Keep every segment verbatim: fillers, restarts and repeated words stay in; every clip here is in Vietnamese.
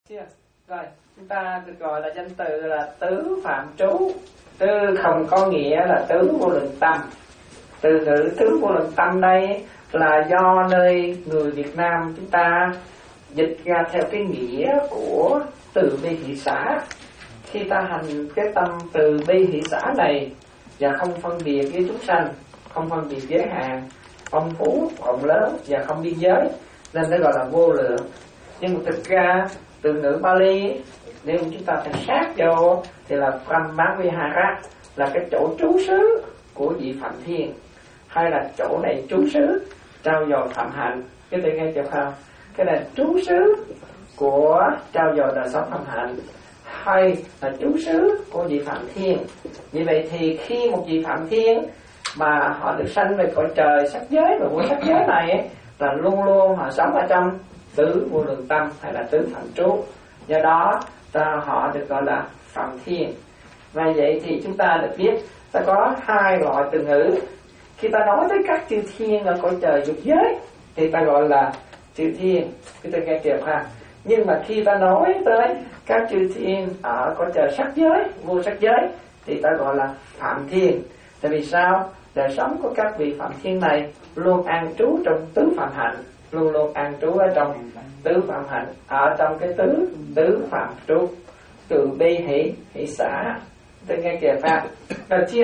Chưa? Rồi, chúng ta được gọi là danh từ là tứ phạm trú. Tứ không có nghĩa là tứ vô lượng tâm. Từ ngữ tứ vô lượng tâm đây là do nơi người Việt Nam chúng ta dịch ra theo cái nghĩa của từ bi hỷ xã. Khi ta hành cái tâm từ bi hỷ xã này và không phân biệt với chúng sanh, không phân biệt giới hạn, phong phú, rộng lớn và không biên giới, nên nó gọi là vô lượng. Nhưng mà thực ra từ ngữ Pali nếu chúng ta phải sát vô thì là Brahmavihara, là cái chỗ trú xứ của vị Phạm Thiên, hay là chỗ này trú xứ trao dồi phạm hạnh. Cái tự nghe chưa không? Cái này trú xứ của trao dồi đời sống phạm hạnh, hay là trú xứ của vị Phạm Thiên. Vì vậy thì khi một vị Phạm Thiên mà họ được sanh về cõi trời sắc giới và vô sắc giới này ấy, là luôn luôn họ sống ở trong tứ vô lượng tâm hay là tứ phạm trú. Do đó ta họ được gọi là Phạm Thiên. Và vậy thì chúng ta được biết ta có hai loại từ ngữ. Khi ta nói tới các chư thiên ở cõi trời dục giới thì ta gọi là chư thiên, cái từ nghe kịp ha. Nhưng mà khi ta nói tới các chư thiên ở cõi trời sắc giới, vô sắc giới thì ta gọi là Phạm Thiên. Tại vì sao? Đời sống của các vị Phạm Thiên này luôn an trú trong tứ phạm hạnh, luôn luôn an trú ở trong tứ phạm hạnh, ở trong cái tứ tứ phạm trú, từ bi hỷ hỷ xã. Tôi nghe kìa Pháp được chưa?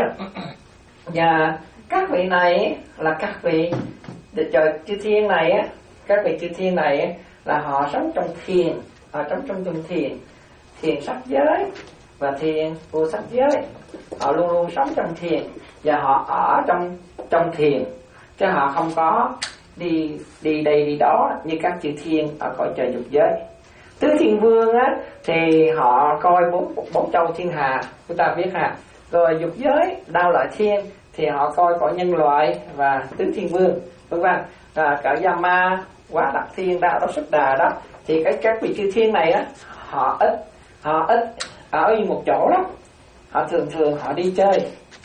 Và các vị này là các vị trời chư thiên này á, các vị chư thiên này á, là họ sống trong thiền, họ sống trong trong thiền, thiền sắc giới và thiền vô sắc giới. Họ luôn luôn sống trong thiền và họ ở trong trong thiền, chứ họ không có đi đi đây đi đó như các chư thiên ở cõi trời dục giới. Tứ thiên vương á thì họ coi bốn bốn châu thiên hà, chúng ta biết ha. Rồi dục giới đao lợi thiên thì họ coi cõi nhân loại và tứ thiên vương, vân vân. Và cả Yama, Quá Đặc Thiên, Đao Đốc Xuất Đà đó thì cái các vị chư thiên này á họ ít họ ít ở một chỗ lắm. Họ thường thường họ đi chơi,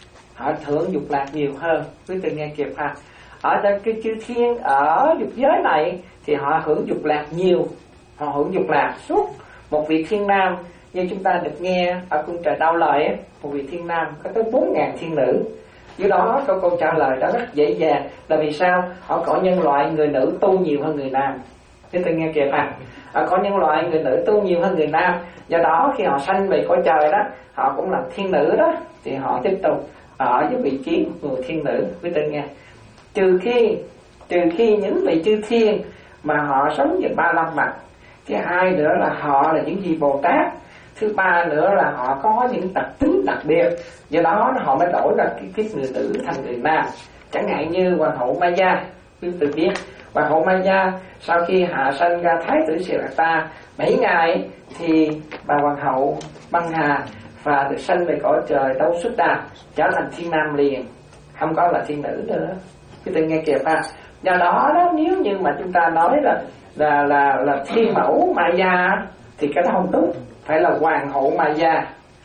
họ thưởng dục lạc nhiều hơn. Quý vị nghe kịp ha. Ở trên cái chư thiên ở dục giới này thì họ hưởng dục lạc nhiều, họ hưởng dục lạc suốt. Một vị thiên nam như chúng ta được nghe ở cung trời Đao Lợi ấy, một vị thiên nam có tới bốn ngàn thiên nữ. Dưới đó câu câu trả lời đó rất dễ dàng, là vì sao? Ở cõi nhân loại người nữ tu nhiều hơn người nam. Quý vị nghe kịp ha. Ở cõi nhân loại người nữ tu nhiều hơn người nam, do đó khi họ sanh về cõi trời đó, họ cũng là thiên nữ đó, thì họ tiếp tục ở với vị trí của người thiên nữ. Quý vị nghe, trừ khi trừ khi những vị chư thiên mà họ sống về ba la mật. Thứ hai nữa là họ là những vị Bồ Tát. Thứ ba nữa là họ có những特tính đặc biệt, do đó họ mới đổi ra cái, cái người nữ thành người nam. Chẳng hạn như hoàng hậu Maya, quý vị biết hoàng hậu Maya sau khi hạ sanh ra thái tử Siddhartha bảy ngày thì bà hoàng hậu băng hà và được sanh về cõi trời Đấu Xuất Đà, trở thành thiên nam liền, không có là thiên nữ nữa. Quý vị nghe kịp ha. Do đó đó, nếu như mà chúng ta nói là là là là thiên mẫu Maya thì cái đó không đúng, phải là hoàng hậu Maya.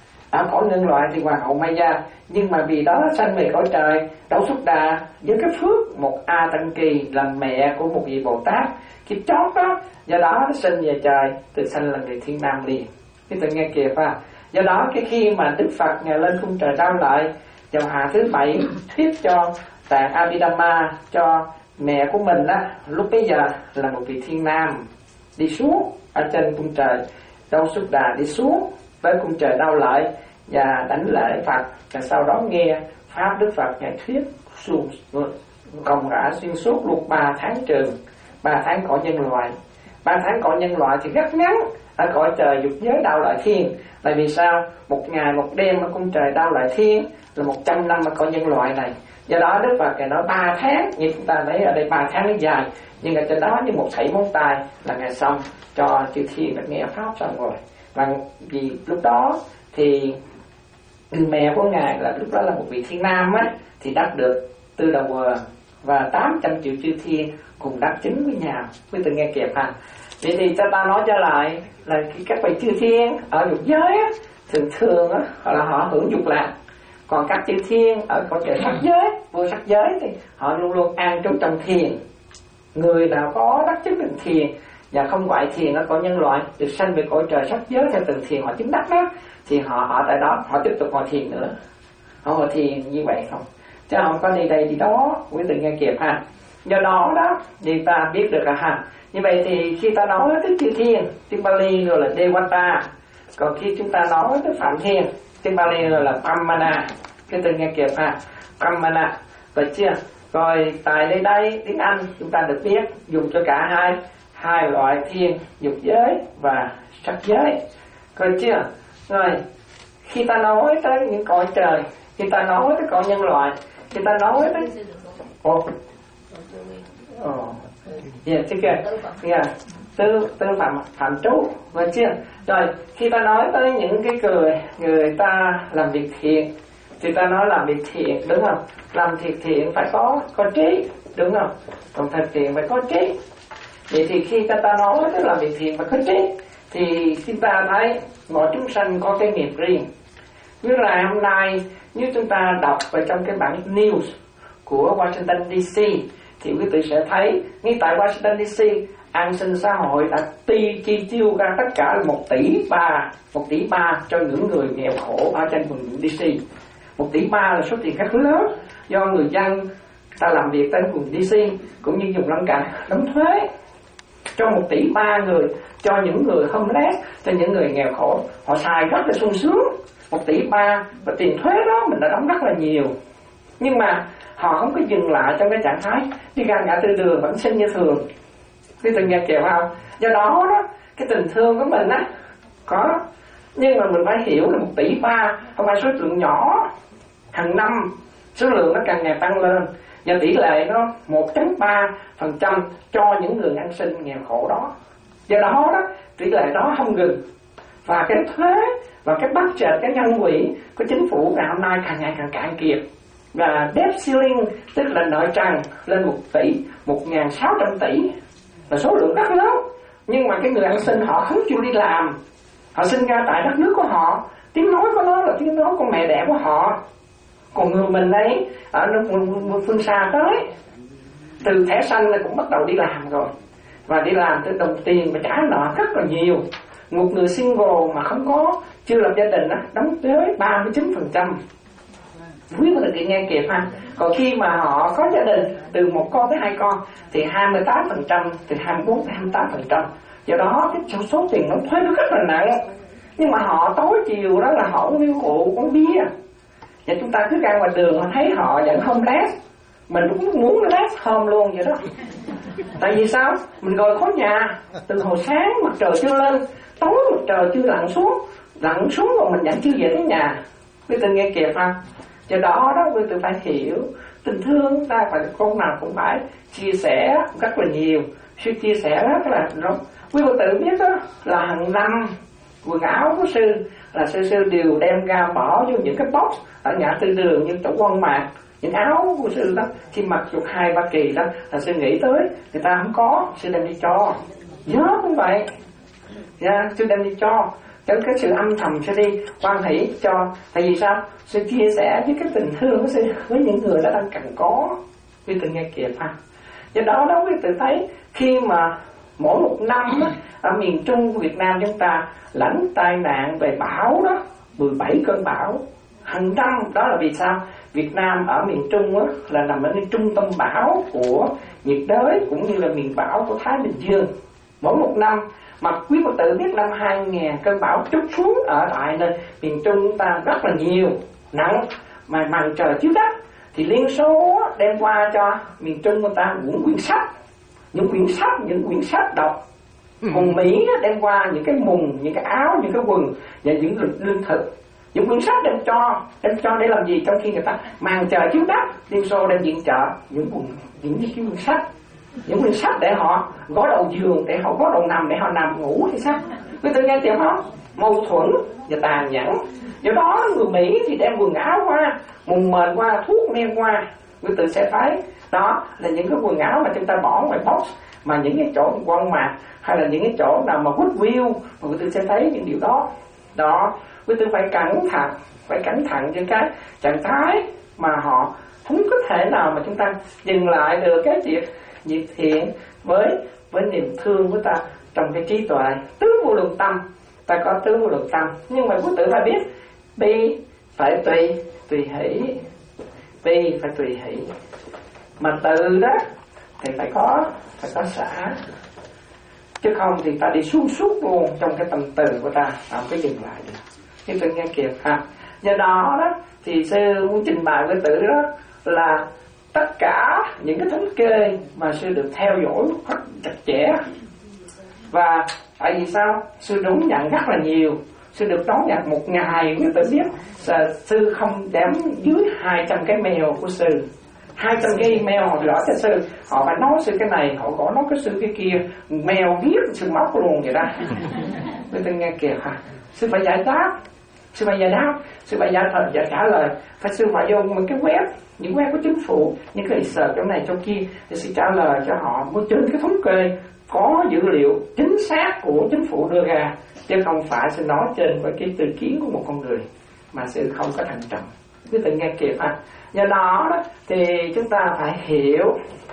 Ở cõi nhân loại thì hoàng hậu Maya, nhưng mà vì đó sanh về cõi trời Đấu Xuất Đà với cái phước một A Tăng Kỳ làm mẹ của một vị Bồ Tát kiếp chót đó, do đó nó sinh về trời, từ sanh là người thiên nam liền. Cái tự nghe kịp ha. Do đó cái khi mà Đức Phật ngày lên cung trời Đao Lợi vào hạ thứ bảy thuyết cho tạng Abhidhamma cho mẹ của mình á, lúc bấy giờ là một vị thiên nam đi xuống ở trên cung trời Đấu Xuất Đà, đi xuống tới cung trời Đao Lợi và đảnh lễ Phật, và sau đó nghe pháp Đức Phật ngài thuyết suốt cộng rã xuyên suốt luôn ba tháng trường, ba tháng cõi nhân loại. Ba tháng cõi nhân loại thì rất ngắn ở cõi trời dục giới Đao Lợi Thiên. Là vì sao? Một ngày một đêm ở cung trời Đao Lợi Thiên là một trăm năm ở cõi nhân loại này. Do đó Đức Phật ngài nói ba tháng, như chúng ta thấy ở đây ba tháng nó dài, nhưng ở trên đó như một sảy móng tay là ngài xong cho chư thiên được nghe pháp xong rồi. Và vì lúc đó thì mẹ của ngài là lúc đó là một vị thiên nam á, thì đắc được Tư Đà Quờ và tám trăm triệu chư thiên cùng đắc chứng với nhau. Quý vị nghe kịp ha. Vậy thì cho ta nói trở lại là các vị chư thiên ở dục giới á, thường thường á là họ hưởng dục lạc. Còn các chư thiên ở cõi trời sắc giới, vô sắc giới thì họ luôn luôn an trú trong thiền. Người nào có đắc chứng được thiền và không ngoại thiền ở cõi nhân loại, được sanh về cõi trời sắc giới theo từng thiền họ chứng đắc đó, thì họ ở tại đó họ tiếp tục ngồi thiền nữa, họ ngồi thiền như vậy không, chứ không có đi đây đi đó. Quý vị nghe kịp ha. Do đó đó thì ta biết được là ha. Như vậy thì khi ta nói tới chư thiên, tiếng Bali gọi là Devata, còn khi chúng ta nói tới Phạm Thiên, tiếng Bali gọi là Brahmana. Quý vị nghe kịp ha, Brahmana, được chưa? Rồi tại đây đây tiếng Anh chúng ta được biết dùng cho cả hai hai loại thiên, dục giới và sắc giới, coi chưa? Rồi khi ta nói tới những cõi trời, khi ta nói tới cõi nhân loại, khi ta nói tới ồ ồ yeah, chứ kìa yeah. tư tư phạm phạm trú, coi chưa? Rồi khi ta nói tới những cái người người ta làm việc thiện, thì ta nói làm việc thiện, đúng không? Làm việc thiện phải có có trí, đúng không? Còn thật thiện phải có trí. Vậy thì khi ta, ta nói tới làm việc thiện phải có trí, thì chúng ta thấy mỗi chúng sanh có cái nghiệp riêng. Như là hôm nay nếu chúng ta đọc vào trong cái bản news của Washington đê xê, thì quý vị sẽ thấy ngay tại Washington đê xê, an sinh xã hội đã ti chi tiêu ra tất cả là một tỷ ba, một tỷ ba cho những người nghèo khổ ở trên vùng đê xê. Một tỷ ba là số tiền rất lớn, do người dân ta làm việc trên vùng đê xê cũng như vùng lân cận đóng thuế cho một tỷ ba người, cho những người homeless, cho những người nghèo khổ, họ xài rất là sung sướng. Một tỷ ba và tiền thuế đó mình đã đóng rất là nhiều, nhưng mà họ không có dừng lại trong cái trạng thái đi ra ngã tư đường vẫn sinh như thường. Cái từng nghe kìa không? Do đó đó cái tình thương của mình á có, nhưng mà mình phải hiểu là một tỷ ba không phải số lượng nhỏ. Hàng năm số lượng nó càng ngày tăng lên, và tỷ lệ nó một phẩy ba phần trăm cho những người ăn xin nghèo khổ đó. Do đó đó tỷ lệ đó không ngừng, và cái thuế và cái budget, cái ngân quỹ của chính phủ ngày hôm nay càng ngày càng cạn kiệt, và debt ceiling tức là nợ trần lên một tỷ, một ngàn sáu trăm tỷ là số lượng rất lớn. Nhưng mà cái người ăn xin họ không chịu đi làm, họ sinh ra tại đất nước của họ, tiếng nói của nó là tiếng nói của mẹ đẻ của họ. Còn người mình ấy ở phương xa tới, từ thẻ xanh là cũng bắt đầu đi làm rồi, và đi làm từ đồng tiền và trả nợ rất là nhiều. Một người single mà không có, chưa lập gia đình á, đóng tới ba mươi chín phần trăm. Quý vị được nghe kịp ha. Còn khi mà họ có gia đình từ một con tới hai con thì hai mươi tám phần trăm, từ hai mươi bốn tới hai mươi tám phần trăm. Do đó cái số tiền đóng thuế nó rất là nặng. Nhưng mà họ tối chiều đó là họ uống rượu, uống bia, và chúng ta cứ ra ngoài đường mà thấy họ vẫn homeless, mình cũng muốn less home luôn vậy đó. Tại vì sao? Mình ngồi khói nhà từ hồi sáng mặt trời chưa lên, tối mặt trời chưa lặn xuống, lặn xuống rồi mình vẫn chưa về tới nhà. Quý vị nghe kịp ha. Do đó đó quý vị phải hiểu tình thương ta phải con nào cũng phải chia sẻ rất là nhiều, sự chia sẻ rất là rộng. Quý vị tự biết đó là hàng năm quần áo của sư là sư sư đều đem ra bỏ vô những cái box ở ngã tư đường như chỗ Quan Mạc. Những áo của sư đó khi mặc chục hai ba kỳ đó là sư nghĩ tới người ta không có, sư đem đi cho. Nhớ cũng vậy, yeah, sư đem đi cho. Cho cái sự âm thầm sư đi quan hỷ cho. Tại vì sao? Sư chia sẻ với cái tình thương của sư với những người đã đang cần có. Quý tự nghe kịp ha. Do đó đó quý tự thấy khi mà mỗi một năm đó, ở miền Trung của Việt Nam chúng ta lãnh tai nạn về bão đó, mười bảy cơn bão hàng năm. Đó là vì sao? Việt Nam ở miền Trung đó, là nằm ở cái trung tâm bão của nhiệt đới cũng như là miền bão của Thái Bình Dương. Mỗi một năm mà quý Phật tử biết năm hai nghìn cơn bão trút xuống ở tại nơi miền Trung chúng ta rất là nhiều, nặng, mà màn trời chiếu đất, thì Liên Xô đem qua cho miền Trung người ta những quyển sách, những quyển sách, những quyển sách đọc. Còn Mỹ đem qua những cái mùng, những cái áo, những cái quần và những lương thực. Những quyển sách đem cho, đem cho để làm gì? Trong khi người ta màn trời chiếu đất, Liên Xô đem viện trợ những quần, những cái quyển sách, những quyển sách để họ gõ đầu giường, để họ gõ đầu nằm, để họ nằm ngủ thì sao? Quý tự nghe tiếng không? Mâu thuẫn và tàn nhẫn. Do đó người Mỹ thì đem quần áo qua, mùng mền qua, thuốc men qua. Quý tự sẽ thấy đó là những cái quần áo mà chúng ta bỏ ngoài box, mà những cái chỗ Quan Mạc hay là những cái chỗ nào mà Goodwill, mà quý tự sẽ thấy những điều đó. Đó, quý tự phải cẩn thận, phải cẩn thận với cái trạng thái mà họ không có thể nào mà chúng ta dừng lại được cái việc việc thiện với với niềm thương của ta trong cái trí tuệ. Tứ vô lượng tâm, ta có tứ vô lượng tâm, nhưng mà quý tử phải biết bi phải tùy tùy hỷ, bi phải tùy hỷ, mà từ đó thì phải có phải có xả, chứ không thì ta đi xuống suốt luôn trong cái tâm từ của ta, không có dừng lại được. Như tôi nghe kịp ha. Do đó đó thì sư muốn trình bày với tử đó là tất cả những cái thống kê mà sư được theo dõi rất chặt chẽ, và tại vì sao sư đón nhận rất là nhiều, sư được đón nhận một ngày quý tử biết là sư không đếm dưới hai trăm cái mail của sư, hai trăm cái email họ gửi cho sư, họ phải nói sư cái này, họ gọi nói cái sư cái kia, mail viết sư móc luôn vậy đó. Quý tử nghe kìa hả, sư phải giải đáp, sư phải giải đáp, sư phải giải thật giải trả lời, phải sư phải vô một cái web, những web của chính phủ, những cái research chỗ này chỗ kia để sư trả lời cho họ mới trên cái thống kê có dữ liệu chính xác của chính phủ đưa ra, chứ không phải sư nói trên với cái tư kiến của một con người mà sư không có thành trọng. Quý tử nghe kịp ha. Do đó đó thì chúng ta phải hiểu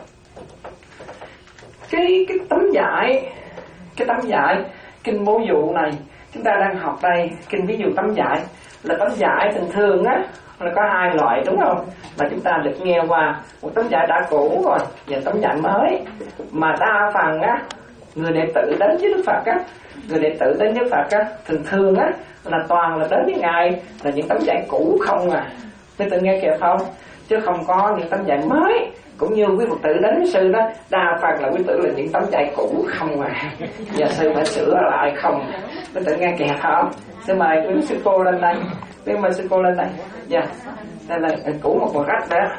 cái cái tấm giải, cái tấm giải kinh bố dụ này chúng ta đang học đây. Kinh ví dụ tấm giải là tấm giải thường thường á là có hai loại, đúng không? Mà chúng ta được nghe qua một tấm giải đã cũ rồi và tấm giải mới, mà đa phần á người đệ tử đến với Đức Phật á, người đệ tử đến với Phật á thường thường á là toàn là đến với ngài là những tấm giải cũ không à. Quý tử nghe kịp không? Chứ không có những tấm giải mới. Cũng như quý Phật tử đến với sư đó, đa phần là quý tử là những tấm giải cũ không à, và sư phải sửa lại không. Quý tử nghe kịp không? Sư mời quý sư cô lên đây, quý mời sư cô lên đây. Dạ, đây là cũ một một rách đó,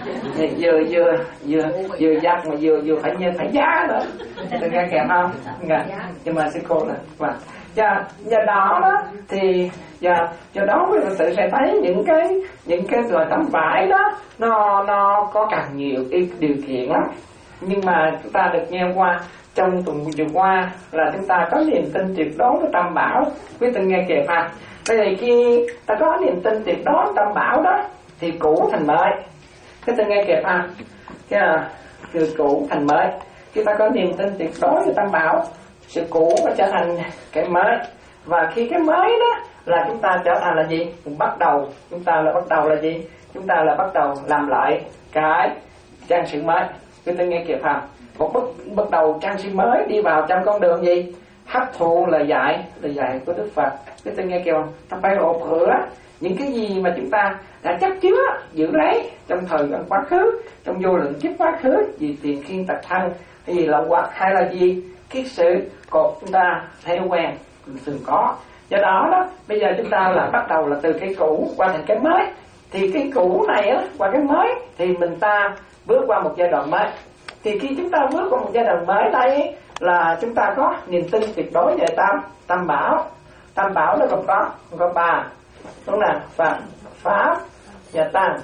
vừa vừa vừa vừa giặt mà vừa vừa phải như phải giá nữa. Quý tử nghe kịp không? Dạ, nhưng mà sư cô là và do do đó đó thì do do đó quý Phật tử sẽ thấy những cái những cái loại tấm vải đó nó nó có càng nhiều cái điều kiện lắm, nhưng mà chúng ta được nghe qua trong tuần vừa qua là chúng ta có niềm tin tuyệt đối với Tam Bảo. Quý vị nghe kịp ha. Bây giờ khi ta có niềm tin tuyệt đối với Tam Bảo đó thì cũ thành mới. Quý vị nghe kịp ha. Cái là từ cũ thành mới. Khi ta có niềm tin tuyệt đối với Tam Bảo, sự cũ nó trở thành cái mới, và khi cái mới đó là chúng ta trở thành là gì? Bắt đầu, chúng ta là bắt đầu là gì? Chúng ta là bắt đầu làm lại cái trang sử mới. Quý vị nghe kịp không? Một bắt, bắt đầu trang sử mới đi vào trong con đường gì? Hấp thụ lời dạy, lời dạy của Đức Phật. Quý vị nghe kịp không? Ta phải ộp hửa những cái gì mà chúng ta đã chấp chứa, giữ lấy trong thời gian quá khứ, trong vô lượng kiếp quá khứ, vì tiền khiên tật thân, hay gì lậu hoặc, hay là gì cái sự cột chúng ta theo quen thường có. Do đó đó bây giờ chúng ta là bắt đầu là từ cái cũ qua thành cái mới, thì cái cũ này á qua cái mới thì mình ta bước qua một giai đoạn mới. Thì khi chúng ta bước qua một giai đoạn mới đây là chúng ta có niềm tin tuyệt đối về tam tam bảo. Tam bảo nó gồm có có ba, đúng là Phật, Pháp và Tăng.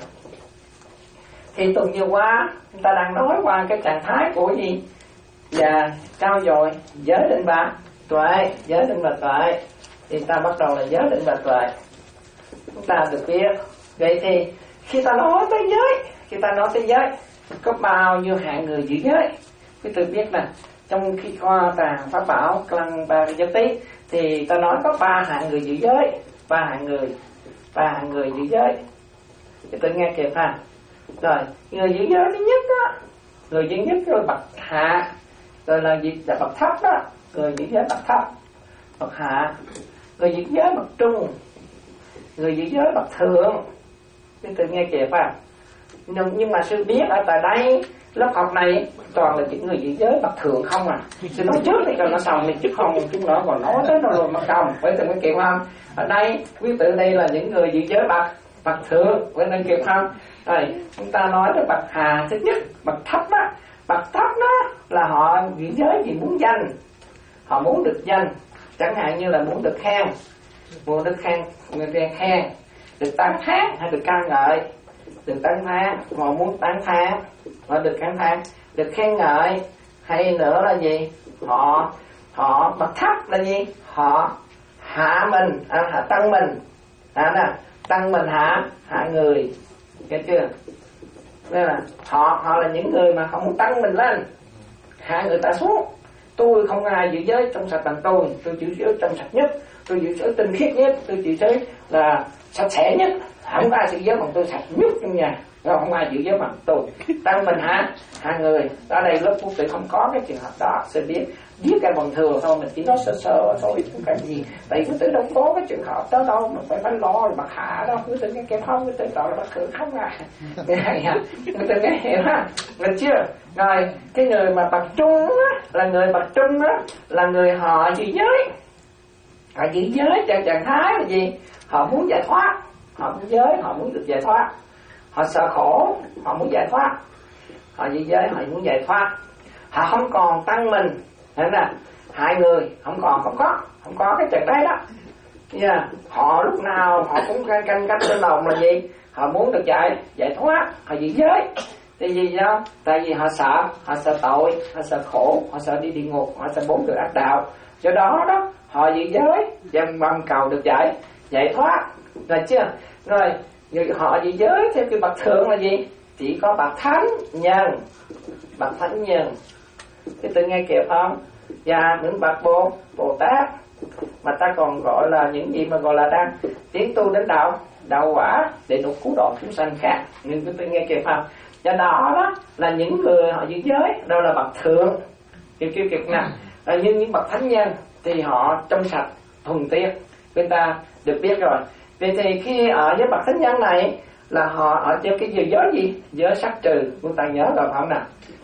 Thì tuần vừa qua chúng ta đang nói qua cái trạng thái của gì và trao dồi giới định và tuệ, giới định và tuệ. Thì ta bắt đầu là giới định và tuệ. Chúng ta được biết. Vậy thì khi ta nói tới giới, khi ta nói tới giới, có bao nhiêu hạng người giữ giới? Quý vị biết là trong khi khoa tàng pháp bảo Lăng Ba Giới Tí thì ta nói có ba hạng người giữ giới, ba hạng người, ba hạng người giữ giới. Quý vị nghe kịp ha. Rồi người giữ giới thứ nhất đó, người giữ nhất là bậc hạ, rồi là gì là bậc thấp đó, người giữ giới bậc thấp, bậc hạ, người giữ giới bậc trung, người giữ giới bậc thượng. Quý vị nghe kịp ha. Nhưng, nhưng mà sư biết ở tại đây lớp học này toàn là những người giữ giới bậc thượng không à. Sư nói trước thì còn nó xong thì chứ không chúng nó còn nói tới nó luôn mà không. Với từng cái kịp không? Ở đây quý tử đây là những người giữ giới bậc bậc thượng, với từng kịp không? Rồi chúng ta nói tới bậc hạ thứ nhất, bậc thấp đó. Bậc thấp đó là họ giữ giới vì muốn danh, họ muốn được danh, chẳng hạn như là muốn được khen, muốn được khen, người ta khen, được tán thán hay được ca ngợi, được tán thán, họ muốn tán thán, họ được tán thán, được khen ngợi, hay nữa là gì? Họ họ bậc thấp là gì? Họ hạ mình, à, hạ tăng mình, à, nè, tăng mình hạ hạ người, nghe chưa? Nên là họ họ là những người mà không muốn tăng mình lên, hạ người ta xuống. tôi không ai giữ giới trong sạch bằng tôi, tôi giữ giới trong sạch nhất, tôi giữ giới tinh khiết nhất, tôi giữ giới là sạch sẽ nhất, không ai giữ giới bằng tôi sạch nhất trong nhà, không ai giữ giới bằng tôi. Tăng mình hả? Hai người ở đây lớp Phúc Tử không có cái trường hợp đó, sẽ biết biết cái bằng thừa thôi, mình chỉ nói sơ sơ thôi, không cần gì. Tại vì Phúc Tử đâu có cái trường hợp đó đâu, mình phải phải lo rồi bạc hạ đâu, Phúc Tử nghe kém không, Phúc Tử gọi là bạc thừa không à. Phúc Tử nghe hiểu ha, được chưa? Rồi cái người mà bậc trung á, là người bậc trung á, là người họ giữ giới. Họ giữ giới trong trạng thái là gì? Họ muốn giải thoát, họ muốn giới, họ muốn được giải thoát. Họ sợ khổ, họ muốn giải thoát. Họ giữ giới, họ muốn giải thoát. Họ không còn tăng mình, thế nè, hai người không còn, không có, không có cái trạng thái đó. Yeah. Họ lúc nào họ cũng canh canh canh trên lòng là gì? Họ muốn được giải giải thoát, họ giữ giới. Tại vì sao? Tại vì họ sợ, họ sợ tội, họ sợ khổ, họ sợ đi địa ngục, họ sợ bốn đường ác đạo. Do đó đó, họ giữ giới và mong cầu được giải giải thoát, rồi chưa? Rồi họ giữ giới theo cái bậc thượng là gì? Chỉ có bậc thánh nhân, bậc thánh nhân. Cái tự nghe kịp không? Và những bậc bồ Bồ Tát mà ta còn gọi là những gì mà gọi là đang tiến tu đến đạo đạo quả để được cứu độ chúng sanh khác. Nhưng cái tự nghe kịp không? Do đó đó là những người họ giữ giới, đó là bậc thượng, kiểu kiểu kiểu nào. Rồi nhưng những bậc thánh nhân thì họ trong sạch thuần tiết, người ta được biết rồi. Vì thì khi ở với bậc thánh nhân này là họ ở trên cái giới giới gì? Giới sắc trừ, chúng ta nhớ rồi phải không nào?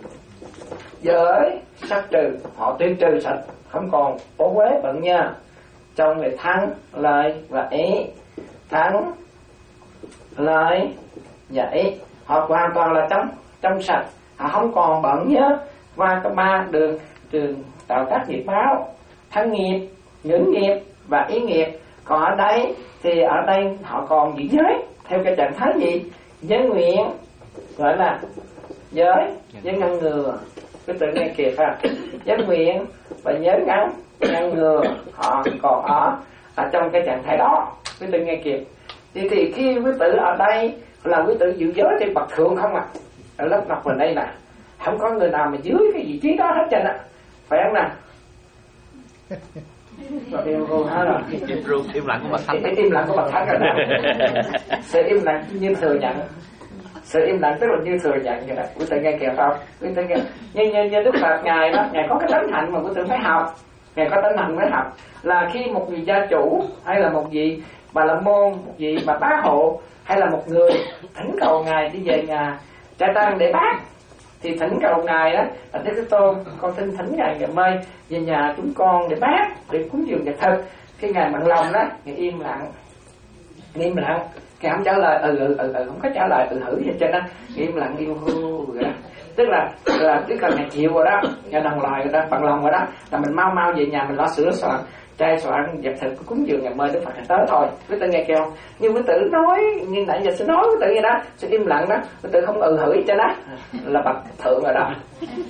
Giới sắc trừ, họ tuyệt trừ sạch, không còn bố quế bận nha. Trong về thắng, lợi và ý, thắng, lợi và ý, họ hoàn toàn là trong trong sạch, họ không còn bận nhớ qua cái ba đường trường tạo tác nghiệp báo, thân nghiệp, ngữ nghiệp và ý nghiệp. Còn ở đây thì ở đây họ còn giữ giới theo cái trạng thái gì? Giới nguyện, gọi là giới giới ngăn ngừa. Cái tự nghe kịp ha, giới nguyện và giới ngăn ngăn ngừa họ còn ở ở trong cái trạng thái đó. Cái tự nghe kịp. Thì, thì khi quý tử ở đây là quý tử giữ giới trên bậc thượng không à? Ở lớp học ở đây nè, không có người nào mà dưới cái vị trí đó hết trơn á, phải không nào? Rồi im luôn hết rồi. Im luôn, im lặng của bậc thánh. Im lặng của bậc thánh rồi đó. Sự im lặng như thừa nhận. Sự im lặng tức là như thừa nhận vậy đó. Quý tử nghe kìa không? Quý tử nghe. Như, như, như Đức Phật ngài đó, ngài có cái tánh hạnh mà quý tử phải học. Ngài có tánh hạnh phải học. Là khi một vị gia chủ hay là một vị bà la môn, một vị bà bá hộ hay là một người thỉnh cầu ngài đi về nhà Cha Tăng để bác, thì thỉnh cầu ngài đó là Thế Tôn, con xin thỉnh ngài ngày mai về nhà chúng con để bác, để cúng dường vật thực. Khi ngài bằng lòng đó, ngài im lặng, im lặng, ngài không trả lời ừ ừ ừ, ừ không có trả lời ừ hử gì trên đó, im lặng im hư rồi đó. Tức là là cái cần ngài chịu rồi đó, ngài đồng lời rồi đó, bằng lòng rồi đó, là mình mau mau về nhà mình lo sửa soạn trai soạn vật thực cúng dường ngày mai Đức Phật tới thôi. Quý tử nghe kêu, nhưng quý tử nói như nãy giờ sẽ nói quý tử vậy đó, sẽ im lặng đó, quý tử không ừ hử cho đó là bậc thượng rồi đó.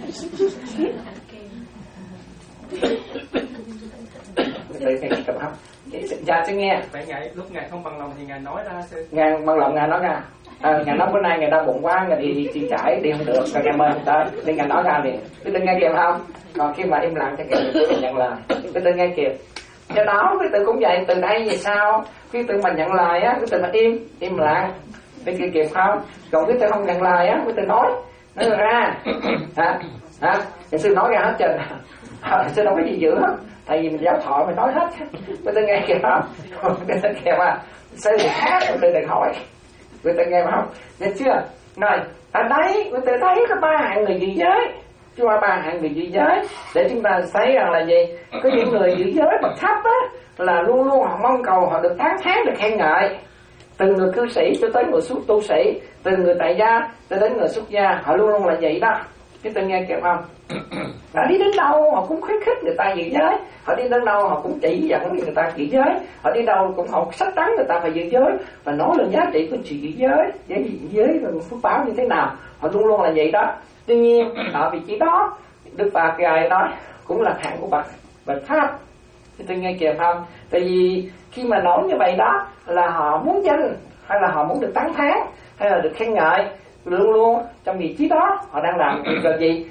Quý tử nghe kịp không? Dạ sẽ nghe. Phải ngài lúc ngài không bằng lòng thì ngài nói ra xem. Ngài bằng lòng ngài nói ra. À, ngài nói bữa nay ngài đau bụng quá, ngài đi đi, đi trải đi không được, rồi ngài mời không tới, nên ngài nói ra liền. Quý tử nghe kịp không? Còn khi mà im lặng thì ngài được nhận lời. Quý tử nghe kịp. Do đó quý tử cũng vậy, từ đây về sau quý tử mà nhận lời á, quý tử mà im im lặng, quý tử kịp không? Còn quý tử không nhận lời á, quý tử nói nói ra hả hả thì sư nói ra hết trơn, sư đâu có gì giữ hết, tại vì mình giáo thọ mình nói hết. Quý tử nghe kịp không? Quý tử kịp à? Sư thì khác, quý tử đừng hỏi. Quý tử nghe không? Nghe chưa? Rồi ở đấy quý tử thấy có ba hạng người giữ giới, chúng ta ba hạng người giữ giới để chúng ta thấy rằng là gì? Có những người giữ giới bậc thấp á là luôn luôn họ mong cầu họ được tán thán, được khen ngợi. Từ người cư sĩ cho tới người xuất tu sĩ, từ người tại gia cho đến người xuất gia, họ luôn luôn là vậy đó. Chúng ta nghe kịp không? Họ đi đến đâu họ cũng khuyến khích người ta giữ giới, họ đi đến đâu họ cũng chỉ dẫn người ta giữ giới, họ đi đâu cũng họ sách tán người ta phải giữ giới và nói lên giá trị của sự giữ giới, giới giới và phước báo như thế nào, họ luôn luôn là vậy đó. Tuy nhiên ở vị trí đó Đức Phật ngài nói cũng là hạng của bậc bậc thấp. Thì tôi nghe kịp không? Tại vì khi mà nói như vậy đó là họ muốn danh hay là họ muốn được tán thán hay là được khen ngợi, luôn luôn trong vị trí đó họ đang làm việc gì?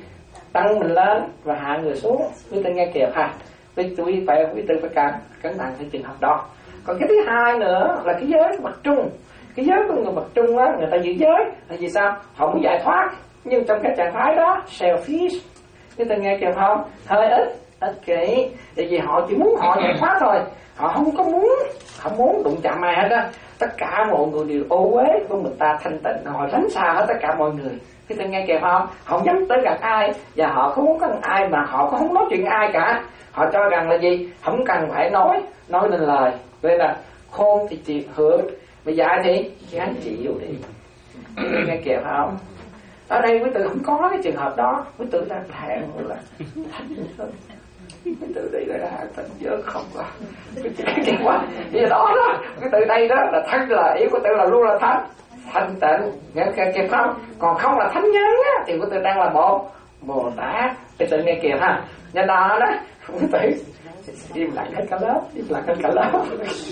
tăng mình lên và hạ người xuống. Quý tư nghe kìa ha, quý tư phải quý tư phải cẩn cẩn thận cái trường hợp đó. Còn cái thứ hai nữa là cái giới của bậc trung. Cái giới của người bậc trung á, người ta giữ giới là vì sao? Họ muốn giải thoát, nhưng trong cái trạng thái đó selfish, quý tư nghe kìa không? Hơi ít ích kỷ, tại vì họ chỉ muốn họ giải thoát thôi, họ không có muốn không muốn đụng chạm ai hết á. Tất cả mọi người đều ô uế của người ta thanh tịnh, họ tránh xa hết tất cả mọi người. Quý tư nghe kìa không? Họ không dám tới gần ai, và họ không muốn gần ai, mà họ cũng không nói chuyện ai cả. Họ cho rằng là gì? Không cần phải nói nói nên lời. Vậy là khôn thì chịu hưởng, mà dạy thì gắng chịu đi. Quý tư nghe kìa không? Ở đây quý tư không có cái trường hợp đó. Quý tư đang hẹn là thánh hơn. Quý tư đây là thánh giới không à? Quý tư quá. Vì đó đó, quý tư đây đó là thánh, là ý của tư là luôn là thánh, thanh tịnh, nghe kịp không? Còn không là thánh nhân á, thì quý tư đang là bộ Bồ Tát. Quý tư nghe kịp ha. Nhân đó đó, quý tư im lặng hết cả lớp, im lặng hết cả lớp.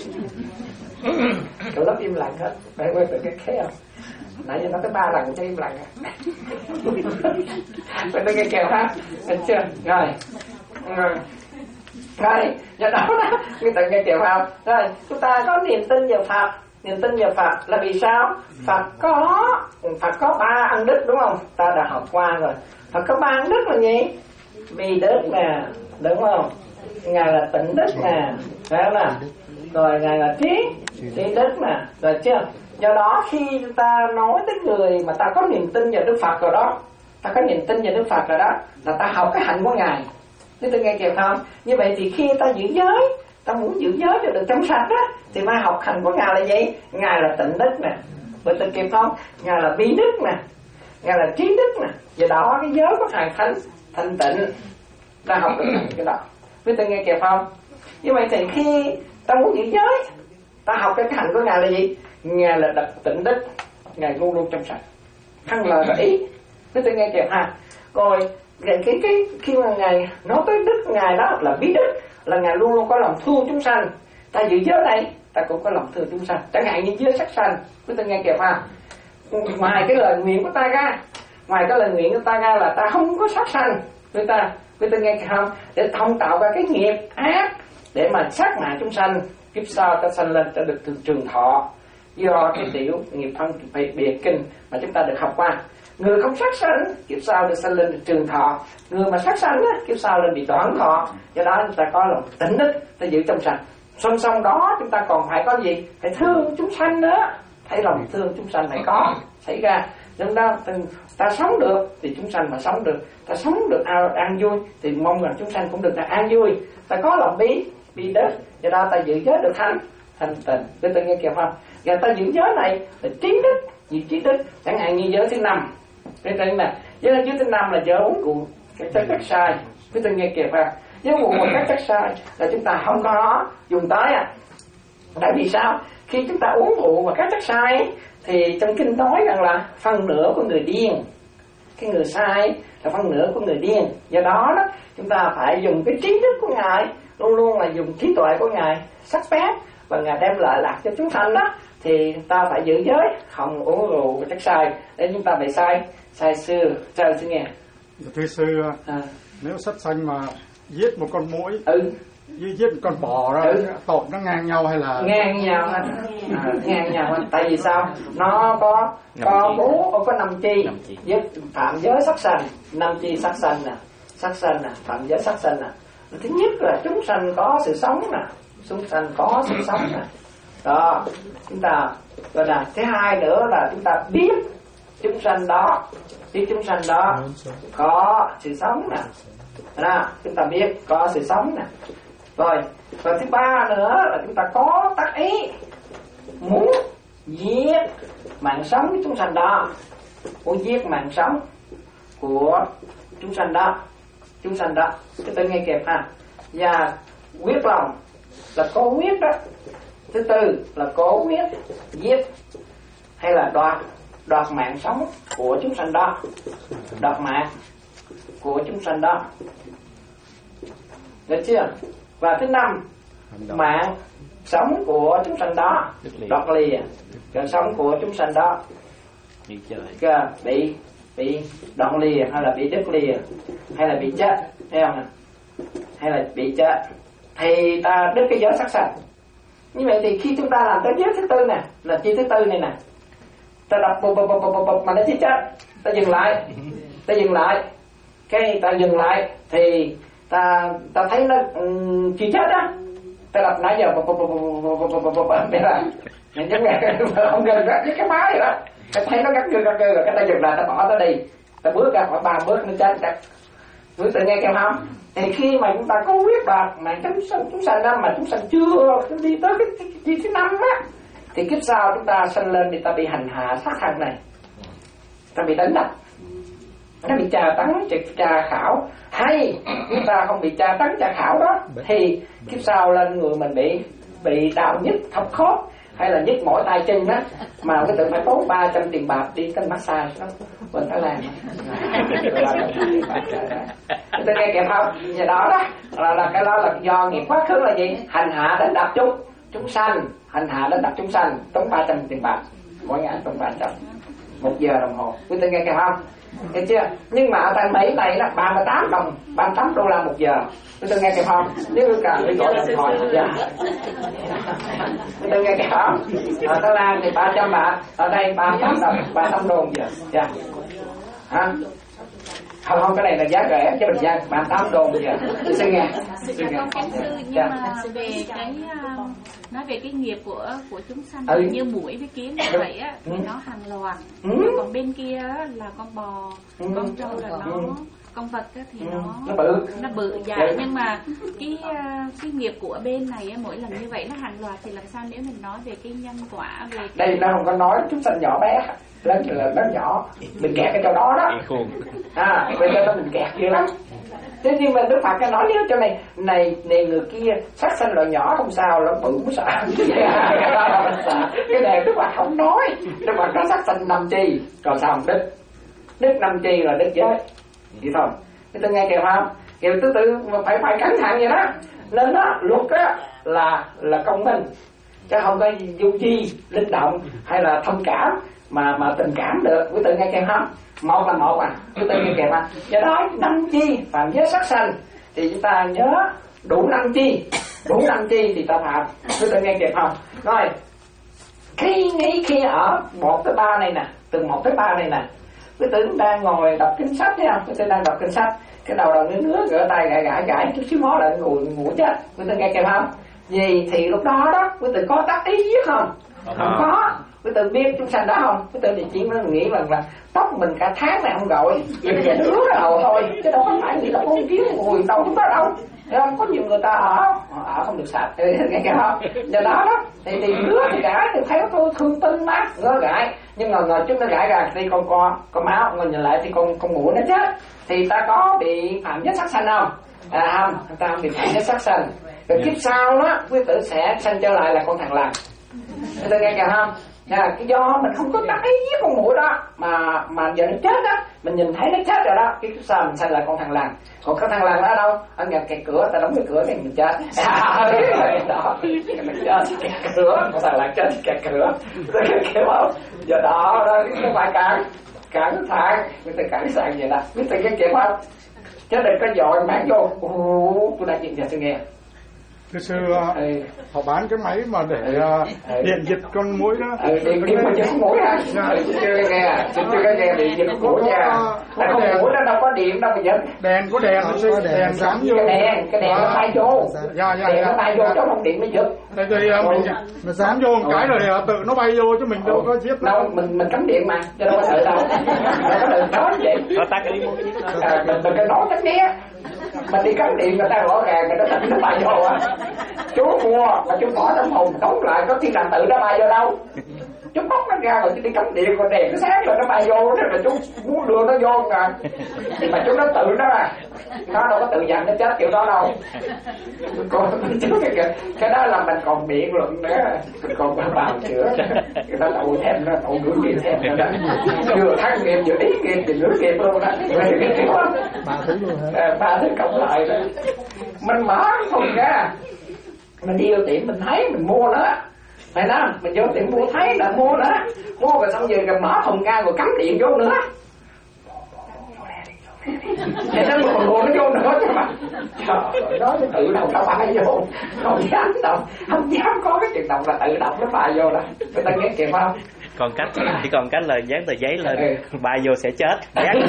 Cả lớp im lặng hết. Đây quý tư nghe khéo. Nãy giờ nó tới ba lần cho im lặng. Quý tư nghe kịp ha. Được chưa? Rồi. Rồi. Rồi, do đó đó, quý tư nghe kịp không? Rồi, chúng ta có niềm tin vào Phật. Niềm tin vào Phật là vì sao? Phật có Phật có ba ân đức đúng không? Ta đã học qua rồi. Phật có ba ân đức là gì? Vì đức nè, đúng không? Ngài là tịnh đức nè, phải không nào? Rồi Ngài là trí trí đức nè, rồi chưa? Do đó khi ta nói tới người mà ta có niềm tin vào Đức Phật rồi đó, ta có niềm tin vào Đức Phật rồi đó, là ta học cái hạnh của Ngài. Nếu tôi nghe kịp không? Như vậy thì khi ta giữ giới, ta muốn giữ giới cho được trong sạch á, thì mai học hành của Ngài là gì? Ngài là tịnh đức nè, vậy tôi kịp không? Ngài là bi đức nè, Ngài là trí đức nè. Do đó cái giới của Thầy Thánh thanh tịnh, ta học được cái đó. Với tôi nghe kịp không? Như vậy thì khi ta muốn giữ giới, ta học cái hành của Ngài là gì? Ngài là đặc tịnh đức, Ngài luôn luôn trong sạch, thân lời và ý. Với tôi nghe kịp ha. Rồi cái cái cái khi mà Ngài nói tới đức Ngài đó là bí đức, là Ngài luôn luôn có lòng thương chúng sanh. Ta giữ giới này, ta cũng có lòng thương chúng sanh. Chẳng hạn như giới sắc sanh, quý ta nghe kịp ha. Ngoài cái lời nguyện của ta ra, ngoài cái lời nguyện của ta ra là ta không có sát sanh, quý ta quý ta nghe kịp không? Để không tạo ra cái nghiệp ác để mà sát hại chúng sanh, kiếp sau ta sanh lên ta được trường thọ. Do cái tiểu nghiệp thân biệt kinh mà chúng ta được học qua. Người không sát sanh kiếp sau được sanh lên được trường thọ, người mà sát sanh á kiếp sau lên bị đoạn thọ. Do đó chúng ta có lòng tịnh đức, ta giữ trong sạch. Song song đó chúng ta còn phải có gì? Phải thương chúng sanh nữa. Thấy lòng thương chúng sanh phải có xảy ra. Nên đó ta sống được thì chúng sanh mà sống được, ta sống được an, an vui thì mong rằng chúng sanh cũng được an vui. Ta có lòng bí bi đức, do đó ta giữ giới được thánh thanh tịnh. Để ta nghe kịp không? Và ta giữ giới này là trí đức, giữ trí đức. Chẳng hạn như giới thứ năm, cái tên là giới thứ năm là giới uống rượu các chất chất sai. Cái tên nghe kịp không? Giới uống một các chất sai là chúng ta không có dùng tới à. Tại vì sao? Khi chúng ta uống rượu và các chất sai thì trong kinh nói rằng là phân nửa của người điên, cái người sai là phân nửa của người điên. Do đó đó chúng ta phải dùng cái trí đức của Ngài, luôn luôn là dùng trí tuệ của Ngài sắc bén, và Ngài đem lại lạc cho chúng sanh đó, thì ta phải giữ giới, không uống rượu và chất sai để chúng ta bị sai sai xưa sai xưa nghe. Thưa sư, à. Nếu sát sanh mà giết một con muỗi, ừ. với giết một con bò ra, ừ. tội nó ngang nhau hay là ngang nhau hết? À, ngang nhau hết. Tại vì sao? Nó có có bố có năm chi, với phạm giới sát sanh, năm chi sát sanh nè, sát sanh nè, phạm giới sát sanh nè. Thứ nhất là chúng sanh có sự sống nè, chúng sanh có sự sống nè. Đó, chúng ta rồi là thứ hai nữa là chúng ta biết chúng sanh đó, biết chúng sanh đó có sự sống nè, đó, chúng ta biết có sự sống nè. Rồi, và thứ ba nữa là chúng ta có tác ý muốn giết mạng sống của chúng sanh đó, muốn giết mạng sống của chúng sanh đó, chúng sanh đó. Chúng ta nghe kịp ha. Và quyết lòng là cố quyết đó. Thứ tư là cố quyết giết hay là đoạt đoạt mạng sống của chúng sanh đó, đoạt mạng của chúng sanh đó, được chưa? Và thứ năm, mạng sống của chúng sanh đó đoạt lìa, cái sống của chúng sanh đó bị bị đoạn lìa, hay là bị đứt lìa, hay là bị chết, thấy không nè, hay là bị chết, thì ta đứt cái giới sắc sanh. Như vậy thì khi chúng ta làm tới giới thứ tư nè, là chi thứ tư này nè, ta đập bụp bụp bụp bụp mà nó chỉ chết, ta dừng lại, ta dừng lại, cái ta dừng lại thì ta ta thấy nó um, chỉ chết đó, ta đập nãy giờ bụp bụp bụp bụp bụp bụp bụp vậy là những cái không gần rất với cái máy vậy đó, ta thấy nó gắt gơ gắt gơ rồi cái ta dừng lại, ta bỏ nó đi, ta bước ra khoảng ba bước nó chết chắc. Quý tự nghe kêu không? Thì khi mà chúng ta có quyết đoạt mà chúng sanh chúng sanh năm mà chúng sanh chưa đi tới cái chi thứ năm á, thì kiếp sau chúng ta sanh lên thì ta bị hành hạ sát hại này, ta bị đánh đập, ta bị tra tấn, tra khảo. Hay chúng ta không bị tra tấn tra khảo đó thì kiếp sau lên người mình bị bị đau nhức thọc khớp, hay là nhức mỏi tay chân á, mà cái tự phải tốn ba trăm tiền bạc đi cái massage đó bên Thái Lan. Tôi nghe kịp không? Giờ đó đó là, là cái đó là do nghiệp quá khứ là gì? Hành hạ đánh đập chúng chúng sanh, hành hạ đánh đập chúng sanh, tốn ba trăm tiền bạc mỗi ngày, tốn ba trăm một giờ đồng hồ. Quý tôi nghe kịp không? Nghe chưa? Nhưng mà ở tại Mỹ này là ba mươi tám đồng, ba mươi tám đô la một giờ. Quý tôi nghe kịp không? Nếu cần phải gọi điện thoại một giờ. Quý tôi nghe kịp không? Ở Thái Lan thì ba trăm bạc, ở đây ba mươi tám đồng, ba mươi tám đô một giờ. Dạ. Hả? Không, không, cái này là giá rẻ cho bình dân, ba mươi tám đô một giờ. Tôi sẽ nghe. Dạ con kém sư, nhưng dạ. mà về cái nói về cái nghiệp của của chúng sanh ừ. như muỗi với kiến như vậy á thì ừ. nó hàng loạt, ừ. còn bên kia là con bò, ừ. con trâu là nó ừ. con vật á thì ừ. nó nó bự, nó bự dạ ừ. nhưng mà cái cái nghiệp của bên này á, mỗi lần như vậy nó hàng loạt thì làm sao nếu mình nói về cái nhân quả về cái... Đây nó không có nói chúng sanh nhỏ bé lớn là lớn nhỏ, mình kẹt ở chỗ đó đó à bây giờ mình kẹt dữ lắm. Thế nhưng mà Đức Phật cái nói cho này này này người kia sát sanh loại nhỏ không sao, nó bự cũng sợ. Cái đó là mình sợ. Cái này Đức Phật không nói. Đức Phật nó sát sanh năm chi, còn sao đứt đứt năm chi là đứt giới vậy thôi. Thế tôi nghe kìa không? Kiểu thứ tự phải phải cẩn thận vậy đó. Nên đó luật á là là công minh, chứ không có du chi linh động hay là thông cảm mà mà tình cảm được. Quý tự nghe kìa không? Một là một à, quý tự nghe kìa mà. Do đó năm chi phạm giới sát sanh thì chúng ta nhớ đủ năm chi, đủ năm chi thì ta phạm. Quý tự nghe kìa không? Rồi khi nghĩ khi ở một tới ba này nè, từ một tới ba này nè, quý tử đang ngồi đọc kinh sách thấy không? Quý tử đang đọc kinh sách, cái đầu đầu ngứa ngứa, gỡ tay gãi gãi gãi chút xíu mó lại ngủ ngủ chết. Quý tử nghe kìa không? Gì thì lúc đó đó quý tử có tác ý giết không? Không có. Quý tử biết chúng sanh đó không? Quý tử thì chỉ mới nghĩ rằng là tóc mình cả tháng này không gội, chỉ là nước đầu thôi, chứ đâu có phải nghĩ là con kiến mùi đâu chúng ta đâu. Thấy không? Có nhiều người ta ở ở không được sạch, nghe kìa không? Do đó đó thì thì ngứa thì gãi thì thấy tôi thương tinh mát ngứa gãi, nhưng mà ngờ chúng nó gãi ra thì con co con máu, mình nhìn lại thì con con ngủ nó chết, thì ta có bị phạm giới sát sanh không? À không, ta không bị phạm giới sát sanh. Rồi kiếp sau đó quý tử sẽ sanh trở lại là con thằng lằn. Quý tử nghe kìa không? Nè, cái do mình không có tác ý với con muỗi đó mà mà giờ nó chết đó, mình nhìn thấy nó chết rồi đó, cái kiếp sau mình sanh lại con thằng lằn. Còn cái thằng lằn ở đâu? Ở nhà kẹt cửa, ta đóng cái cửa này mình chết. À, đó, mình chết kẹt cửa, con thằng lằn chết kẹt cửa. Tôi kêu không? Giờ đó đó, không phải cản, cản thang, người ta cản sàn vậy đó, biết tự cái kịp không? Chứ đừng có dội bán vô, ồ, tôi đã chuyện giờ tôi nghe. Cái xưa ừ. họ bán cái máy mà để ừ. điện giật con muỗi đó. Ừ, điện điện mà giật con muỗi hả? Chưa nghe, chưa có nghe điện giật con muỗi nha. Tại con muỗi nó đâu có điện đâu mà giật. Đèn có đèn, có đèn, đèn dán vô. Cái đèn, cái đèn nó bay vô. Dạ, dạ, đèn nó bay vô chứ không điện mới giật. Tại vì mình nó dán vô một cái rồi tự nó bay vô chứ mình đâu có giết đâu. Mình mình cắm điện mà, cho đâu có sợ đâu. Đâu có đừng nói vậy. Nó tắt cái đi mua cái mình mình cái nói cái né. Mình đi cắm điện người ta rõ ràng người ta tự nó bay vô à. Chú mua mà chú bỏ trong hồn đóng lại có khi làm tự nó bay vô đâu. Chú bóc nó ra rồi chú đi cắm điện rồi đèn nó sáng rồi nó bay vô, thế là chú muốn đưa nó vô mà. Nhưng mà chú nó tự nó à, nó đâu có tự dặn nó chết kiểu đó đâu. Còn chú cái, cái đó là mình còn biện luận nữa, mình còn bào chữa. Người ta đậu thêm nó, đậu ngữ nghiệp thêm nữa đó. Vừa thăng nghiệp vừa ý nghiệp vừa ngữ nghiệp luôn đó. Cái kiểu đó. Ba thứ luôn hả? Ba thứ cộng lại đó. Mình mở thùng ra, mình đi vô tiệm mình thấy mình mua nó, phải đó, mình vô tiệm mua thấy là mua nữa, mua rồi xong rồi mở thùng ra rồi cắm điện vô nữa. Thế nên mà còn nó vô nữa chứ mà. Trời nói nó tự động nó bay vô, không dám động, không dám có cái chuyện động là tự động nó bay vô đó. Người ta nghe kịp không? Còn cách chỉ còn cách là dán tờ giấy lên, ừ. Bay vô sẽ chết. Dán.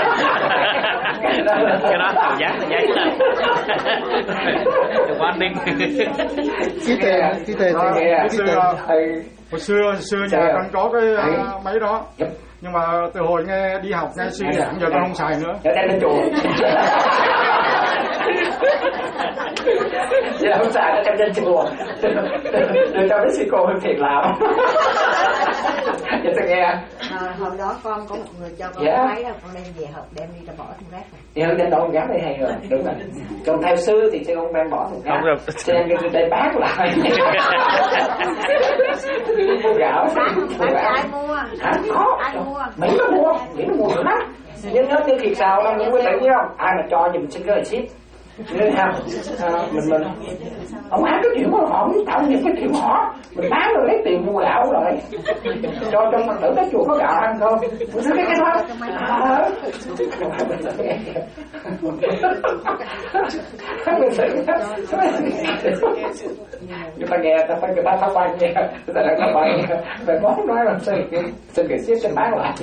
Cái đó còn dán tờ giấy lên. Warning. Cái tề, cái tề, cái xưa, hồi xưa, xưa nhà con có cái máy đó. Nhưng mà từ hồi nghe đi học nghe suy giảng giờ con không xài nữa. Giờ đem lên chùa. Giờ không xài nó đem lên chùa. Rồi cho mấy sư cô hơn thiệt làm. Giờ tôi nghe. À, hồi đó con có một người cho con yeah. máy đó, con đem về học đem đi cho bỏ thùng rác này. Dạ, đem đâu gắn đây hay rồi, đúng rồi. Còn theo sư thì sư không đem bỏ thùng rác. Cho nên cái đây bán lại. Mua gạo. Bán, bán ai mua? Hả? Có. Ai mua? Mỹ nó mua, Mỹ nó mua được lắm. Nhưng nó như thiệt sao đâu, nhưng có tự nhiên không? Ai mà cho thì mình xin cái receipt. Nên không? À, mình mình ông ác cái chuyện của họ không tạo những cái chuyện họ mình bán rồi lấy tiền mua gạo rồi cho trong phật tử cái chùa có gạo ăn không? Mình nói cái cái đó à, người ta nghe ta phải người ta thắc mắc nghe người ta đang thắc mắc về món nói làm sao xin cái ship xin bán lại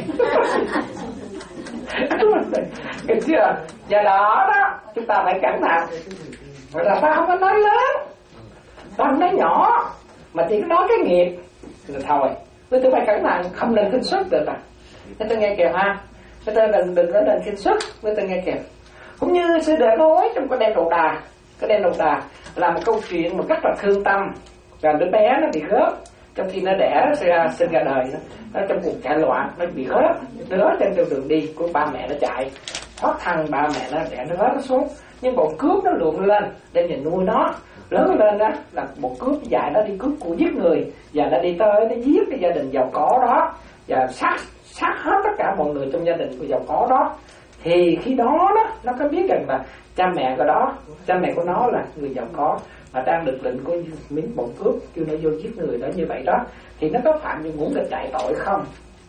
cái chưa do đó đó chúng ta phải cẩn thận rồi là ta không có nói lớn ta không nói nhỏ mà chỉ nói cái nghiệp rồi thôi với tôi phải cẩn thận không nên khinh suất được à nên tôi nghe kìa ha nên tôi đừng đừng có nên khinh suất với tôi nghe kìa cũng như sư đệ nói trong cái đêm đầu đà cái đêm đầu đà là một câu chuyện một cách là thương tâm và đứa bé nó bị gớp trong khi nó đẻ ra sinh ra đời nó, nó trong cuộc chạy loạn nó bị gớp đứa trên trên đường đi của ba mẹ nó chạy thoát thân ba mẹ nó đẻ nó gớp nó xuống nhưng bọn cướp nó lượn lên để nhìn nuôi nó lớn lên đó là một cướp dạy nó đi cướp của giết người và nó đi tới nó giết cái gia đình giàu có đó và sát sát hết tất cả mọi người trong gia đình của giàu có đó thì khi đó đó nó có biết rằng là cha mẹ của đó cha mẹ của nó là người giàu có mà đang được lệnh của miếng bọn cướp kêu nó vô giết người đó như vậy đó thì nó có phạm những ngũ nghịch đại tội không?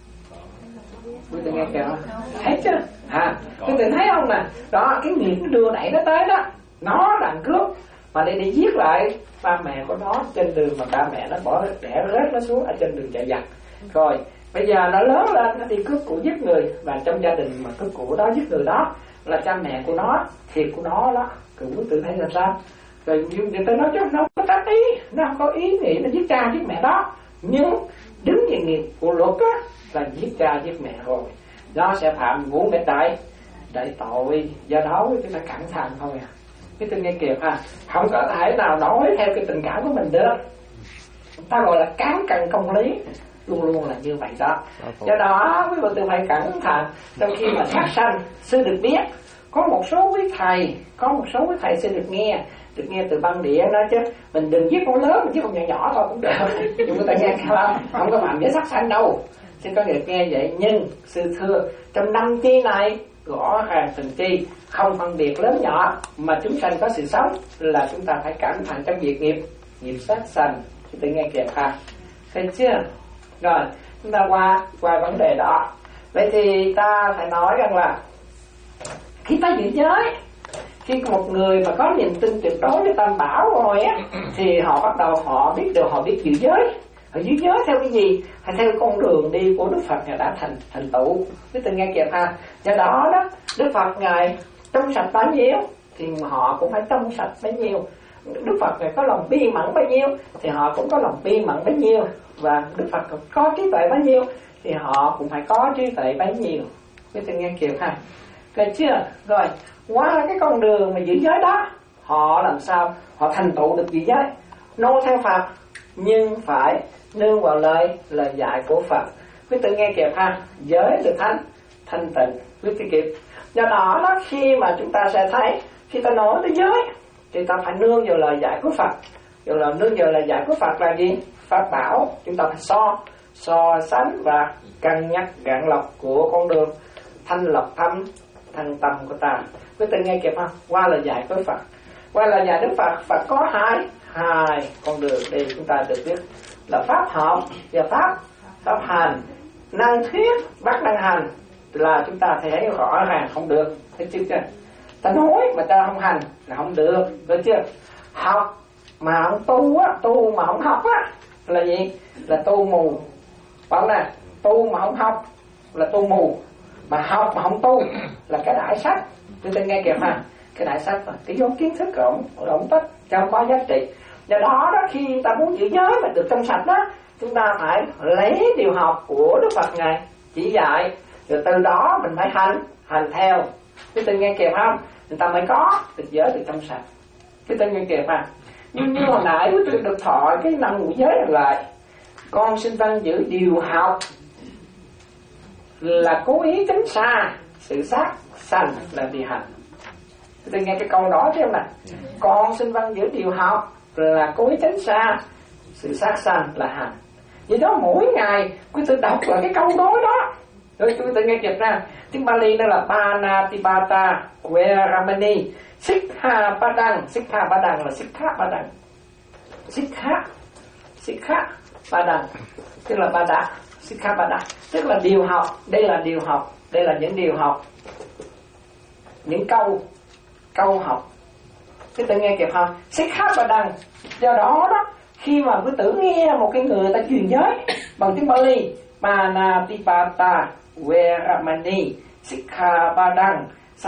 Quý vị nghe kìa thấy chưa? À, quý vị thấy không nè? Đó cái nghiệp nó đưa đẩy nó tới đó, nó là cướp mà để đi giết lại ba mẹ của nó trên đường mà ba mẹ nó bỏ đẻ rớt nó xuống ở trên đường chạy giặc. Rồi bây giờ nó lớn lên nó đi cướp của giết người và trong gia đình mà cướp của đó giết người đó là cha mẹ của nó thiệt của nó đó, cứ tự thấy là sao? Rồi người ta nói chứ nó không có tác ý, nó không có ý nghĩ là giết cha giết mẹ đó, nhưng đứng về nghiệp của luật á là giết cha giết mẹ rồi nó sẽ phạm ngũ nghịch đại đại tội. Do đó chúng ta cẩn thận thôi à. Cái tôi nghe kịp ha, không có thể nào nói theo cái tình cảm của mình được, ta gọi là cán cân công lý, luôn luôn là như vậy đó. Do đó quý vị tôi phải cẩn thận trong khi mà sát sanh. Sư được biết có một số quý thầy có một số quý thầy sư được nghe được nghe từ băng địa nói chứ mình đừng giết con lớn mình giết con nhỏ nhỏ thôi cũng được nhưng người ta nghe không không có phạm với sát sanh đâu. Xin có người nghe vậy nhưng sư thưa trong năm chi này rõ ràng từng chi không phân biệt lớn nhỏ mà chúng sanh có sự sống là chúng ta phải cẩn thận trong việc nghiệp nghiệp sát sanh. Chúng ta nghe kịp ha, thấy chưa? Rồi chúng ta qua qua vấn đề đó. Vậy thì ta phải nói rằng là khi ta giữ giới, khi một người mà có niềm tin tuyệt đối với Tam Bảo rồi á thì họ bắt đầu họ biết được họ biết giữ giới. Họ giữ giới theo cái gì? Hay theo con đường đi của Đức Phật Ngài đã thành thành tựu. Quý vị nghe kịp ha. Do đó đó Đức Phật Ngài trong sạch bao nhiêu thì họ cũng phải trong sạch bấy nhiêu. Đức Phật Ngài có lòng bi mẫn bao nhiêu thì họ cũng có lòng bi mẫn bấy nhiêu. Và Đức Phật có trí tuệ bao nhiêu thì họ cũng phải có trí tuệ bấy nhiêu. Quý vị nghe kịp ha. Được chưa? Rồi qua cái con đường mà giữ giới đó họ làm sao họ thành tựu được giữ giới nô theo Phật nhưng phải nương vào lời lời dạy của Phật. Quý vị nghe kịp ha, giới được thánh thanh tịnh. Quý vị kịp. Do đó đó khi mà chúng ta sẽ thấy khi ta nói tới giới thì ta phải nương vào lời dạy của Phật. Rồi là nương vào lời dạy của Phật là gì? Pháp bảo. Chúng ta phải so so sánh và cân nhắc gạn lọc của con đường thanh lọc thâm thân tâm của ta. Quý vị nghe kịp không? Qua lời dạy của Phật, qua lời dạy Đức Phật, Phật có hai hai con đường để chúng ta được biết là pháp học và pháp pháp hành. Năng thuyết bắt năng hành, là chúng ta thấy rõ ràng không được, thấy chưa? Ta nói mà ta không hành là không được, được chưa? Học mà không tu á, tu mà không học á là gì? Là tu mù. Bảo nè, tu mà không học là tu mù, mà học mà không tu là cái đại sách. Chúng ta nghe kịp ha, cái đại sách mà cái vốn kiến thức rộng rộng tích trong có giá trị. Do đó đó, khi ta muốn giữ giới mà được trong sạch đó, chúng ta phải lấy điều học của Đức Phật ngài chỉ dạy, rồi từ đó mình phải hành hành theo. Chúng ta nghe kịp không? Người ta mới có được giới được trong sạch. Chúng ta nghe kịp ha. Nhưng như hồi nãy quý vị được thọ cái năm ngũ giới lại, con xin tăng giữ điều học là cố ý tránh xa sự sát sanh là vì hành. Chúng ta nghe cái câu đó chứ không nè? Con xin văn giữ điều học là cố ý tránh xa sự sát sanh là hành. Vì đó mỗi ngày quý vị đọc là cái câu nói đó. Rồi quý vị nghe kịp ra. Tiếng Bali đó là Panatipata Veramani Sikha Padang. Sikha Padang là Sikha Padang. Sikha Sikha Padang tức là Pada. Sikha Padang tức là điều học. Đây là điều học. Đây là những điều học, những câu câu học. Quý vị nghe kịp không? Sikha Padang. Do đó đó, khi mà quý tử nghe một cái người ta truyền giới bằng tiếng Bali Panatipata Veramani Sikha Padang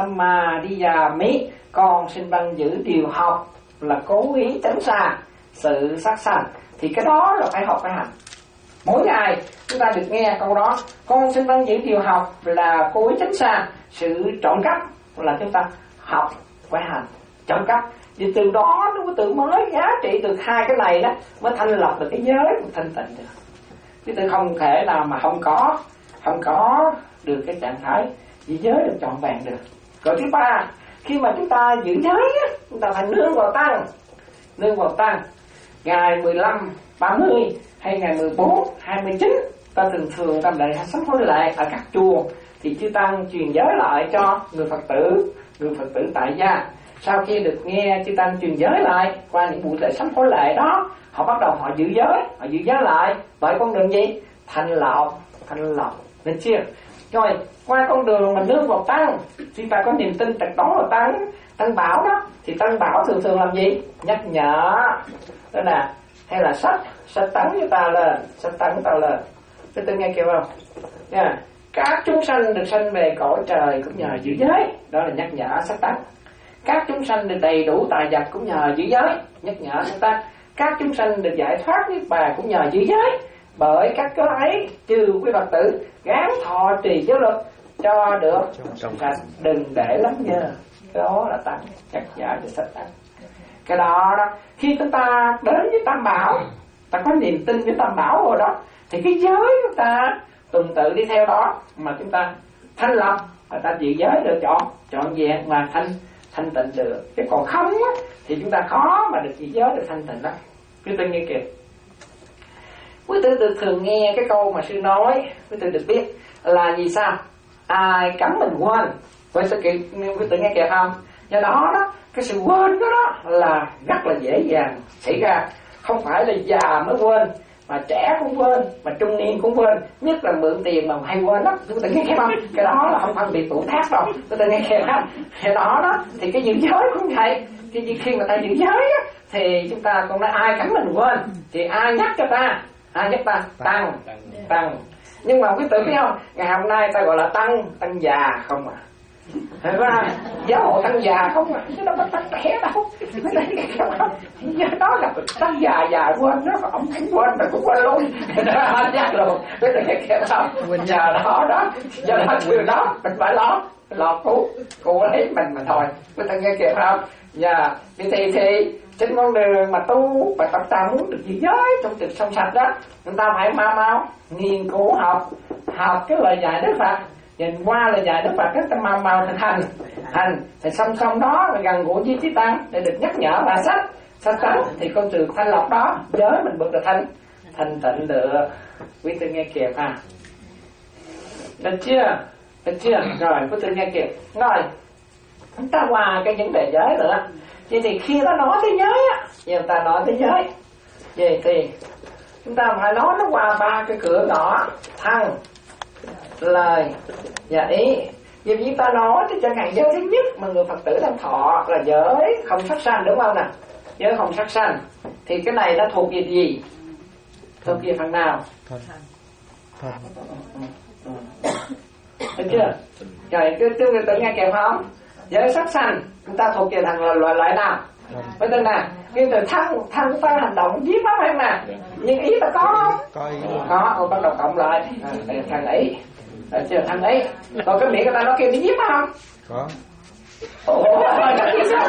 Samadhiyami, con xin văn giữ điều học là cố ý tránh xa sự sát sanh, thì cái đó là phải học phải hành. Mỗi ngày chúng ta được nghe câu đó, con xin văn giữ điều học là cố ý tránh xa sự trộm cắp, là chúng ta học phải hành trộm cắp. Vì từ đó nó tự mới giá trị từ hai cái này đó mới thanh lọc được cái giới của thanh tịnh được. Chứ tự không thể nào mà không có không có được cái trạng thái giữ giới được trọn vẹn được. Rồi thứ ba, khi mà chúng ta giữ giới á, chúng ta phải nương vào tăng, nương vào tăng. Ngày mười lăm, ba mươi hay ngày mười bốn, hai mươi chín, ta thường thường ta lại sám hối lệ ở các chùa thì chư tăng truyền giới lại cho người Phật tử, người Phật tử tại gia. Sau khi được nghe chư tăng truyền giới lại qua những buổi lễ sám hối lệ đó, họ bắt đầu họ giữ giới, họ giữ giới lại bởi con đường gì? Thanh lọc, thanh lọc, nên chưa? Rồi qua con đường mình nương vào tăng, khi ta có niềm tin tuyệt đối vào tăng, tăng bảo đó, thì tăng bảo thường thường làm gì? Nhắc nhở, đó là hay là sách, sách tấn cho ta lên, sách tấn ta lên. Thế tôi nghe kêu không? Nha. Các chúng sanh được sanh về cõi trời cũng nhờ giữ giới, đó là nhắc nhở sách tấn. Các chúng sanh được đầy đủ tài vật cũng nhờ giữ giới, nhắc nhở sách tấn. Các chúng sanh được giải thoát niết bàn cũng nhờ giữ giới. Bởi các cái ấy trừ quý Phật tử gán thọ trì giới luật cho được trong sạch, đừng để lắm nhờ. Đó là tăng nhắc nhở cho sách tấn. Cái đó đó, khi chúng ta đến với Tam Bảo, ta có niềm tin với Tam Bảo rồi đó, thì cái giới chúng ta tuần tự đi theo đó mà chúng ta thanh lập, và ta giữ giới được chọn chọn vẹn mà thanh thanh tịnh được. Chứ còn không á, thì chúng ta khó mà được giữ giới được thanh tịnh đó. Quý vị nghe kìa, quý tử được thường nghe cái câu mà sư nói, quý tử được biết là gì sao? Ai cấm mình quên. Quý tử quý tử nghe kìa không? Do đó đó, cái sự quên đó, đó là rất là dễ dàng xảy ra. Không phải là già mới quên, mà trẻ cũng quên, mà trung niên cũng quên. Nhất là mượn tiền mà hay quên lắm. Chúng ta nghe không? Cái đó là không phân biệt tuổi tác đâu. Chúng ta nghe không? Cái đó đó, thì cái giữ giới cũng vậy. Thì khi mà ta giữ giới á, thì chúng ta cũng nói ai cấm mình quên, thì ai nhắc cho ta? Ai nhắc ta? Tăng, tăng. Nhưng mà quý tử biết không? Ngày hôm nay ta gọi là tăng, tăng già không à. Thấy không? Giáo hội tăng già không à, chứ đâu có tăng trẻ đâu. Do đó là tăng già già quên đó, ông cũng quên mà cũng quên luôn. Đó nhắc luôn, biết là cái kia không? Giờ đó đó, do đó từ đó mình phải lo, lo cứu, cứu lấy mình mà thôi. Quý ta nghe kịp không? Dạ, thì thì thì trên con đường mà tu và tập ta muốn được giữ giới trong việc sông sạch đó, chúng ta phải mau mau nghiên cứu học, học cái lời dạy Đức Phật. Nhìn qua là dạy Đức Phật rất là mau mau thực hành, hành thì song song đó là gần gũi với trí tăng để được nhắc nhở và sách sách tấn, thì con trường thanh lọc đó giới mình bước được thanh thanh tịnh được. Quý tư nghe kịp à? Được chưa? Được chưa? Rồi quý tư nghe kịp. Rồi chúng ta qua cái vấn đề giới nữa. Vậy thì khi ta nói tới giới á, giờ ta nói tới giới, vậy thì chúng ta phải nói nó qua ba cái cửa ngõ: thân, lời và ý. Vì chúng ta nói thì chẳng hạn giới thứ nhất mà người Phật tử đang thọ là giới không sát sanh, đúng không nè? Giới không sát sanh thì cái này nó thuộc về gì? Thuộc về phần nào? Thấy chưa? Rồi cứ cứ tự nghe kèm không? Giới sát sanh chúng ta thuộc về thằng là loại loại nào? Với tên nè, nhưng từ thân thân ta hành động giết nó phải không nè? Nhưng ý ta có không? Có ý. Có, rồi bắt đầu cộng lại à, thằng ấy. Rồi chưa thằng ấy. Còn cái miệng người ta nói kêu đi giết nó không? Có. Ủa, cái gì sao?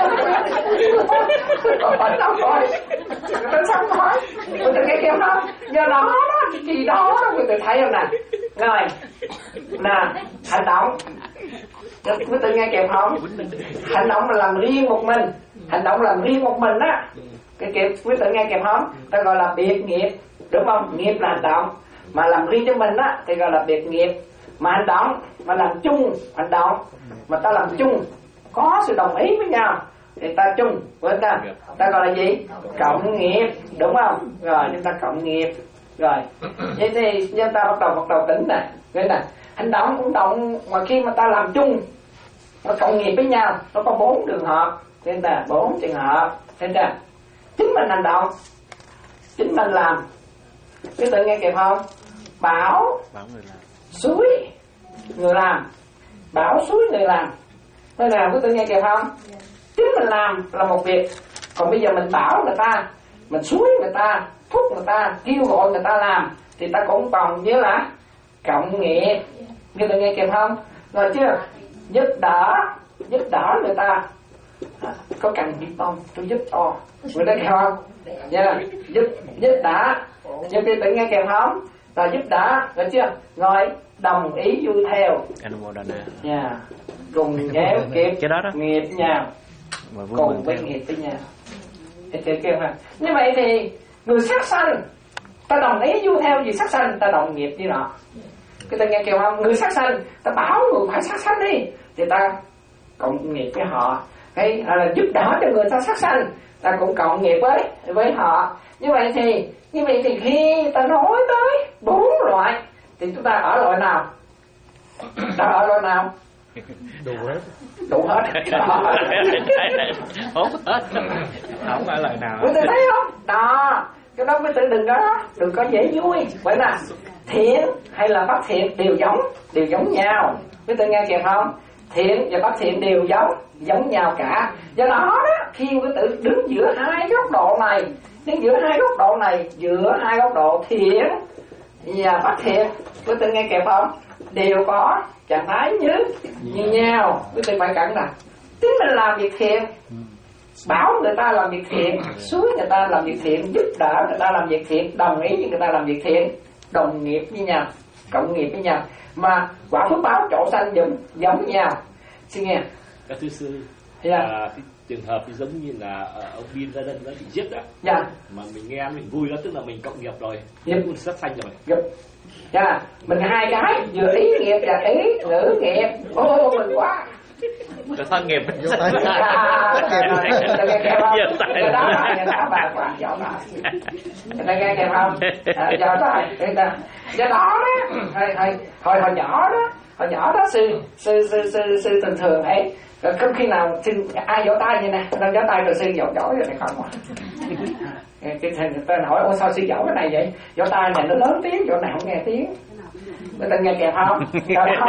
Còn phải đâu rồi. Người ta xong rồi. Người ta nghe kêu không? Do đó đó, cái gì đó đó người ta thấy không nè? Rồi. Nè, hành động. Quý tự nghe kèm không? Hành động là làm riêng một mình. Hành động làm riêng một mình á. Cái kịp quý tự nghe kèm không? Ta gọi là biệt nghiệp, đúng không? Nghiệp là hành động. Mà làm riêng cho mình á thì gọi là biệt nghiệp. Mà hành động mà làm chung hành động mà ta làm chung có sự đồng ý với nhau thì ta chung với ta. Ta gọi là gì? Cộng nghiệp, đúng không? Rồi chúng ta cộng nghiệp. Rồi vậy thì chúng ta bắt đầu bắt đầu tính nè. Vậy nè, hành động cũng động mà khi mà ta làm chung nó cộng nghiệp với nhau nó có bốn trường hợp. Thế là bốn trường hợp. Thế ra chính mình hành động, chính mình làm. Cái tự nghe kịp không? Bảo suối người làm, bảo suối người làm. Thế nào quý tự nghe kịp không? Chính mình làm là một việc, còn bây giờ mình bảo người ta, mình suối người ta, thúc người ta, kêu gọi người ta làm thì ta cũng còn như là cộng nghiệp. Quý tự nghe kịp không? Rồi chưa? Giúp đỡ, giúp đỡ người ta. À, có cần giúp không? Tôi giúp to. Người ta kịp không? Yeah. Giúp giúp đỡ. Giúp quý tự nghe kịp không? Rồi giúp đỡ, được chưa? Rồi đồng ý vui theo. Yeah. Cùng nhéo kịp nghiệp nhau, cùng với nghiệp với nhau. Thì thì kêu ha. Như vậy thì người sát sanh ta đồng ý vui theo gì sát sanh, ta đồng nghiệp với nó. Cái ta nghe kêu không? Người sát sanh ta bảo người phải sát sanh đi thì ta cộng nghiệp với họ. Hay là giúp đỡ cho người ta sát sanh ta cũng cộng nghiệp với với họ. Như vậy thì như vậy thì khi ta nói tới bốn loại thì chúng ta ở loại nào? Ta ở loại nào? Đủ hết. Đủ hết. Tốt hết. Không phải loại nào. Quý vị thấy không? Đó, cái đó quý vị đừng có đừng có dễ vui. Vậy nè, thiện hay là bất thiện đều giống, đều giống nhau. Quý vị nghe kịp không? Thiện và bất thiện đều giống, giống nhau cả. Do đó đó, khi quý vị đứng giữa hai góc độ này, đứng giữa hai góc độ này, giữa hai góc độ thiện và bất thiện, quý vị nghe kịp không? Đều có trạng thái như như nhau. Quý vị phải cẩn thận. Chính mình làm việc thiện, bảo người ta làm việc thiện, suối người ta làm việc thiện, giúp đỡ người ta làm việc thiện, đồng ý với người ta làm việc thiện, đồng nghiệp với nhau, cộng nghiệp với nhau, mà quả phước báo chỗ sanh giống giống nhau. Xin nghe. Các thưa sư, yeah. à, cái trường hợp thì giống như là uh, ông Bin ra đây nó bị giết ạ, yeah. mà mình nghe mình vui đó, tức là mình cộng nghiệp rồi, yep. cũng sát sanh rồi. Yep. Yeah. Mình hai cái vừa ý nghiệp và ý ngữ nghiệp. Ô oh, mình quá. Cái thân nghiệp. Vô tay. Người ta nghe không? Người ta bà, người ta bà quá, dọ bà. Người ta nghe kèm không? Dọ tay. Do đó đó, hồi, hồi, hồi nhỏ đó, hồi nhỏ đó sư, sư, sư, sư, sư thường thường ấy, không khi nào xin ai vỗ tay vậy nè, đang vỗ tay rồi sư vỗ vỗ rồi này không à. Cái thằng người ta hỏi, ôi sao sư vỗ cái này vậy? Vỗ tay này nó lớn tiếng, vỗ này không nghe tiếng. Người ta nghe kèm không? Rồi không?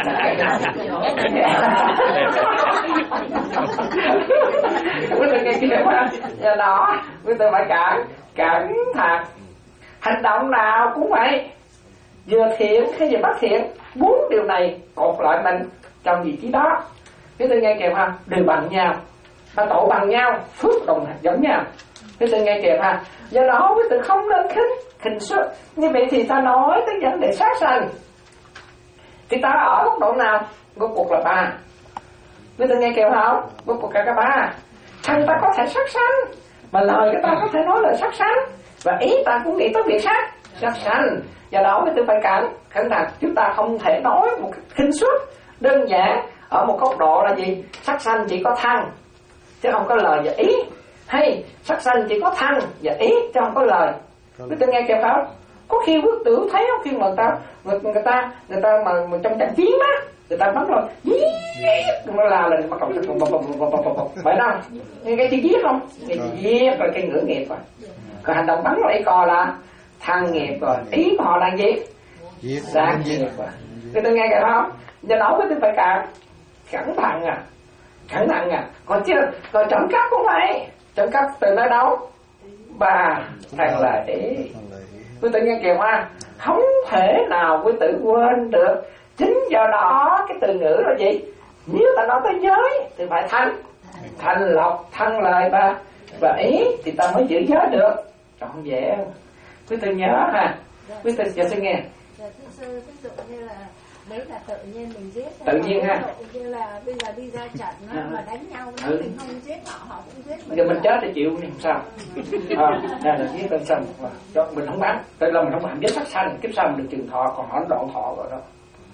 Người ta nghe kèm không? Do đó, người ta phải cẩn, cẩn thận. Hành động nào cũng vậy, vừa thiện hay vừa bất thiện, bốn điều này cột lại mình trong vị trí đó. Người ta nghe kèm không? Đều bằng nhau, ta tổ bằng nhau, phước đồng giống nhau. Quý vị nghe kịp ha. Do đó quý vị không nên khinh khinh suất. Như vậy thì ta nói tới vấn đề sát sanh thì ta ở góc độ nào? Góc cuộc là ba. Quý vị nghe kịp không? Góc cuộc cả cả ba. Thân ta có thể sát sanh, mà lời của ta có thể nói lời sát sanh, và ý ta cũng nghĩ tới việc sát sát sanh. Do đó quý vị phải cẩn cẩn thận. Chúng ta không thể nói một cách khinh suất đơn giản ở một góc độ là gì? Sát sanh chỉ có thân chứ không có lời và ý, hay sát sanh chỉ có thân và ý chứ không có lời. Quý vị nghe kịp không? Có khi quý tử thấy không, khi mà người ta người, người ta người ta mà, mà trong trận chiến á, người ta bắn rồi nó lao lên bắt đầu phải không? Nghe cái chữ giết không? Cái chữ giết rồi cái ngữ nghiệp rồi. Còn hành động bắn lại co là thăng nghiệp rồi. Ý của họ đang gì? Đang nghiệp rồi. Cái tôi nghe kìa không? Do đó với tôi phải cả cẩn thận à, cẩn thận à. Còn chứ còn trộm cắp cũng vậy. Trộm cắp từ nơi đâu? Bà thằng là ý. Quý tử nghe kìa ha, không thể nào quý tử quên được. Chính do đó cái từ ngữ là gì? Nếu ta nói tới giới thì phải thanh, thanh lọc, thanh lời và và ý thì ta mới giữ giới được. Trọn vẹn. Quý tử nhớ ha. Quý tử giờ xin nghe. Dạ thưa sư, ví dụ như là đấy là tự nhiên mình giết. Tự nhiên ha. Như là bây giờ đi ra trận nó mà đánh nhau nó ừ. mình không giết họ, họ cũng giết mình. Giờ mình chết thì chịu thì không sao. À, đây là giết tên sanh. Mình không bán. Đây là mình không làm giết sát sanh. Kiếp sau mình được trường thọ, còn họ đoạn thọ rồi đó.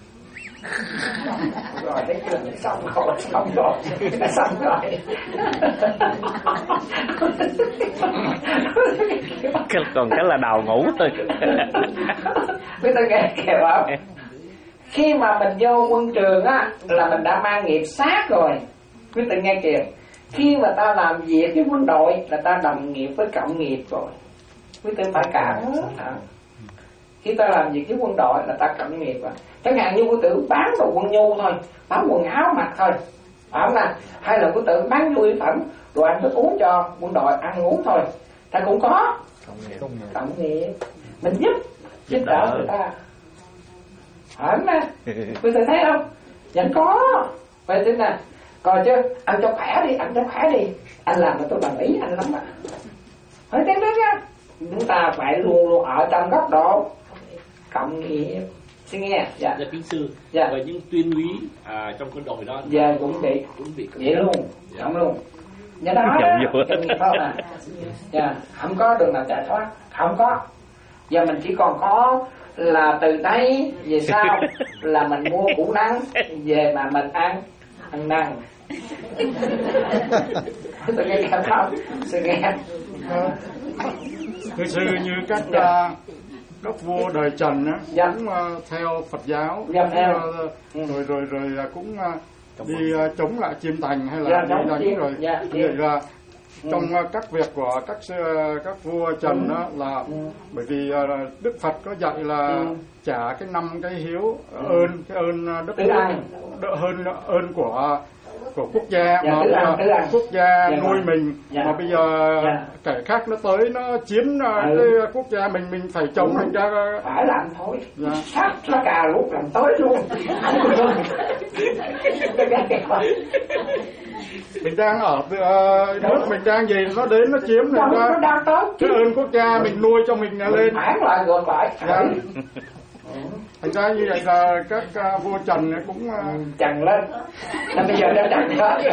Rồi thấy chưa, xong rồi, xong rồi, xong rồi. Còn cái là đào ngủ thôi. Quý tôi nghe kìa không? Khi mà mình vô quân trường á là mình đã mang nghiệp sát rồi. Quý tôi nghe kìa, khi mà ta làm việc với quân đội là ta đồng nghiệp với cộng nghiệp rồi. Quý tôi phải cảm à. Khi ta làm việc với quân đội là ta cộng nghiệp rồi. Chẳng hạn như quý tử bán đồ quân nhu thôi, bán quần áo mặc thôi, phải không nào? Hay là quý tử bán nhu yếu phẩm, đồ ăn thức uống cho quân đội ăn uống thôi, ta cũng có cộng nghiệp. Mình giúp giúp đỡ người ta, phải không nè? Quý tử thấy không? Vẫn có. Vậy thế nè, coi chứ ăn cho khỏe đi, ăn cho khỏe đi. Anh làm mà tôi đồng ý anh lắm ạ. Hỏi tiếng đó nha. Chúng ta phải luôn luôn ở trong góc độ cộng nghiệp. Xin nghe. Dạ. Dạ kính sư. Dạ. Và những tuyên úy à, trong quân đội đó. Dạ cũng bị. Cũng bị. Vậy luôn. Dạ. Không luôn. Dạ đó. Cộng nghiệp không à. Dạ. Không có đường nào chạy thoát. Không có. Giờ mình chỉ còn có là từ đây về sau là mình mua củ nắng về mà mình ăn ăn năn. Tôi nghe cảm không? Tôi nghe. Thưa sư, như các dạ. uh, các vua đời Trần á, dạ. cũng uh, theo Phật giáo, dạ, cũng, theo. Uh, ừ. rồi rồi rồi uh, cũng uh, đi uh, chống lại Chiêm Thành hay là dạ, đi đánh chim. rồi. Dạ, vậy là ừ. trong uh, các việc của các uh, các vua Trần đó ừ. là ừ. bởi vì uh, Đức Phật có dạy là ừ. trả cái năm cái hiếu ừ. ơn, cái ơn uh, đức đỡ hơn ơn của của quốc gia dạ, mà bây ăn, giờ quốc gia dạ, nuôi dạ. mình dạ. mà bây giờ dạ. kẻ khác nó tới nó chiếm ừ. cái quốc gia mình mình phải chống thành ra phải làm thôi dạ. sát nó cà lúc làm tới luôn mình đang ở uh, nước mình đang gì nó đến nó chiếm thành ra nó đang tới cái ơn quốc gia mình nuôi cho mình lên phản lại ngược lại dạ. Thành ra như vậy là các uh, vua Trần cũng uh... trần lên. Nên bây giờ đã trần hết.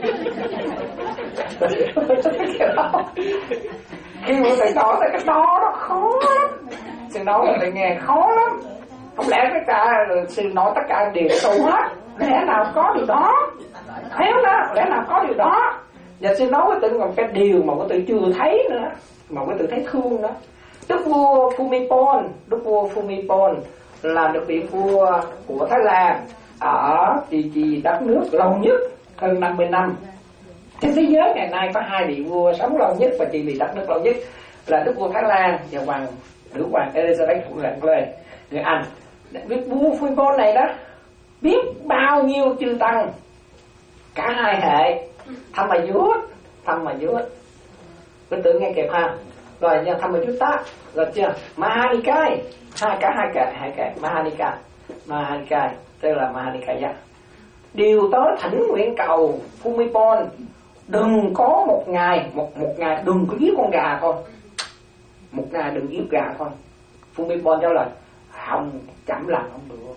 Khi mà thầy nói là cái đó nó khó lắm. Sư nói là thầy nghe khó lắm. Không lẽ tất cả sư nói tất cả đều tu hết. Lẽ nào có điều đó. Thấy đó, lẽ nào có điều đó. Và sư nói với tự còn cái điều mà có tự chưa thấy nữa. Mà có tự thấy thương nữa. Đức vua Phumipol, Đức vua Phumipol là được vị vua của Thái Lan ở trì trì đất nước lâu nhất hơn năm mươi năm. Trên thế giới ngày nay có hai vị vua sống lâu nhất và trì trì đất nước lâu nhất là Đức vua Thái Lan và hoàng nữ hoàng Elizabeth của người Anh, người Anh. Đức vua Phumipol này đó biết bao nhiêu chư tăng cả hai hệ thăm mà vua thăm mà vua cứ tự nghe kịp ha. Rồi nha thăm mà chút ta rồi chưa Mahanikai hai cả hai cái hai cái Mahanikai Mahanikai tức là Mahanikaya điều tới thỉnh nguyện cầu Phumipol đừng có một ngày một một ngày đừng có giết con gà thôi, một ngày đừng giết gà thôi. Phumipol trả lời không, chậm làm không được.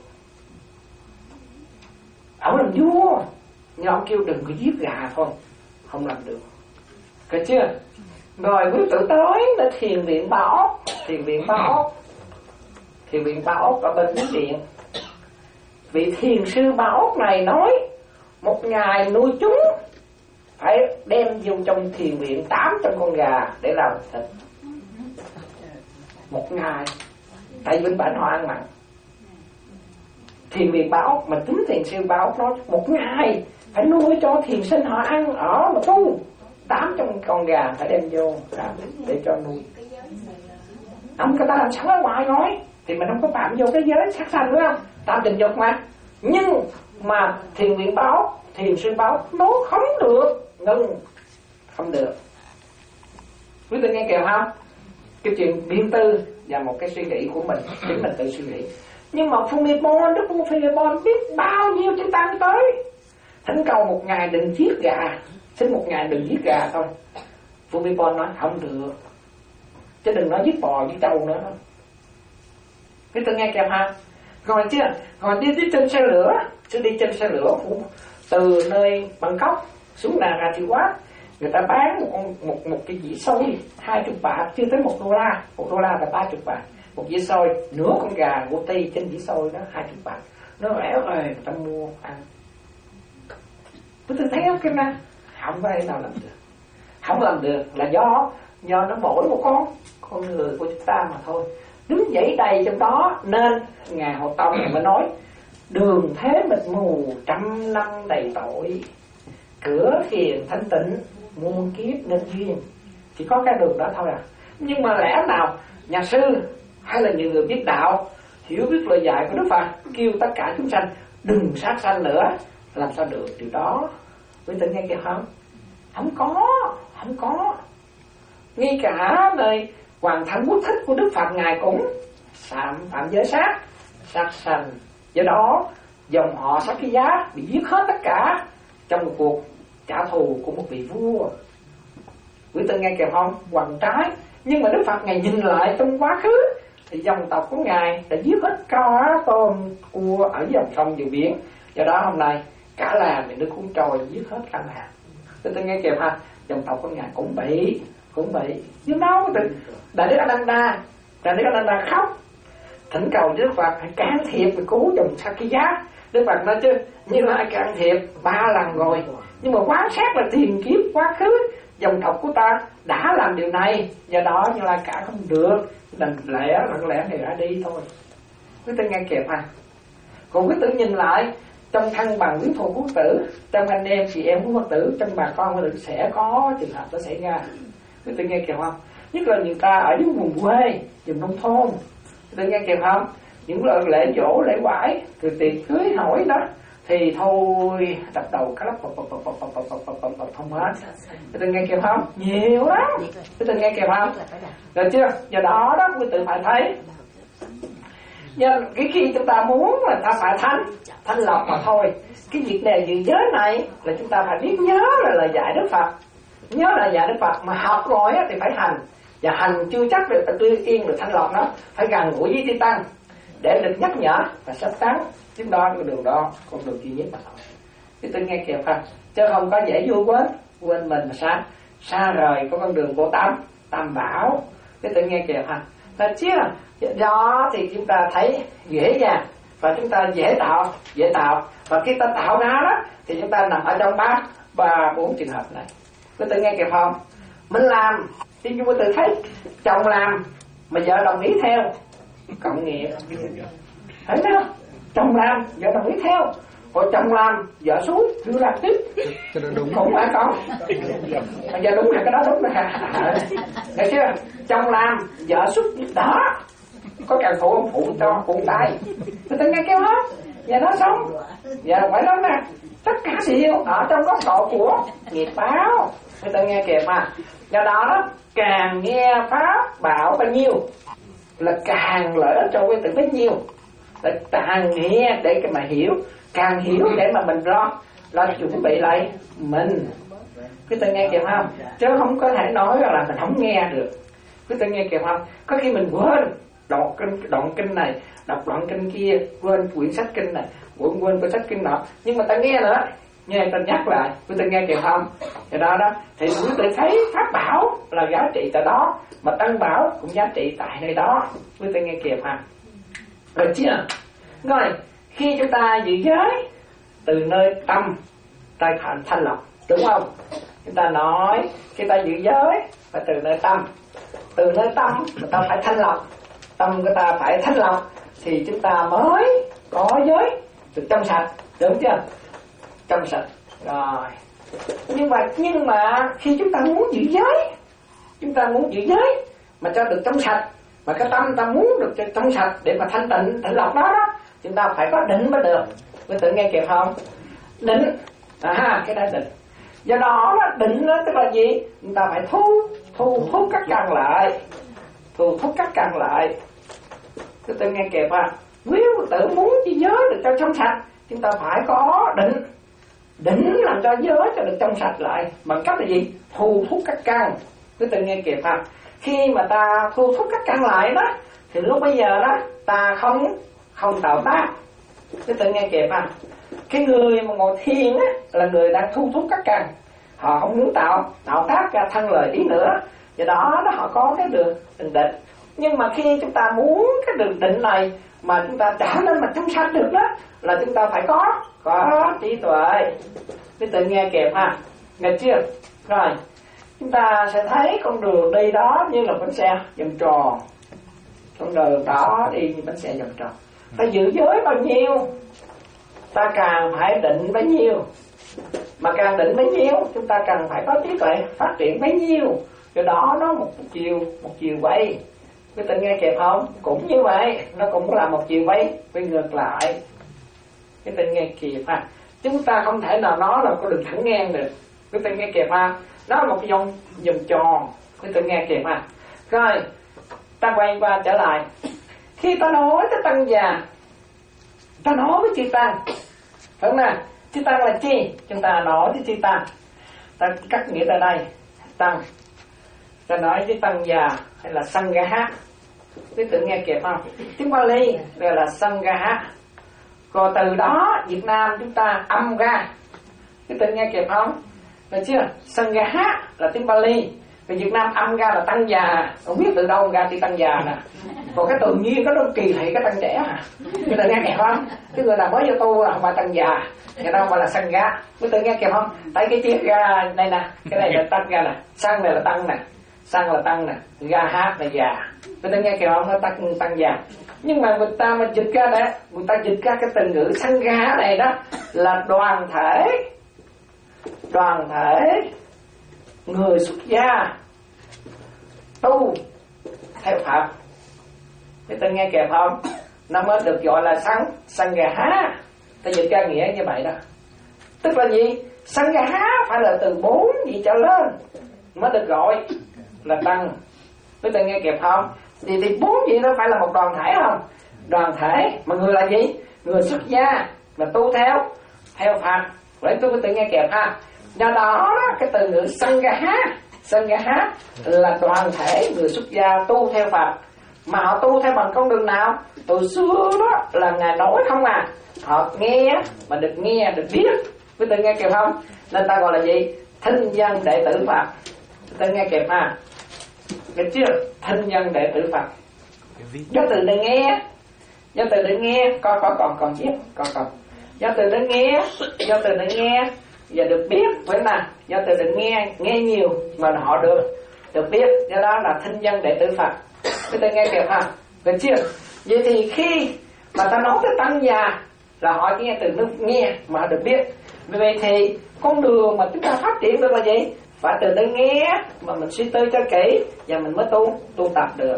Ông làm vua nhưng ông kêu đừng có giết gà thôi, không làm được. Được chưa? Rồi quý tử tới là thiền viện Bảo Ốc, thiền viện Bảo Ốc, thiền viện Bảo Ốc ở bên Miến Điện. Vị thiền sư Bảo Ốc này nói một ngày nuôi chúng phải đem vô trong thiền viện tám trăm con gà để làm thịt. Một ngày tại vì bên bản họ ăn mặn. Thiền viện Bảo Ốc mà tính thiền sư Bảo Ốc nói một ngày phải nuôi cho thiền sinh họ ăn ở mà tu tám trăm con gà phải đem vô để cho nuôi. Ông người ta làm sẵn ở ngoài nói thì mình không có phạm vô cái giới sát sanh đúng không? Tam tình dục mà. Nhưng mà thiền viện Bảo Ốc, thiền sư Bảo Ốc nói không được, ngưng, không được. Quý vị nghe kèm không? Cái chuyện biên tư và một cái suy nghĩ của mình, chính mình tự suy nghĩ. Nhưng mà Phumibol, Đức Vua Phumibol biết bao nhiêu chúng ta tới. Thỉnh cầu một ngày đừng giết gà, xin một ngày đừng giết gà thôi. Phumibol nói không được, chứ đừng nói giết bò, giết trâu nữa. Quý vị nghe kèm ha? Rồi chưa? Rồi đi, đi trên xe lửa, chứ đi trên xe lửa từ nơi Bangkok xuống Narathiwat, người ta bán một con một một cái dĩa xôi hai chục bạc, chưa tới một đô la, một đô la là ba chục bạc. Một dĩa xôi nửa con gà roti trên dĩa xôi đó hai chục bạc, nó rẻ rồi người ta mua ăn. Tôi thấy không cái này không có ai nào làm được, không làm được là do do nó mỗi một con con người của chúng ta mà thôi. Đứng dậy đầy trong đó nên ngài Hộ Tông mới nói đường thế mịt mù trăm năm đầy tội, cửa thiền thanh tịnh muôn kiếp nên duyên. Chỉ có cái đường đó thôi à. Nhưng mà lẽ nào nhà sư hay là những người biết đạo hiểu biết lời dạy của Đức Phật kêu tất cả chúng sanh đừng sát sanh nữa, làm sao được điều đó? Quý vị nghe kìa không? Không có, không có. Ngay cả nơi Hoàng Thánh Quốc Thích của Đức Phật ngài cũng phạm phạm giới sát, sát sanh. Do đó dòng họ Sakya bị giết hết tất cả trong một cuộc trả thù của một vị vua. Quý vị nghe kìa không? Hoàng trái. Nhưng mà Đức Phật ngài nhìn lại trong quá khứ thì dòng tộc của ngài đã giết hết cá tôm cua ở dòng sông dòng biển. Do đó hôm nay cả làng bị nước cuốn trôi giết hết cả làng. Quý vị nghe kìa ha? Dòng tộc của ngài cũng bị cũng bị. Nhưng đâu Đại Đức Ananda, Đại Đức Ananda khóc thỉnh cầu Đức Phật hãy can thiệp về cứu dòng Sakya. Đức Phật nói chứ Như Lai can thiệp ba lần rồi, nhưng mà quan sát là tiền kiếp quá khứ dòng tộc của ta đã làm điều này, do đó Như Lai cả không được, đành lẽ lặng lẽ này ra đi thôi. Quý vị nghe kịp ha? Còn quý vị nhìn lại trong thân bằng quyến thuộc quốc tử, trong anh em chị em của quốc tử, trong bà con quốc tử sẽ có trường hợp nó xảy ra. Quý vị nghe kịp không? Nhất là người ta ở những vùng quê, vùng nông thôn. Quý vị nghe kịp không? Những lần lễ dỗ, lễ quải, từ tiệc cưới hỏi đó thì thôi đập đầu cá lóc bập bập bập bập bập bập bập bập không hết. Quý vị nghe kịp không? Nhiều lắm. Quý vị nghe kịp không? Được chưa? Do đó đó quý vị phải thấy. Nhưng cái khi chúng ta muốn là ta phải thanh thanh lọc mà thôi. Cái việc này dự giới này là chúng ta phải biết nhớ là lời dạy Đức Phật, nhớ là dạy Đức Phật mà học rồi thì phải hành, và hành chưa chắc được tư yên được thanh lọc nó, phải gần gũi với Chư Tăng để được nhắc nhở và sắp tán. Chúng đó cái đường đó con đường duy nhất mà thôi. Cái tôi nghe kịp ha, chứ không có dễ vui quên quên mình mà xa xa rời có con đường của tam tam bảo. Cái tôi nghe kịp ha, là chứ đó thì chúng ta thấy dễ dàng và chúng ta dễ tạo dễ tạo và khi ta tạo ra đó thì chúng ta nằm ở trong ba ba bốn trường hợp này. Quý tự nghe kịp không? Mình làm thì chúng tôi tự thấy chồng làm mà vợ đồng ý theo cộng nghiệp, thấy không? Chồng làm vợ đồng ý theo, còn chồng làm vợ xuống chưa làm tiếp cũng phải con. Bây giờ đúng là cái đó đúng là thấy chưa? Chồng làm vợ xuất đó, có càng phụ không phụ cho phụ tay. Tôi tự nghe kêu hết và nó xong và phải nói nè, tất cả điều ở trong góc độ của nghiệp báo. Tôi tự nghe kịp mà. Do đó đó càng nghe pháp bảo bao nhiêu là càng lợi ích cho quý tử bấy nhiêu, là càng nghe để mà hiểu, càng hiểu để mà mình lo lo chuẩn bị lại mình. Quý tử nghe kịp không? Chứ không có thể nói là mình không nghe được. Quý tử nghe kịp không? Có khi mình quên đoạn kinh, đoạn kinh này, đọc đoạn kinh kia, quên quyển sách kinh này, quên quên quyển sách kinh nọ, nhưng mà ta nghe nữa, nghe ta nhắc lại, quý vị nghe kịp không? Thì đó đó, thì quý vị thấy pháp bảo là giá trị tại đó, mà tăng bảo cũng giá trị tại nơi đó. Quý vị nghe kịp ha? Rồi chưa? Rồi khi chúng ta giữ giới từ nơi tâm ta thành thanh lọc, đúng không? Chúng ta nói khi ta giữ giới phải từ nơi tâm, từ nơi tâm mà ta phải thanh lọc. tâm của ta phải thanh lọc thì chúng ta mới có giới được trong sạch, đúng chưa? Trong sạch rồi. Nhưng mà nhưng mà khi chúng ta muốn giữ giới, chúng ta muốn giữ giới mà cho được trong sạch, mà cái tâm ta muốn được trong sạch để mà thanh tịnh thanh lọc đó đó, chúng ta phải có định mới được. Quý tự nghe kịp không? Định, à cái đó định. Do đó định đó tức là gì? Chúng ta phải thu thu hút các căn lại, thu hút các căn lại. Quý tự nghe kịp à? Nếu tự muốn chỉ giới được cho trong sạch, chúng ta phải có định. Định làm cho giới cho được trong sạch lại bằng cách là gì? Thu hút các căn. Quý tự nghe kịp à? Khi mà ta thu hút các căn lại đó, thì lúc bây giờ đó ta không không tạo tác. Quý tự nghe kịp à? Cái người mà ngồi thiền á là người đang thu hút các căn, họ không muốn tạo tạo tác ra thân lời ý nữa, do đó đó họ có cái đường định định. Nhưng mà khi chúng ta muốn cái đường định này mà chúng ta trả lên mà trong sạch được đó, là chúng ta phải có có trí tuệ. Quý tự nghe kịp ha, nghe chưa? Rồi chúng ta sẽ thấy con đường đi đó như là bánh xe vòng tròn, con đường đó đi như bánh xe vòng tròn. Ta giữ giới bao nhiêu, ta càng phải định bấy nhiêu, mà càng định bấy nhiêu chúng ta càng phải có trí tuệ phát triển bấy nhiêu. Do đó nó một chiều một chiều quay. Quý tự nghe kịp không? Cũng như vậy, nó cũng là một chiều quay quay ngược lại. Quý tự nghe kịp ha. Chúng ta không thể nào nó là con đường thẳng ngang được. Quý tự nghe kịp ha. Nó là một cái vòng vòng tròn. Quý tự nghe kịp ha. Rồi ta quay qua trở lại. Khi ta nói tới tăng già, ta nói với chư tăng, phải không nào? Chư tăng là chi? Chúng ta nói với chư tăng, ta cắt nghĩa ra đây tăng. Ta nói với tăng già hay là Sangha. Quý tự nghe kịp không? Tiếng Pali gọi là Sangha. Rồi từ đó Việt Nam chúng ta âm ra. Quý tự nghe kịp không? Được chưa? Sangha là tiếng Pali, rồi Việt Nam âm ra là tăng già. Không biết từ đâu ra thì tăng già nè. Còn cái tự nhiên có nó kỳ thị cái tăng trẻ hả? Quý tự nghe kịp không? Cái người nào mới vô tu là không phải tăng già, người ta gọi là Sangha. Quý tự nghe kịp không? Tại cái chiếc ra đây nè, cái này là tăng ra nè, sang này là tăng nè, sang là tăng nè, ga hát là già. Người ta nghe kìa không? Nó tăng tăng già. Nhưng mà người ta mà dịch ra đấy, người ta dịch ra cái từ ngữ Sangha này đó là đoàn thể, đoàn thể người xuất gia tu theo Phật. Người ta nghe kìa không? Nó mới được gọi là sang Sangha. Ta dịch ra nghĩa như vậy đó. Tức là gì? Sangha phải là từ bốn gì trở lên mới được gọi là tăng. Quý vị nghe kịp không? Thì, thì bốn gì đó phải là một đoàn thể không? Đoàn thể mà người là gì? Người xuất gia mà tu theo theo Phật. Vậy tôi quý vị nghe kịp ha. Do đó cái từ ngữ Sangha, Sangha là đoàn thể người xuất gia tu theo Phật. Mà họ tu theo bằng con đường nào? Từ xưa đó là Ngài nói không à. Họ nghe mà được nghe, được biết. Quý vị nghe kịp không? Nên ta gọi là gì? Thinh dân đệ tử Phật. Ta nghe kịp ha. Được chưa? Thinh nhân đệ tử Phật. Do từ để nghe, do từ để nghe, có có còn còn viết, còn còn. Do từ để nghe, do từ để nghe và được biết, phải không nào? Do từ để nghe, nghe nhiều mà họ được được biết, do đó là thinh nhân đệ tử Phật. Cái ta nghe kịp ha. Được chưa? Vậy thì khi mà ta nói tới tăng già là họ nghe từ nước nghe mà họ được biết. Vì vậy thì con đường mà chúng ta phát triển được là gì? Phải từ đây nghe mà mình suy tư cho kỹ và mình mới tu tu tập được.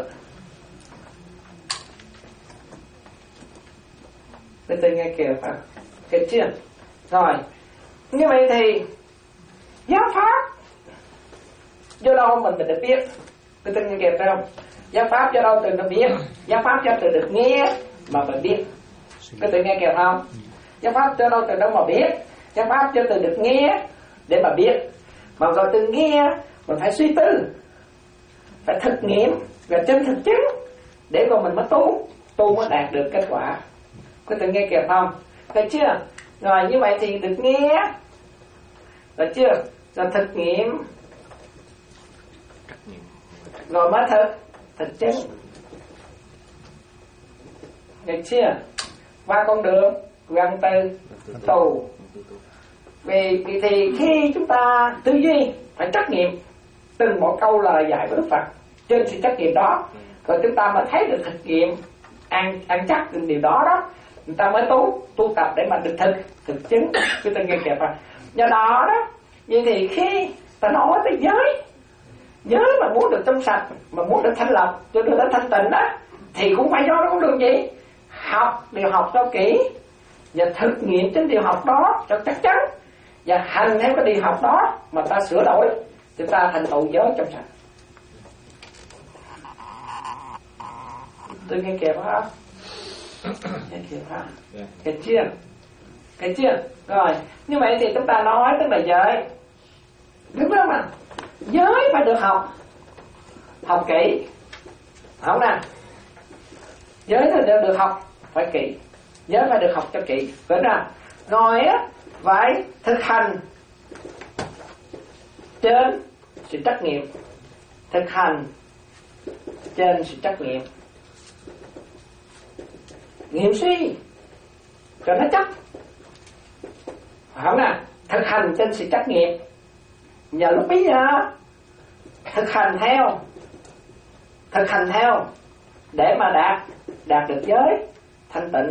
Từ từ nghe kìa phải kịp chưa? Rồi như vậy thì giáo pháp do đâu mình mình được biết? Từ từ nghe kịp phải không? Giáo pháp do đâu từ nó biết? Giáo pháp do từ được nghe mà mình biết. Từ từ nghe kịp không? Giáo pháp do đâu từ đâu mà biết? Giáo pháp do từ được nghe để mà biết. Mà rồi từ nghe mình phải suy tư, phải thực nghiệm và trên thực chứng để rồi mình mới tu, tu mới đạt được kết quả. Có từng nghe kịp không? Thấy chưa? Rồi như vậy thì được nghe, rồi chưa? Rồi thực nghiệm, rồi mới thực thực chứng. Được chưa? Qua con đường văn tư tù. Vì, vì thì khi chúng ta tư duy phải trắc nghiệm từng một câu lời dạy của Đức Phật, trên sự trắc nghiệm đó rồi chúng ta mới thấy được thực nghiệm ăn ăn chắc được điều đó đó, người ta mới tu tu tập để mà được thực thực chứng cái tên nghe kẹp à. Do đó đó, như thì khi ta nói tới giới, giới mà muốn được trong sạch, mà muốn được thanh lọc, cho được thanh tịnh đó, thì cũng phải do nó con đường gì? Học điều học cho kỹ và thực nghiệm trên điều học đó cho chắc chắn, và hành theo cái điều học đó mà ta sửa đổi, chúng ta thành tựu giới trong sạch. Tôi nghe kịp hả? Nghe kịp hả? Cái chưa? Cái chưa? Rồi, như vậy thì chúng ta nói tức là giới, đúng không ạ? Giới phải được học, học kỹ, không nè? Giới thì được, được học phải kỹ, giới phải được học cho kỹ, đúng không? Rồi á, phải thực hành trên sự trách nhiệm, thực hành trên sự trách nhiệm, nghiệm suy cho nó chắc, không nè? Thực hành trên sự trách nhiệm, và lúc bây giờ thực hành theo, thực hành theo để mà đạt đạt được giới thanh tịnh,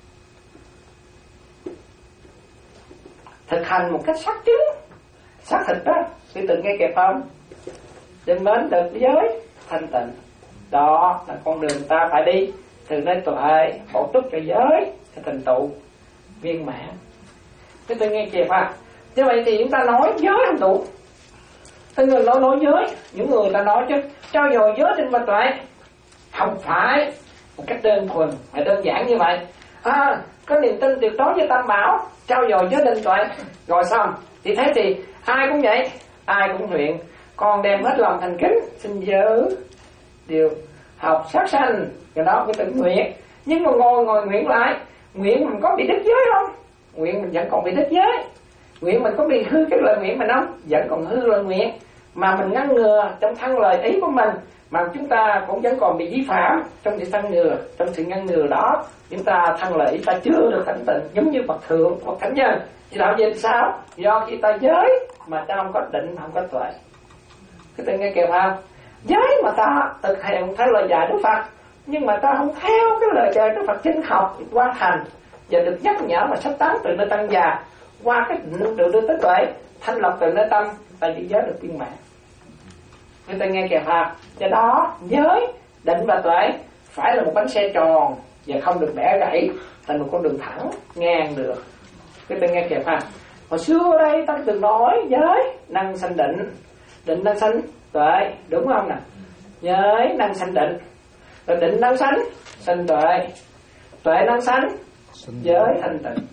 thực hành một cách xác chứng, xác thực đó, thì tự nghe kịp không? Đừng đến được giới thanh tịnh, đó là con đường ta phải đi từ nơi tuệ bổ túc cho giới cho thành tựu viên mãn. Cái tự nghe kịp à? Như vậy thì chúng ta nói giới không đủ. Cái người nói nói giới, những người ta nói chứ trao dồi giới trên và tuệ không phải một cách đơn thuần, phải đơn giản như vậy. À, có niềm tin tuyệt đối với Tam Bảo, trao dồi giới định tuệ, rồi xong thì thế thì ai cũng vậy, ai cũng nguyện con đem hết lòng thành kính xin giữ điều học sát sanh, cái đó cái tự nguyện. Nhưng mà ngồi ngồi nguyện lại, nguyện mình có bị đứt giới không? Nguyện mình vẫn còn bị đứt giới. Nguyện mình có bị hư cái lời nguyện mình không? Vẫn còn hư lời nguyện. Mà mình ngăn ngừa trong thân lời ý của mình, mà chúng ta cũng vẫn còn bị vi phạm trong sự ngăn ngừa, trong sự ngăn ngừa đó chúng ta thân lời ý ta chưa được thanh tịnh, giống như bậc thượng hoặc thánh nhân. Thì đạo gì sao? Do khi ta giới mà ta không có định, không có tuệ. Cái tự nghe kịp không? Giới mà ta thực hiện theo lời dạy Đức Phật, nhưng mà ta không theo cái lời dạy Đức Phật chính học qua thành, và được nhắc nhở và sách tán từ nơi tăng già, qua cái định được đưa tới tuệ thanh lọc từ nơi tâm, ta chỉ giới được viên mãn. Người ta nghe kìa ha. Do đó giới định và tuệ phải là một bánh xe tròn và không được bẻ gãy thành một con đường thẳng ngang được. Người ta nghe kìa ha. Hồi xưa đây ta từng nói giới năng sanh định, định năng sanh tuệ, đúng không nè? Giới năng sanh định, rồi định năng sanh sanh tuệ, tuệ năng sanh giới thanh tịnh.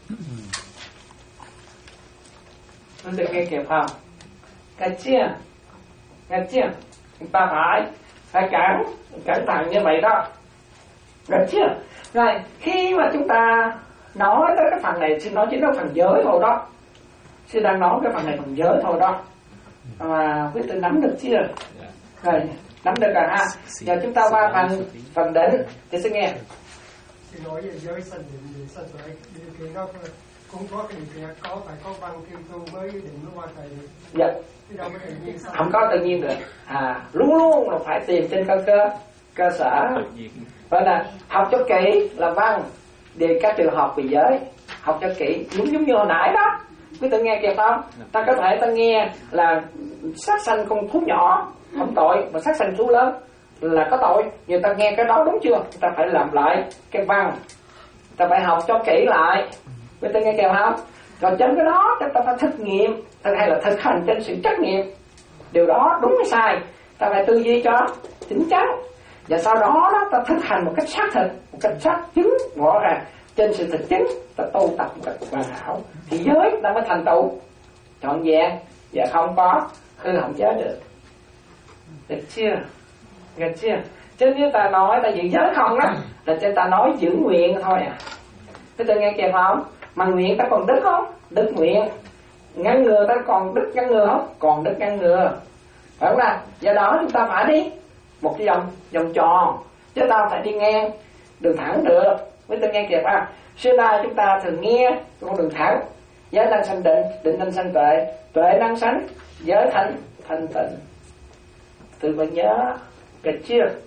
Nó được nghe kịp không? Cái chia, cái chia, chúng ta phải phải cẩn cẩn thận như vậy đó. Cái chia. Rồi khi mà chúng ta nói tới cái phần này, xin nói chỉ nói phần giới thôi đó. Xin đang nói cái phần này phần giới thôi đó. Mà quý vị nắm được chưa? Rồi nắm được cả ha. Giờ chúng ta qua phần phần định thì sẽ nghe. Xin nói về giới sanh định thì sanh tuệ điều kiện đó cũng có cái điều kiện, có phải có văn kiên tu mới định mới qua thầy được. Dạ. Không có tự nhiên được. À, luôn luôn là phải tìm trên cơ cơ cơ sở. Vậy là học cho kỹ là văn, để các trường học về giới học cho kỹ, giống giống như hồi nãy đó. Quý tự nghe kịp không? Ta có thể ta nghe là sát sanh con thú nhỏ không tội, mà sát sanh thú lớn là có tội. Người ta nghe cái đó đúng chưa? Ta phải làm lại cái văn, ta phải học cho kỹ lại. Quý tự nghe kịp không? Rồi trên cái đó ta phải thực nghiệm, hay là thực hành trên sự trách nhiệm. Điều đó đúng hay sai, ta phải tư duy cho chính chắn. Và sau đó, đó ta thực hành một cách xác thực, một cách xác chứng rõ ràng trên sự thực chứng, ta tu tập một cách hoàn hảo, thì giới ta mới thành tựu trọn vẹn và không có hư hỏng giới được. Được chưa? Được chưa? Chứ nếu ta nói ta giữ giới không đó, là cho ta nói giữ nguyện thôi à. Thế ta nghe kịp không? Mà nguyện ta còn đức không? Đức nguyện. Ngăn ngừa ta còn đức ngăn ngừa không? Còn đức ngăn ngừa. Phải không nào? Do đó chúng ta phải đi một cái vòng vòng tròn, chứ ta phải đi ngang đường thẳng được. Với ta nghe kịp à? Xưa nay chúng ta thường nghe con đường thẳng, giới năng sanh định, định năng sanh tuệ, tuệ năng sanh giới thanh thanh tịnh. Từ bạn nhớ, được chưa?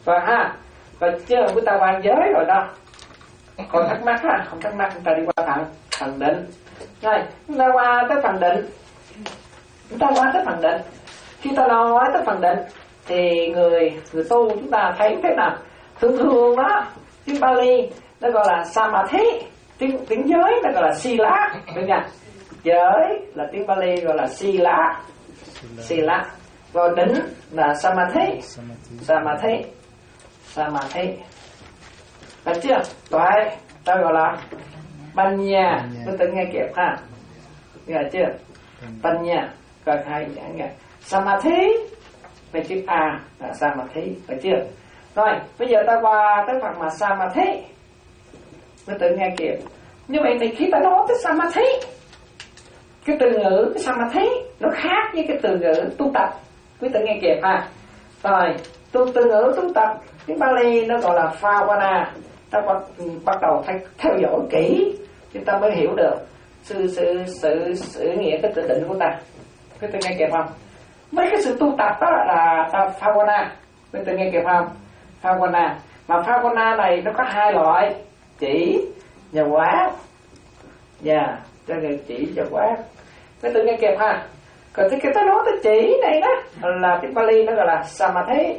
Và ha, và chưa chúng ta quan giới rồi đó. Còn thắc mắc ha, không thắc mắc chúng ta đi qua phần phần định. Rồi, chúng ta qua tới phần định. Chúng ta qua tới phần định. Khi ta nói tới phần định thì người người tu chúng ta thấy thế nào? Thường thường đó, tiếng Pali nó gọi là Samadhi, tiếng tiếng giới nó gọi là Sila, được nhỉ? Giới là tiếng Pali gọi là Sila, Sila. Rồi định là Samadhi, Samadhi, Samadhi. Được chưa? Tuệ ta gọi là Panya, tôi tự nghe kịp ha. Nghe chưa? Panya, coi hai giảng nghe. Samadhi về chữ A là Samadhi, được chưa? Rồi, bây giờ ta qua tới phần mà Samadhi. Tôi tự nghe kịp. Như vậy thì khi ta nói tới Samadhi, cái từ ngữ cái Samadhi nó khác với cái từ ngữ tu tập. Quý tự nghe kịp ha. Rồi, tu từ ngữ tu tập tiếng Pali nó gọi là Phavana. Ta bắt, bắt đầu phải theo dõi kỹ chúng ta mới hiểu được sự sự sự sự nghĩa cái tự định của ta. Quý tự nghe kịp không? Mấy cái sự tu tập đó là ta Phavana. Quý tự nghe kịp không? Phavana. Mà Phavana này nó có hai loại, chỉ và quán. Dạ, yeah, cho người chỉ và quán. Quý tự nghe kịp ha. Còn cái ta nói tới chỉ này đó là tiếng Pali nó gọi là Samadhi,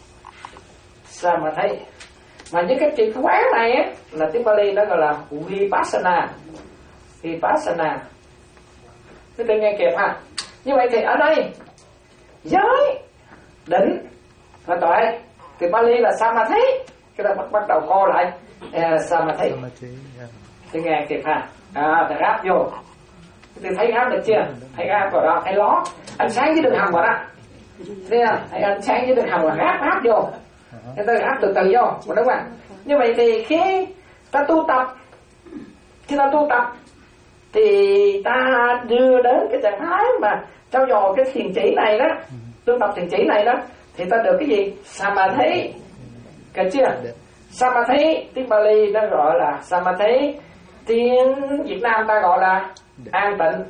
Samadhi. Mà những cái chỉ quán này á là tiếng Pali nó gọi là Vipassana, Vipassana. Quý tự nghe kịp ha. Như vậy thì ở đây giới, định và tuệ thì Pali là Samadhi. Cái ta bắt bắt đầu co lại uh, Samadhi. Thì nghe kịp ha. À, thì ráp vô. Thì thấy ráp được chưa? Thấy ráp vào đó, thấy ló ánh sáng với đường hầm vào đó. Thấy không? Thấy ánh sáng với đường hầm vào ráp ráp vô. Người ta ráp từ từ vô, đúng không? Như vậy thì khi ta tu tập, khi ta tu tập thì ta đưa đến cái trạng thái mà trau dồi cái thiền chỉ này đó, tu tập thiền chỉ này đó, thì ta được cái gì? Samadhi. Được chưa? Samadhi tiếng Pali nó gọi là Samadhi, tiếng Việt Nam ta gọi là an tịnh,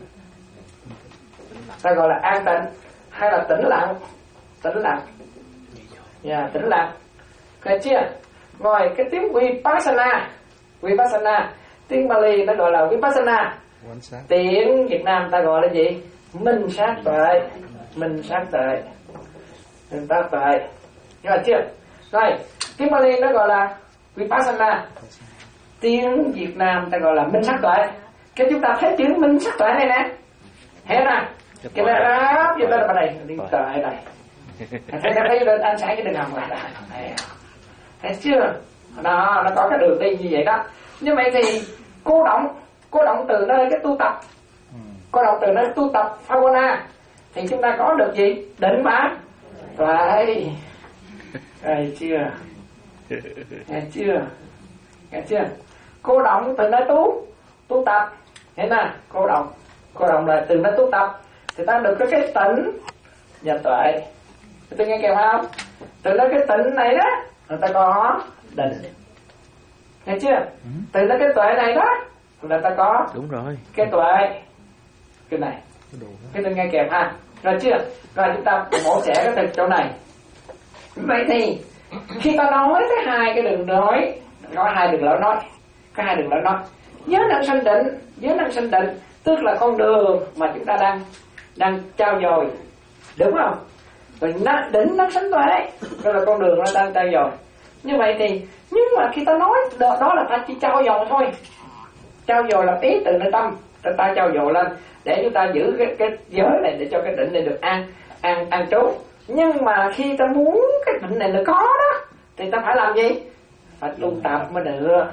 ta gọi là an tịnh hay là tĩnh lặng, tĩnh lặng, yeah, tĩnh lặng. Được chưa? Rồi cái tiếng Vipassana, Vipassana tiếng Pali nó gọi là Vipassana, tiếng Việt Nam ta gọi là gì? Minh sát tuệ, minh sát tuệ, minh sát tuệ. Được chưa? Rồi tiếng Pali nó gọi là Vipassana, tiếng Việt Nam ta gọi là minh sát tuệ. Cái chúng ta thấy chữ minh sát tuệ này nè, thấy nè, cái này áp vô đây là này, đi tuệ này, thấy thấy lên ánh sáng cái đường hầm này, thấy chưa? Đó, nó có cái đường đi như vậy đó. Như vậy thì cô động, cô động từ nơi cái tu tập, cô động từ nơi tu tập Phavana thì chúng ta có được gì? Định mà. Vậy, thấy chưa? Thấy chưa? Thấy chưa? Cô động từ nơi tu tu tập, thế nè, cô động, cô động là từ nơi tu tập thì ta được cái cái tỉnh và tuệ. Tôi nghe kèm không? Từ nơi cái tỉnh này đó người ta có định, nghe chưa? Từ nơi cái tuệ này đó là ta có đúng rồi cái tuệ, cái này, cái tôi nghe kèm ha, rồi chưa? Rồi chúng ta mổ xẻ cái từ chỗ này. Vậy thì khi ta nói tới hai cái đường nói, có hai đường lối nói, có hai đường lối nói. Giới năng sanh định, giới năng sanh định tức là con đường mà chúng ta đang đang trao dồi, đúng không? Rồi định năng sanh tuệ, đó là con đường nó đang trao dồi. Như vậy thì nhưng mà khi ta nói đó, đó là ta chỉ trao dồi thôi, trao dồi là ý từ nơi tâm, ta, ta trao dồi lên để chúng ta giữ cái cái giới này để cho cái định này được an an an trú. Nhưng mà khi ta muốn cái định này nó có đó thì ta phải làm gì? Phải tu tập mới được,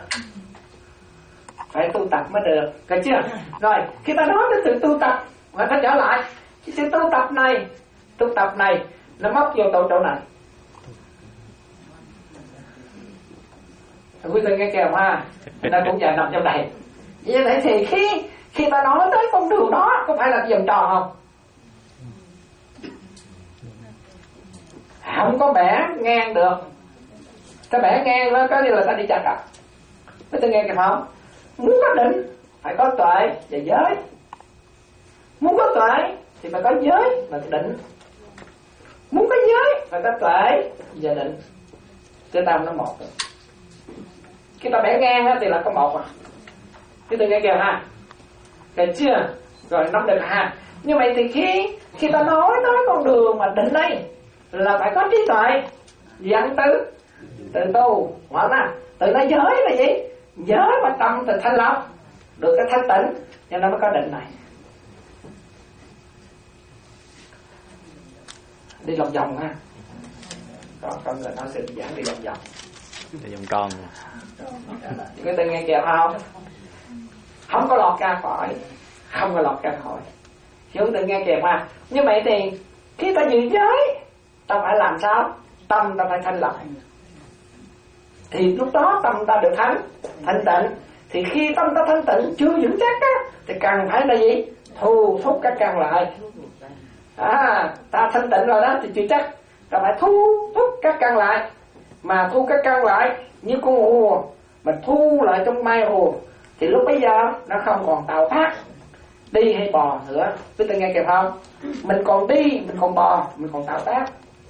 phải tu tập mới được, được chưa? Rồi khi ta nói đến sự tu tập và ta trở lại cái sự tu tập này, tu tập này nó móc vô tổ chỗ này. Quý vị nghe kèm ha, nó cũng dài nằm trong này. Vậy thế thì khi khi ta nói tới con đường đó có phải là vòng tròn không? Không có bẻ ngang được. Ta bẻ ngang nó có như là ta đi chặt à. Quý vị nghe kèm không? Muốn có định phải có tuệ và giới. Muốn có tuệ thì phải có giới và định. Muốn có giới phải có tuệ và định. cái tâm nó một. Cái ta bẻ ngang á thì là có một à. Cái từ nghe kìa ha, được chưa? Rồi nắm được ha. Như vậy thì khi khi ta nói nói con đường mà định đây là phải có trí tuệ, dẫn tứ, từ tu, mở ra, từ nó giới là gì? Giới mà tâm từ thanh lọc, được cái thanh tịnh, cho nên mới có định này. Đi lòng vòng ha, còn con người ta sẽ giảng đi lòng vòng. Đi vòng tròn. Cái từ nghe kìa không? Không có lọt ra khỏi, không có lọt ra khỏi. Chúng tự nghe kìa mà. Như vậy thì khi ta giữ giới, ta phải làm sao? Tâm ta phải thanh lọc. Thì lúc đó tâm ta được thanh, thanh tịnh. Thì khi tâm ta thanh tịnh chưa vững chắc á, thì cần phải là gì? Thu thúc các căn lại. À, ta thanh tịnh rồi đó thì chưa chắc, ta phải thu thúc các căn lại. Mà thu các căn lại như con rùa, mình thu lại trong mai rùa, thì lúc bây giờ nó không còn tạo tác đi hay bò nữa. Quý vị nghe kịp không? Mình còn đi, mình còn bò, mình còn tạo tác.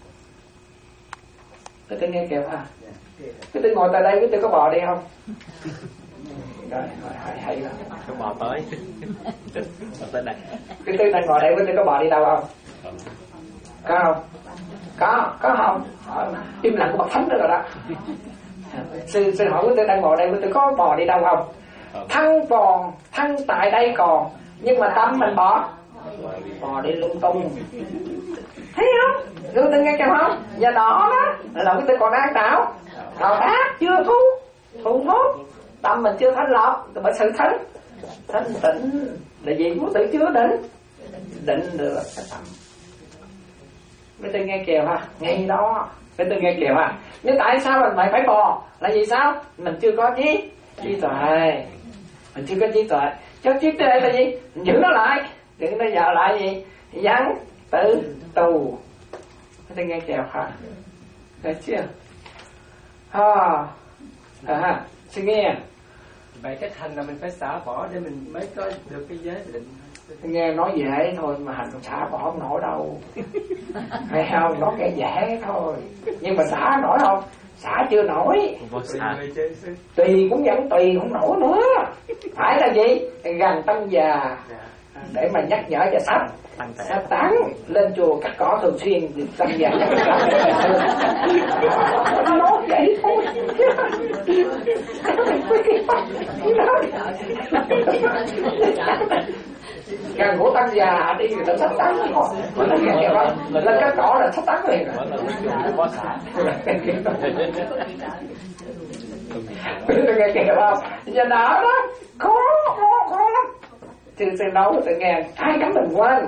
Quý vị nghe kịp hả? Quý vị ngồi tại đây, quý vị có bò đi không? Rồi, hay, hay lắm. Có bò tới. Tới đây. Quý vị đang ngồi đây, quý vị có bò đi đâu không? Có không? Có, có không? Im lặng của bậc thánh nữa rồi đó. Sư, sư hỏi quý vị đang ngồi đây, quý vị có bò đi đâu không? Thân còn, thân tại đây còn, nhưng mà tâm mình bỏ bò đi lung tung. Thấy không? Quý vị nghe kìa không? Và đó đó là quý vị còn đang tạo tạo tác chưa thu thu hút, tâm mình chưa thanh lọc. Bởi sự thanh thanh tịnh là gì? Quý vị chưa định định được cái tâm. Quý vị nghe kìa ha, ngay đó quý vị nghe kìa ha. Nhưng tại sao mình phải phải bò? Là vì sao? Mình chưa có trí trí tuệ, mình chưa có trí tuệ. Cho trí tuệ là gì? Mình giữ nó lại, đừng nó giờ lại gì? Dẫn tự tu. Tôi nghe kèo hả? Được chưa? Ha, à, suy nghe. Vậy cái thành là mình phải xả bỏ để mình mới có được cái giới định. Nghe nói dễ thôi mà hành xả bỏ không nổi đâu. Hay không? Nó cái dễ thôi. Nhưng mà xả nổi không? Xả chưa nổi. Tùy cũng vẫn tùy không nổi nữa. Phải là gì? Gần tăng già để mà nhắc nhở cho sắp sắp tán lên chùa cắt cỏ thường xuyên tăng già. Nó nói vậy thôi. Gần của tăng già đi người ta sắp tán thôi. Lên cắt cỏ là sắp tán liền. Tôi nghe kìa không? Giờ đó đó khó khó khó lắm. Thì từ đâu tự nghe ai cấm mình quên.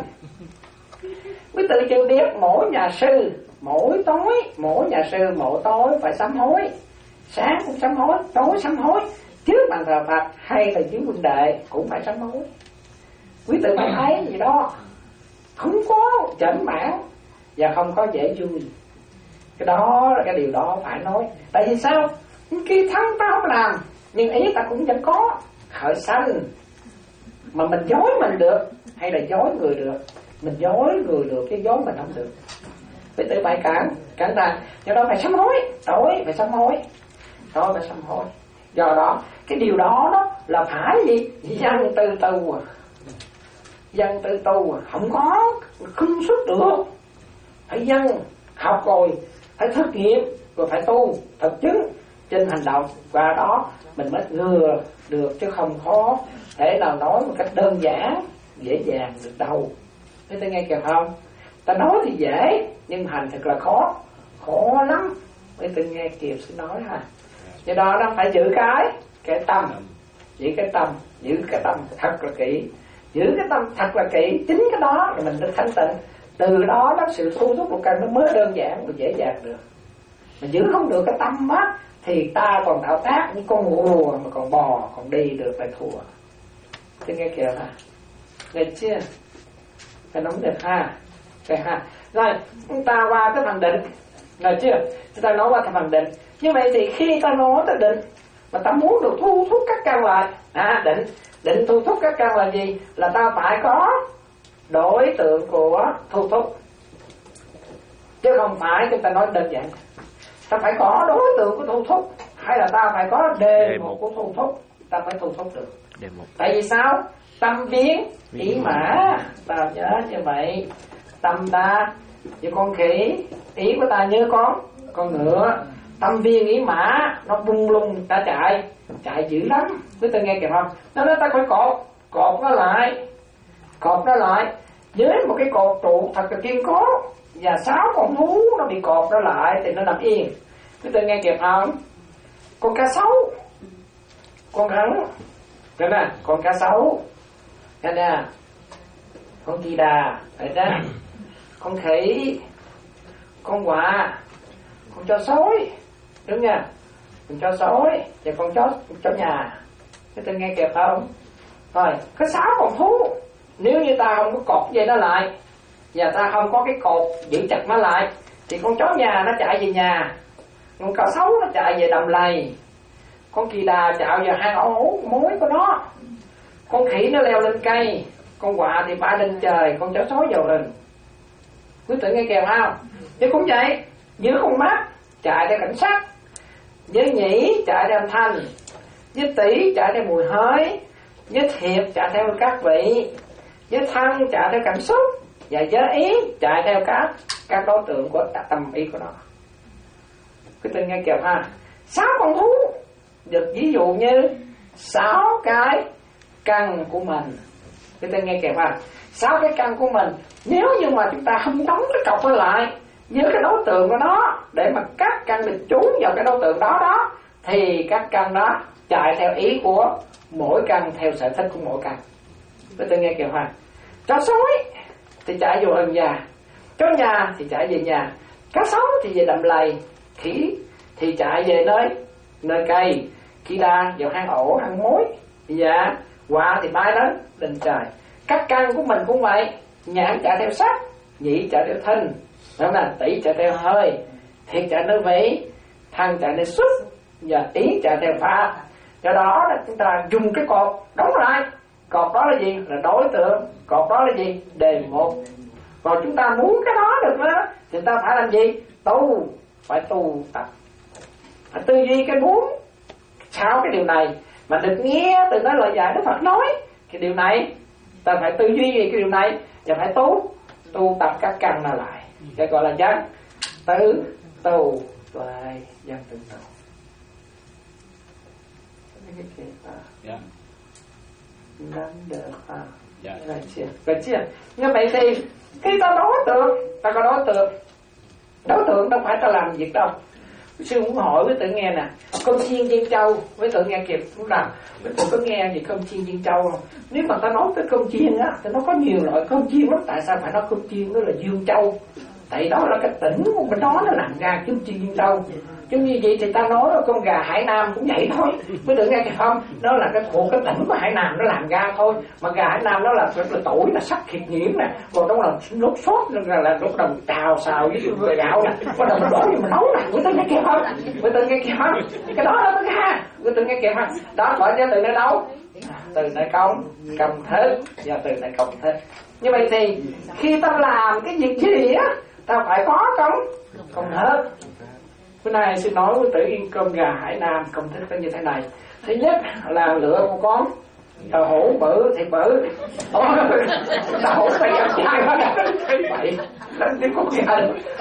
Quý tự chưa biết mỗi nhà sư mỗi tối mỗi nhà sư mỗi tối phải sám hối, sáng cũng sám hối, tối sám hối, trước bàn thờ Phật hay là dưới huynh đệ cũng phải sám hối. Quý tự phải thấy gì đó không có chảnh mãn và không có dễ vui. Cái đó là cái điều đó phải nói. Tại vì sao? Khi thân ta không làm nhưng ý ta cũng vẫn có khởi sanh. Mà mình dối mình được hay là dối người được? Mình dối người được chứ dối mình không được. Phải tự bài cản cản ta. Do đó phải sám hối, tối phải sám hối, tối phải sám hối. Do đó cái điều đó đó là phải gì? Dân tư tu à. Dân tư tu à. Không có khinh xuất được. Phải dân học rồi phải thực nghiệm rồi phải tu thực chứng trên hành động, và đó mình mới ngừa được chứ không khó thể nào nói một cách đơn giản dễ dàng được đâu. Thế ta nghe kìa không? Ta nói thì dễ nhưng hành thật là khó, khó lắm. Thế ta nghe kịp sẽ nói ha. Do đó nó phải giữ cái cái tâm, giữ cái tâm, giữ cái tâm thật là kỹ, giữ cái tâm thật là kỹ. Chính cái đó là mình được thanh tịnh. Từ đó đó sự thu thúc một căn nó mới đơn giản và dễ dàng được. Mà giữ không được cái tâm á thì ta còn tạo tác như con rùa mà còn bò còn đi được phải thua. Thế nghe kìa ha, nghe chưa? Phải nắm được ha, cái ha. Rồi chúng ta qua cái phần định, nghe chưa? Chúng ta nói qua cái phần định. Như vậy thì khi ta nói tới định mà ta muốn được thu thúc các căn lại, à định định thu thúc các căn là gì? Là ta phải có đối tượng của thu thúc, chứ không phải chúng ta nói đơn giản. ta phải có đối tượng của thu thúc, hay là ta phải có đề mục của thu thúc, ta phải thu thúc được. Đề mục. Tại vì sao? Tâm biến ý mã, ta nhớ như vậy. Tâm ta như con khỉ, ý của ta như con con ngựa. Tâm viên ý mã, nó bung lung ta chạy, chạy dữ lắm. Quý tôi nghe kịp không? Nó nói ta phải cột, cột nó lại, cột nó lại dưới một cái cột trụ thật là kiên cố. Và sáu con thú nó bị cột nó lại thì nó nằm yên. Quý tôi nghe kịp không? Con cá sấu, con rắn, thấy nè, con cá sấu, thấy nè, con kỳ đà, thấy chưa? Con khỉ, con quạ, con chó sói, đúng nha, con chó sói và con chó chó nhà. Cái tôi nghe kịp không? Rồi, có sáu con thú, nếu như ta không có cột dây nó lại và ta không có cái cột giữ chặt nó lại thì con chó nhà nó chạy về nhà, con cá sấu nó chạy về đầm lầy, con kỳ đà chạy vào hang ổ mối của nó, con khỉ nó leo lên cây, con quạ thì bay lên trời, con chó sói vào rừng. Quý tự nghe kèm không? Chứ cũng vậy, giữ con mắt chạy theo cảnh sắc, với nhĩ chạy theo âm thanh, với tỷ chạy theo mùi hơi, với thiệp chạy theo các vị, với thân chạy theo cảm xúc, và với ý chạy theo các các đối tượng của tâm ý của nó. Quý tự nghe kèm ha. Sáu con thú được ví dụ như sáu cái căn của mình. Quý tự nghe kèm ha. Sáu cái căn của mình, nếu như mà chúng ta không đóng cái cọc nó lại với cái đối tượng của nó để mà các căn được trú vào cái đối tượng đó đó, thì các căn đó chạy theo ý của mỗi căn, theo sở thích của mỗi căn. Quý tự nghe kìa Hoàng. Chó sói thì chạy vô rừng già, chó nhà thì chạy về nhà, cá sấu thì về đầm lầy, khỉ thì chạy về nơi nơi cây, kỳ đà vào hang ổ hang mối, dạ, quạ thì bay đến lên trời. Các căn của mình cũng vậy, nhãn chạy theo sắc, nhĩ chạy theo thinh, đó là tỷ chạy theo hơi, thiệt chạy theo vị, thân chạy theo xúc, và ý chạy theo pháp. Do đó là chúng ta dùng cái cột đóng lại. Cột đó là gì? Là đối tượng. Cột đó là gì? Đề mục. Còn chúng ta muốn cái đó được đó thì ta phải làm gì? Tu. Phải tu tập, phải tư duy cái muốn sao cái điều này mà được nghe từ nói lời dạy Đức Phật nói cái điều này, ta phải tư duy về cái điều này và phải tu tu tập các căn nào lại, cái gọi là dân tứ tu tuệ, dân tứ tu. Cái kia à, nắm được à, là chưa, phải chưa? Như vậy thì khi ta đối tượng, ta có đối tượng, đối tượng đâu phải ta làm việc đâu. Sư muốn hỏi với tự nghe nè, Công Chiên Viên Châu với tự nghe kịp lúc nào với tự có nghe gì Công Chiên Viên Châu không? Nếu mà ta nói tới Công Chiên á thì nó có nhiều loại Công Chiên lắm. Tại sao phải nói Công Chiên đó là Dương Châu? Tại đó là cái tỉnh của cái đó nó làm ra Công Chiên Viên Châu. Chứ như vậy thì ta nói là con gà Hải Nam cũng vậy thôi. Với tự nghe kịp không? Nó là cái thuộc cái tỉnh của Hải Nam nó làm ra thôi. Mà gà Hải Nam nó là rất là tuổi, là sắc thịt nhiễm nè, còn đó là nốt sốt là là nốt đồng trào xào với người gạo nè, bắt đầu nó đổ vô mà nấu nè. Với tự nghe kịp không? Với tự nghe kịp không? Cái đó là tất ha. Với tự nghe kịp không? Đó gọi cho từ nơi đâu? Từ nơi công công thức và từ nơi công thức. Như vậy thì khi ta làm cái việc gì á, ta phải có công công thức. Bữa nay xin nói với Tử Yên cơm gà Hải Nam công thức nó như thế này. Thứ nhất là lựa một con tàu hũ bự thiệt bự. Tàu hũ phải ăn chai quá vậy. Lên tiếng con gà.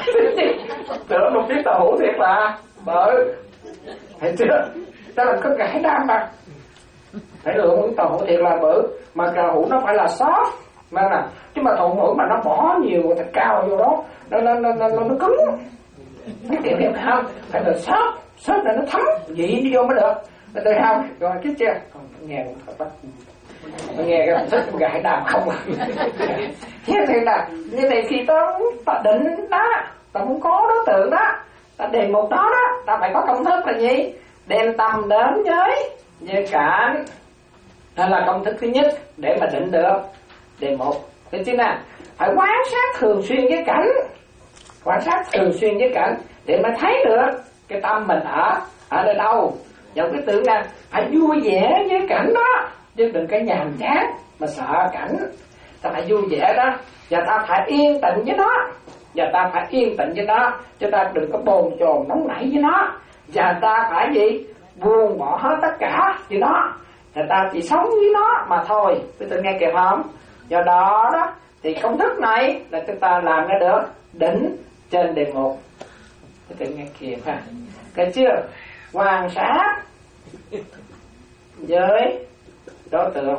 Lựa một chiếc tàu hũ thiệt là bự. Thấy chưa? Ta làm cơm gà Hải Nam mà. Phải lựa một tàu hũ thiệt là bự, mà tàu hũ nó phải là soft. Mà là chứ mà tàu hũ mà nó bỏ nhiều thịt cao vô đó, nó nó nó nó, nó cứng. Cái kiểu hiểu không? Phải là sót, sót là nó thấm vị đi vô mới được. Nó tự không? Rồi cái chưa? Còn nghe một bắt nghe cái thích con gà Hải Nam không à. Thế thì là như vậy khi ta ta định đó, ta muốn có đối tượng đó, ta đề mục đó đó, ta phải có công thức là gì? Đem tâm đến với với cảnh. Đó là công thức thứ nhất để mà định được đề mục. Thế chứ nào? Phải quan sát thường xuyên với cảnh. Quan sát thường xuyên với cảnh để mà thấy được cái tâm mình ở ở nơi đâu. Và cái tưởng là phải vui vẻ với cảnh đó, chứ đừng cái nhàm chán mà sợ cảnh. Ta phải vui vẻ đó, và ta phải yên tĩnh với nó. và ta phải yên tĩnh với nó, chúng ta đừng có bồn chồn nóng nảy với nó, và ta phải gì buông bỏ hết tất cả với nó, và ta chỉ sống với nó mà thôi. Quý vị nghe kịp không? Do đó đó thì công thức này là chúng ta làm ra được đỉnh trên đề mục. Quý vị nghe kịp ha? Cái chưa? Quan sát với đối tượng,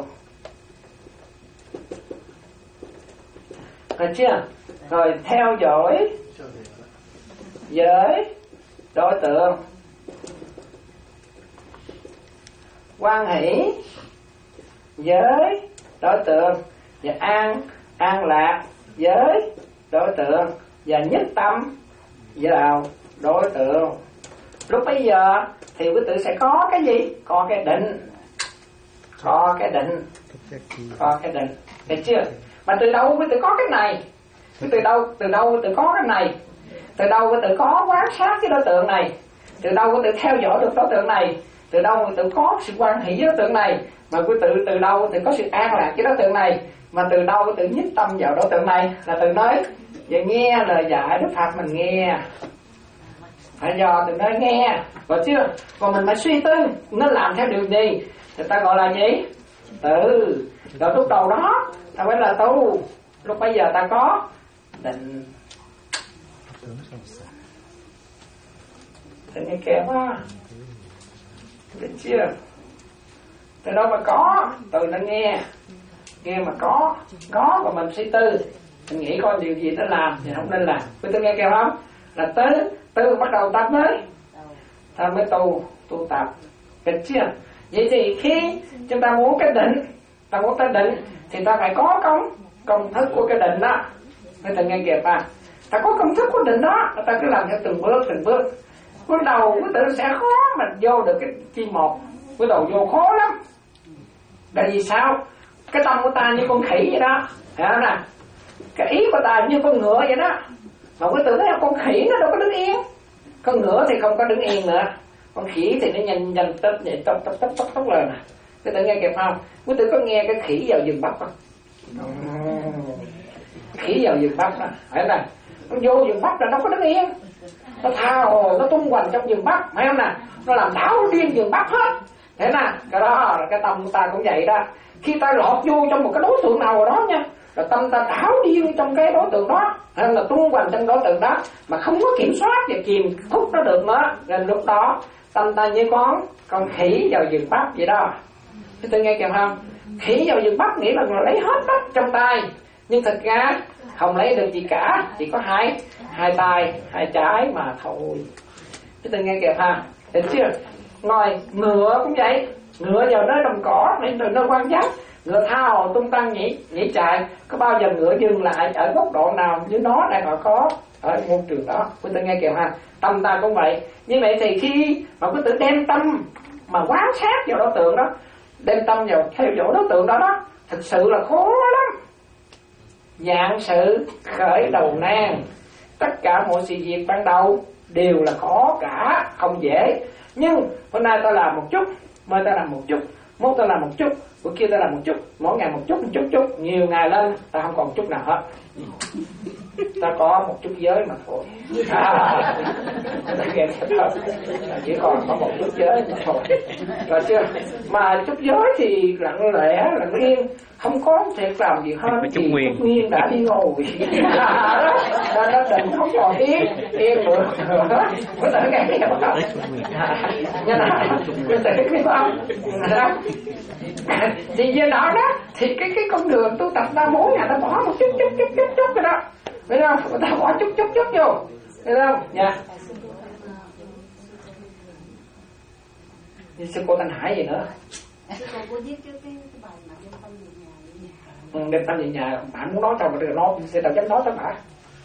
được chưa? Rồi theo dõi với đối tượng, quan hỷ với đối tượng, và an an lạc với đối tượng, và nhất tâm vào đối tượng. Lúc bây giờ thì quý tử sẽ có cái gì? Có cái định, có cái định, có cái định, được chưa? Mà từ đâu quý tử có cái này? Từ đâu từ đâu quý tử có cái này? Từ đâu quý tử có quan sát cái đối tượng này? Từ đâu quý tử theo dõi được đối tượng này? Từ đâu quý tử có sự quan hệ với đối tượng này? Mà quý tử từ đâu quý tử có sự an lạc với đối tượng này? Mà từ đâu quý tử nhất tâm vào đối tượng này? Là từ nơi về nghe lời dạy Đức Phật mình nghe, phải do từ nơi nghe, có chưa? Còn mình phải suy tư nên làm theo điều gì, người ta gọi là gì? Từ. Rồi lúc đầu đó ta phải là tu. Lúc bây giờ ta có định. Thì nghe kém quá, được chưa? Từ đâu mà có, từ nó nghe, nghe mà có, có và mình suy tư, mình nghĩ coi điều gì nó làm thì không nên làm. Quý tôi nghe kêu không? Là tới từ bắt đầu tập mới, ta mới tu tu tập, được chưa? Vậy thì khi chúng ta muốn cái định, ta muốn cái định thì ta phải có công công thức của cái định đó. Người ta nghe kịp à? Ta có công thức của định đó, ta cứ làm theo từng bước từng bước. Bước đầu quý tử sẽ khó mà vô được cái chi một, bước đầu vô khó lắm. Tại vì sao? Cái tâm của ta như con khỉ vậy đó, hiểu không nè? Cái ý của ta như con ngựa vậy đó. Mà quý tử thấy con khỉ nó đâu có đứng yên. Con ngựa thì không có đứng yên nữa, con khỉ thì nó nhanh nhanh tấp vậy tấp tấp tấp tấp tấp lên nè. Quý tử nghe kịp không? Quý tử có nghe cái khỉ vào rừng bắp không? Khỉ vào rừng bắp đó, phải nè. Nó vô rừng bắp là nó có đứng yên, nó tha hồ nó tung hoành trong rừng bắp, phải không nè? Nó làm đảo điên rừng bắp hết, thế nè. Cái đó cái tâm của ta cũng vậy đó. Khi ta lọt vô trong một cái đối tượng nào rồi đó nha, là tâm ta đảo điên trong cái đối tượng đó, hay là tung hoành trong đối tượng đó mà không có kiểm soát và kìm thúc nó được nữa. Nên lúc đó tâm ta như con con khỉ vào rừng bắp vậy đó. Thế tôi nghe kìa không? Khỉ vào rừng bắp nghĩa là lấy hết đất trong tay, nhưng thật ra không lấy được gì cả, chỉ có hai hai tay hai trái mà thôi. Thế tôi nghe kìa ha, được chưa? Rồi ngựa cũng vậy, ngựa vào nơi đồng cỏ nên từ nơi quan giác, ngựa thao tung tăng nhảy nhảy chạy, có bao giờ ngựa dừng lại ở góc độ nào như nó đang ở có ở môi trường đó. Quý tử nghe kìa ha, tâm ta cũng vậy. Như vậy thì khi mà quý tử đem tâm mà quan sát vào đối tượng đó, đem tâm vào theo dõi đối tượng đó đó, thực sự là khó lắm. Dạng sự khởi đầu nan, tất cả mọi sự việc ban đầu đều là khó cả, không dễ. Nhưng hôm nay ta làm một chút, mai ta làm một chút, mốt ta làm một chút, bữa kia ta làm một chút, mỗi ngày một chút, một chút chút, nhiều ngày lên ta không còn chút nào hết, ta có một chút giới mà thôi. À, chỉ còn có một chút giới mà thôi, rồi chưa? Mà chút giới thì lặng lẽ, lặng yên, không có việc làm gì hơn thì Trúc Nguyên đã đi ngồi. Nên nó định không còn yên, yên được. Có thể nghe hiểu không? Như nào? Có thể nghe không? Thì do đó đó, thì cái cái con đường tu tập ta muốn là ta bỏ một chút chút chút chút chút cái đó. Biết không? Ta bỏ chút chút chút vô. Biết không? Dạ. Thì sư cô Thanh Hải gì nữa? Sư cô có viết trước cái bài mà đem tâm về nhà. Ừ, đem tâm về nhà, bạn muốn nói cho mà đừng nói, sẽ đâu dám nói tới bạn.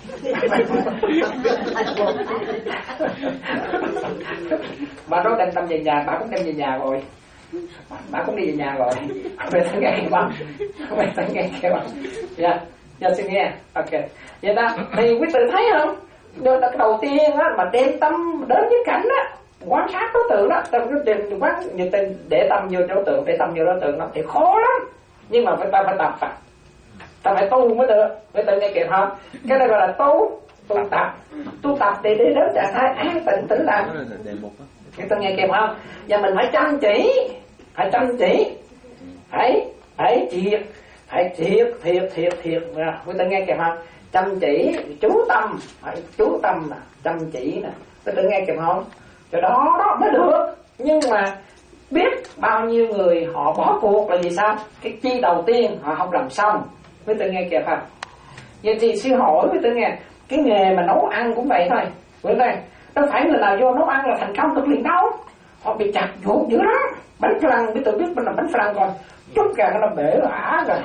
Bà nói đem tâm về nhà, bà cũng đem về nhà rồi, bà cũng đi về nhà rồi. Không phải nghe kìa không? Không phải nghe kìa không? Dạ, giờ xin nghe. Ok. Vậy đó, thì quý tử thấy không? Cái đầu tiên á, mà đem tâm đến với cảnh á, quan sát đối tượng đó, tâm cứ tìm quán như tên để tâm vô đối tượng, để tâm vô đối tượng đó thì khó lắm. Nhưng mà phải ta phải tập Phật, ta phải tu mới được. Mới tự nghe kịp không? Cái này gọi là tu, tu tập tu tập để đi đến trạng thái an tịnh tĩnh lặng. Các tôi nghe kịp không? Và mình phải chăm chỉ, phải chăm chỉ, phải phải thiệt, phải thiệt thiệt thiệt thiệt. Các tôi nghe kịp không? Chăm chỉ, chú tâm, phải chú tâm nè, chăm chỉ nè. Các tôi nghe kịp không? Cho đó đó mới được. Nhưng mà biết bao nhiêu người họ bỏ cuộc là vì sao? Cái chi đầu tiên họ không làm xong. Với tôi nghe kịp không? Vậy thì sư hỏi với tôi nghe, cái nghề mà nấu ăn cũng vậy thôi. Với tôi, đâu phải người nào vô nấu ăn là thành công được liền đâu. Họ bị chặt ruột dữ lắm. Bánh flan, biết tôi biết mình làm bánh flan coi, chút ra nó bể ả rồi.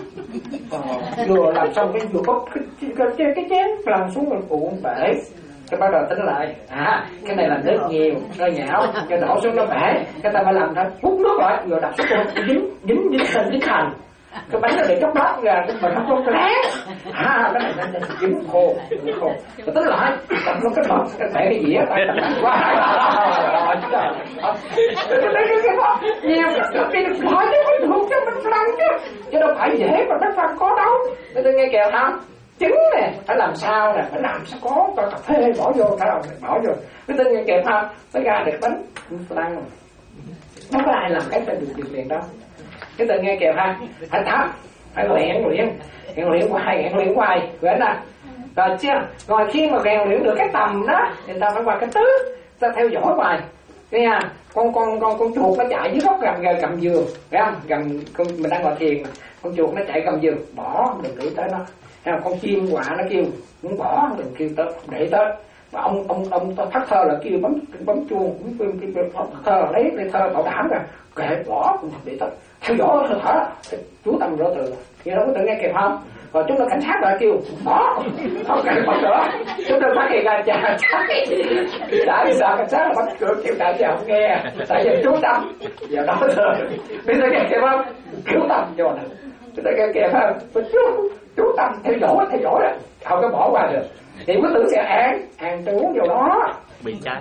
Ờ, vừa làm xong cái vừa có cái, cái, cái, cái chén flan xuống mình cuộn bể. Cái bắt đầu tính lại, à cái này là nước nhiều, rồi nhão, cho đổ xuống nó bể, cái ta phải làm thôi, hút nước lại, rồi đặt xuống dính dính dính thành dính thành, cái bánh nó để chốc lát ra, cái mình không có lát, à cái này nó dính khô, dính khô, rồi tính lại, đặt nó cái bọt, cái bể cái dĩa, cái bánh quá, rồi chứ rồi, cái cái cái cái đó, nhiều cái cái cái hỏi chứ mới được cho bánh flan chứ, chứ đâu phải dễ mà bánh flan có đâu, tôi nghe kèo không? Trứng nè, phải làm sao nè, phải làm sao có cho cà phê bỏ vô, cả đầu này bỏ vô. Cái tên nghe kẹp không, nó ra được bánh flan. Không có ai làm cái phải được được liền đâu. Cái tên nghe kẹp ha, phải tập, phải luyện luyện, luyện luyện hoài, luyện luyện hoài, vậy nè. Rồi chưa? Rồi khi mà rèn luyện được cái tầm đó, thì ta phải qua cái tứ, ta theo dõi hoài. Nghe nha, con con con con chuột nó chạy dưới gốc gầm gầm gầm giường, thấy không? Gầm con mình đang ngồi thiền, con chuột nó chạy gầm giường, bỏ đừng nghĩ tới nó. Hay con chim quạ nó kêu muốn bỏ đừng kêu tới để tới, mà ông ông ông phát thơ là kêu bấm bấm chuông bấm bấm bấm thơ lấy lấy thơ bảo đảm rồi kệ bỏ cũng để tới theo dõi hơi thở chú tâm rõ từ thì nó có tự nghe kịp không? Rồi chúng ta cảnh sát lại kêu bỏ không kệ bỏ nữa chúng ta phát hiện ra chà trái tại sao cảnh sát là bắt cửa kêu tại sao không nghe tại vì chú tâm giờ đó rồi bây giờ nghe kịp không? Chú tâm vô nè chúng ta nghe kịp không? Chú chú tâm theo dõi theo dõi đó không có bỏ qua được thì quý tử sẽ an an trú vô đó bị cháy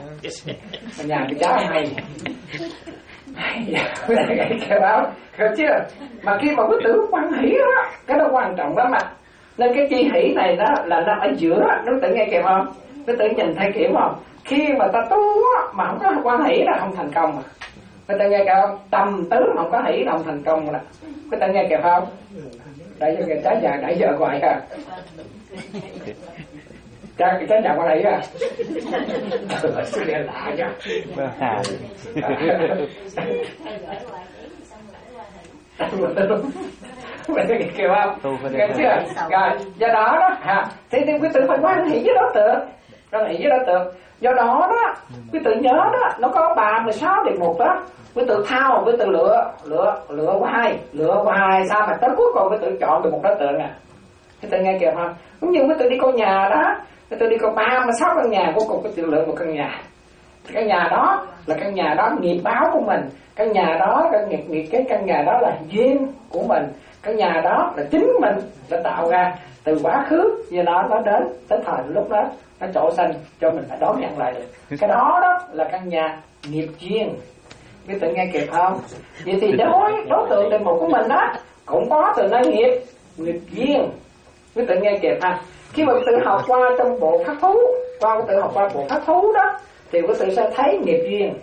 ở nhà bị cháy hay cái kêu báo hiểu chưa mà khi mà quý tử quan hỷ đó cái đó quan trọng lắm mà nên cái chi hỷ này đó là nằm ở giữa nó tự nghe kịp không quý tử nhìn thấy kiểu không khi mà ta tu mà không có quan hỷ là không thành công mà quý tử nghe kịp không tầm tứ không có hỷ là không thành công mà quý tử nghe kịp không tại cho người trái nhà nãy giờ hoài ha trái trái nhà qua đây ha sự liên lạ nha mình thấy kêu không nghe chưa rồi do đó đó ha thì thì quý tử phải quan hệ với đối tượng quan hệ với đối tượng do đó đó quý tử nhớ đó nó có ba mươi sáu đề mục đó quý tử thao quý tử lựa lựa lựa hoài lựa hoài sao mà tới cuối cùng quý tử chọn được một đối tượng à quý tử nghe kìa không cũng như quý tử đi coi nhà đó quý tử đi coi ba mươi sáu căn nhà cuối cùng quý tử lựa một căn nhà căn nhà đó là căn nhà đó nghiệp báo của mình căn nhà đó căn nghiệp nghiệp cái căn nhà đó là duyên của mình căn nhà đó là chính mình đã tạo ra từ quá khứ giờ đó nó đến tới thời lúc đó nó trổ xanh cho mình phải đón nhận lại được cái đó đó là căn nhà nghiệp duyên quý tử nghe kịp không vậy thì đối đối tượng đề mục của mình đó cũng có từ nơi nghiệp nghiệp duyên quý tử nghe kịp ha khi mà quý tử học qua trong bộ pháp thú qua quý tử học qua bộ pháp thú đó thì quý tử sẽ thấy nghiệp duyên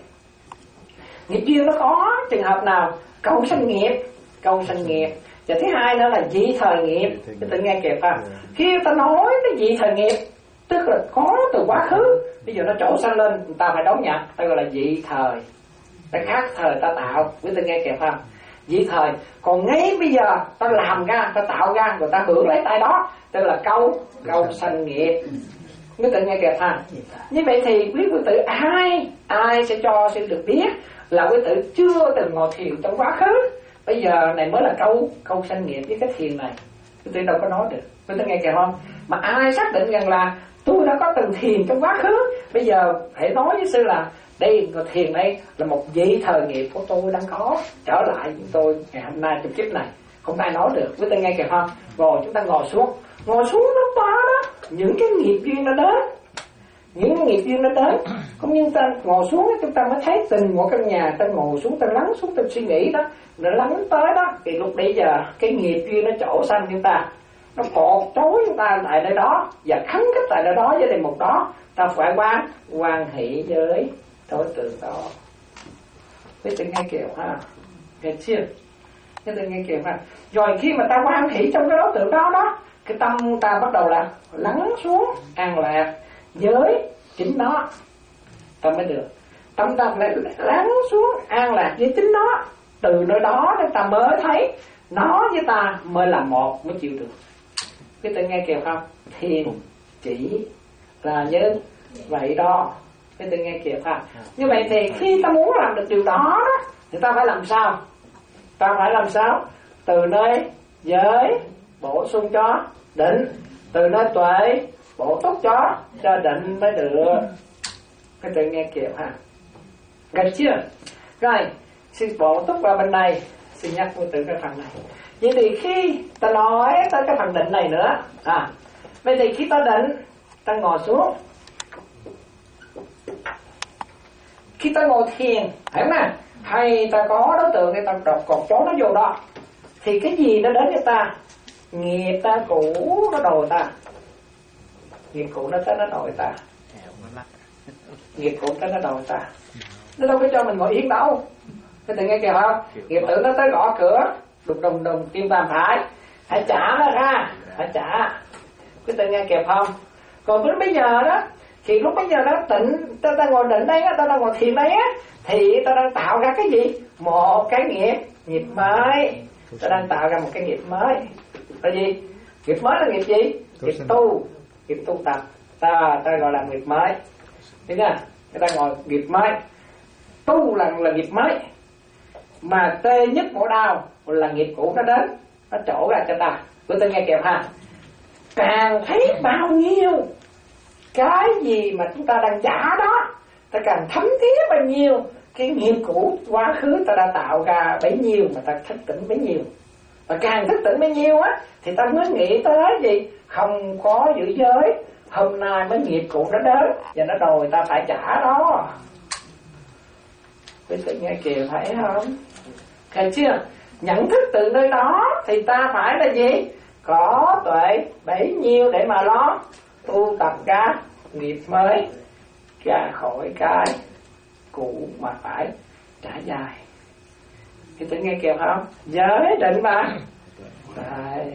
nghiệp duyên nó có trường hợp nào cầu sanh nghiệp cầu sanh nghiệp và thứ hai nữa là dị thời nghiệp quý tử nghe kịp ha khi ta nói tới dị thời nghiệp tức là có từ quá khứ bây giờ nó trổ sanh lên người ta phải đón nhận ta gọi là dị thời ta khác thời ta tạo quý tử nghe kịp không dị thời còn ngay bây giờ ta làm ra ta tạo ra rồi ta hưởng lấy tay đó tức là câu câu sanh nghiệp quý tử nghe kịp ha như vậy thì quý quý tử ai ai sẽ cho sư được biết là quý tử chưa từng ngồi thiền trong quá khứ bây giờ này mới là câu câu sanh nghiệp với cái thiền này quý tử đâu có nói được quý tử nghe kịp không mà ai xác định rằng là tôi đã có từng thiền trong quá khứ bây giờ hãy nói với sư là đây ngồi thiền đây là một dị thời nghiệp của tôi đang có trở lại với tôi ngày hôm nay trong kiếp này không ai nói được quý tử nghe kịp không rồi chúng ta ngồi xuống ngồi xuống lúc đó đó những cái nghiệp duyên nó đến những cái nghiệp duyên nó đến cũng như ta ngồi xuống chúng ta mới thấy từng một căn nhà ta ngồi xuống ta lắng xuống ta suy nghĩ đó nó lắng tới đó thì lúc bây giờ cái nghiệp duyên nó trổ sanh chúng ta nó cột trói chúng ta tại nơi đó và khấn kích tại nơi đó với đề mục đó. Ta phải quan quan hệ với đối tượng đó. Biết tự nghe kiểu ha, nghe chưa? Nghe tự nghe kiểu ha. Rồi khi mà ta quan hệ trong cái đối tượng đó đó, cái tâm ta bắt đầu là lắng xuống, an lạc với chính nó, ta mới được. Tâm ta phải lắng xuống, an lạc với chính nó. Từ nơi đó để ta mới thấy nó với ta mới là một, mới chịu được. Biết tự nghe kiểu không? Thiền chỉ là như vậy đó. Biết tự nghe kiểu không? Như vậy thì khi ta muốn làm được điều đó, đó thì ta phải làm sao? Ta phải làm sao? Từ nơi giới bổ sung cho định, từ nơi tuệ bổ túc cho cho định mới được. Cái tự nghe kiểu ha. Gặp chưa? Rồi, xin bổ túc vào bên này, xin nhắc vô từ cái phần này. Vậy thì khi ta nói tới cái phần định này nữa, à, vậy thì khi ta định, ta ngồi xuống. Khi ta ngồi thiền, phải không nào? Hay ta có đối tượng thì ta đọc cột chó nó vô đó, thì cái gì nó đến với ta? Nghiệp ta cũ nó đòi ta, nghiệp cũ nó tới nó đòi ta, nghiệp cũ tới nó đòi ta. Nó đâu có cho mình ngồi yên đâu. Cái tự nghe kìa không? Nghiệp tử nó tới gõ cửa, đùng đùng đùng tim tam phải, hãy trả nó ra, hãy trả. Cái tự nghe kìa không? Còn đến bây giờ đó, thì lúc bây giờ đó tịnh, ta, ta ngồi định đây á, ta đang ngồi thiền đây á, thì ta đang tạo ra cái gì? Một cái nghiệp, nghiệp mới. Ta đang tạo ra một cái nghiệp mới. Là gì? Nghiệp mới là nghiệp gì? Nghiệp tu, nghiệp tu tập. Ta, ta gọi là nghiệp mới. Thấy chưa? Người ta ngồi nghiệp mới. Tu là, là nghiệp mới. Mà tê nhất mỗi đau là nghiệp cũ nó đến, nó trổ ra cho ta. Bữa ta nghe kèm ha. Càng thấy bao nhiêu cái gì mà chúng ta đang trả đó, ta càng thấm thía bao nhiêu cái nghiệp cũ quá khứ ta đã tạo ra bấy nhiêu mà ta thức tỉnh bấy nhiêu. Và càng thức tỉnh bấy nhiêu á thì ta mới nghĩ tới gì? Không có giữ giới, hôm nay mới nghiệp cũ nó đến và nó đòi ta phải trả đó. Quý vị nghe kìa, phải không? Thấy chưa? Nhận thức từ nơi đó thì ta phải là gì? Có tuệ bấy nhiêu để mà lo tu tập ra nghiệp mới, ra khỏi cái cũ mà phải trả dài. Thì tự nghe kịp không? Giới định mà. Đấy.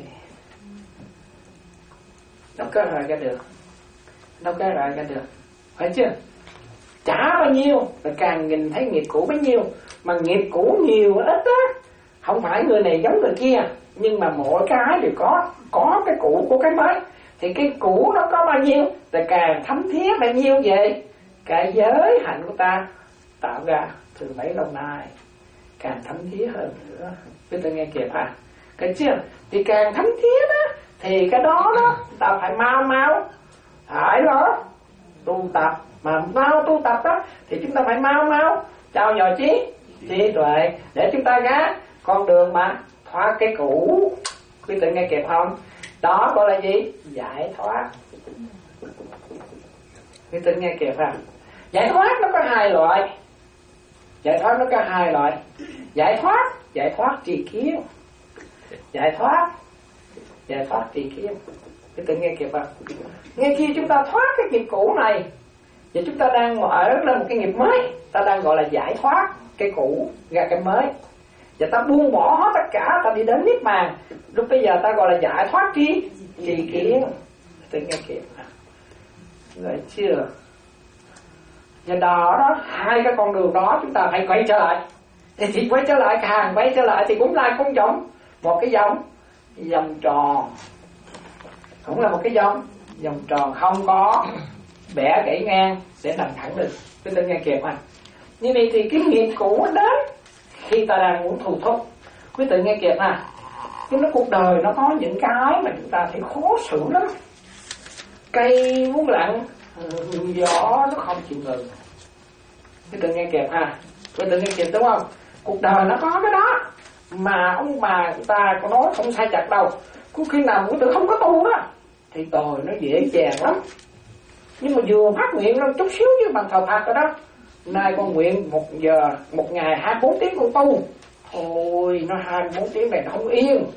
Đâu có rồi ra được. Đâu có rồi ra được. Phải chưa? Trả bao nhiêu là càng nhìn thấy nghiệp cũ bấy nhiêu. Mà nghiệp cũ nhiều ít á, không phải người này giống người kia, nhưng mà mỗi cái đều có có cái cũ của cái mới. Thì cái cũ nó có bao nhiêu là càng thấm thía bao nhiêu vậy? Cái giới hạnh của ta tạo ra từ mấy lâu nay càng thấm thía hơn nữa. Chúng ta nghe kịp ha? Cái chưa? Thì càng thấm thía đó thì cái đó đó ta phải mau mau phải đó tu tập. Mà mau tu tập đó thì chúng ta phải mau mau trao dồi trí trí tuệ để chúng ta ra con đường mà thoát cái cũ. Quý vị nghe kịp không? Đó gọi là gì? Giải thoát. Quý vị nghe kịp không? Giải thoát nó có hai loại. Giải thoát nó có hai loại. Giải thoát, giải thoát trì kiến. Giải thoát, giải thoát trì kiến. Quý vị nghe kịp không? Ngay khi chúng ta thoát cái nghiệp cũ này và chúng ta đang mở lên một cái nghiệp mới, ta đang gọi là giải thoát cái cũ ra cái mới. Và ta buông bỏ hết tất cả, ta đi đến niết bàn. Lúc bây giờ ta gọi là giải thoát trí trì kiến. Tự nghe kịp rồi chưa? Và đó đó, hai cái con đường đó chúng ta phải quay trở lại. Thì, thì quay trở lại, càng quay trở lại thì cũng là cũng giống một cái vòng vòng tròn. Cũng là một cái vòng vòng tròn, không có bẻ gãy ngang để nằm thẳng được. Cái tự nghe kịp anh. Như vậy thì cái nghiệp cũ đến khi ta đang muốn thu thúc. Quý tự nghe kịp ha. Nhưng nó cuộc đời nó có những cái mà chúng ta thấy khó xử lắm. Cây muốn lặng, gió nó không chịu ngừng. Quý tự nghe kịp ha. Quý tự nghe kịp đúng không? Cuộc đời nó có cái đó. Mà ông bà chúng ta có nói không sai chặt đâu. Có khi nào quý tự không có tu đó thì tội nó dễ dàng lắm. Nhưng mà vừa phát nguyện nó chút xíu như bằng thờ Phật rồi đó. Nay con nguyện một giờ, một ngày hai bốn tiếng con tu. Ôi, nó hai bốn tiếng này nó không yên.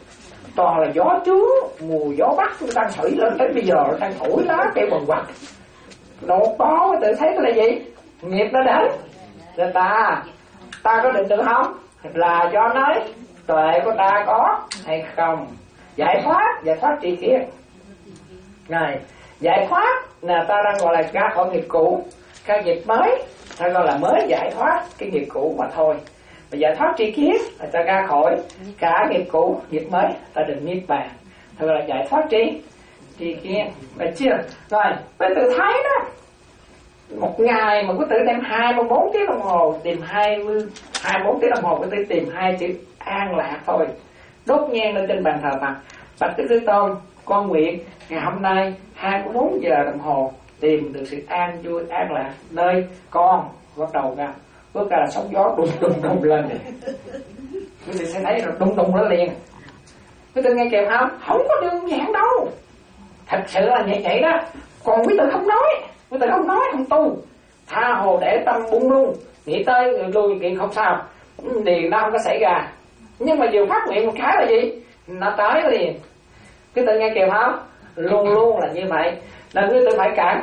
toàn là gió trướng, mùa gió bắc nó đang thổi lên tới bây giờ nó đang thổi lá cây bần quặt. Đột đó tự thấy là gì? Nghiệp nó đến. Rồi ta, ta có định được không? Là do nói tuệ của ta có hay không? Giải thoát, giải thoát tri kiến. Này, giải thoát là ta đang gọi là ra khỏi nghiệp cũ, cái nghiệp mới, ta gọi là mới giải thoát cái nghiệp cũ mà thôi. Và giải thoát tri kiến là ta ra khỏi cả nghiệp cũ, nghiệp mới, ta được niết bàn. Ta gọi là giải thoát tri tri kiến. Phải chưa? Rồi, với tự thấy đó, một ngày mà có tự đem hai mươi bốn tiếng đồng hồ tìm hai mươi hai mươi bốn tiếng đồng hồ có thể tìm hai chữ an lạc thôi, đốt nhang lên trên bàn thờ Phật. Bạch Đức Thế Tôn, con nguyện ngày hôm nay hai mươi bốn giờ đồng hồ tìm được sự an vui an lạc nơi con. Bắt đầu ra bước ra là sóng gió đùng đùng đùng lên, quý vị sẽ thấy rồi đùng đùng nó liền. Quý vị nghe kịp không? Không có đơn giản đâu, thật sự là như vậy đó. Còn quý vị không nói, quý vị không nói không tu, tha hồ để tâm bung luôn, nghĩ tới người lui chuyện không sao, thì nó không có xảy ra. Nhưng mà vừa phát nguyện một cái là gì? Nó tới liền. Quý vị nghe kịp không? Luôn luôn là như vậy. Nên quý vị phải cản.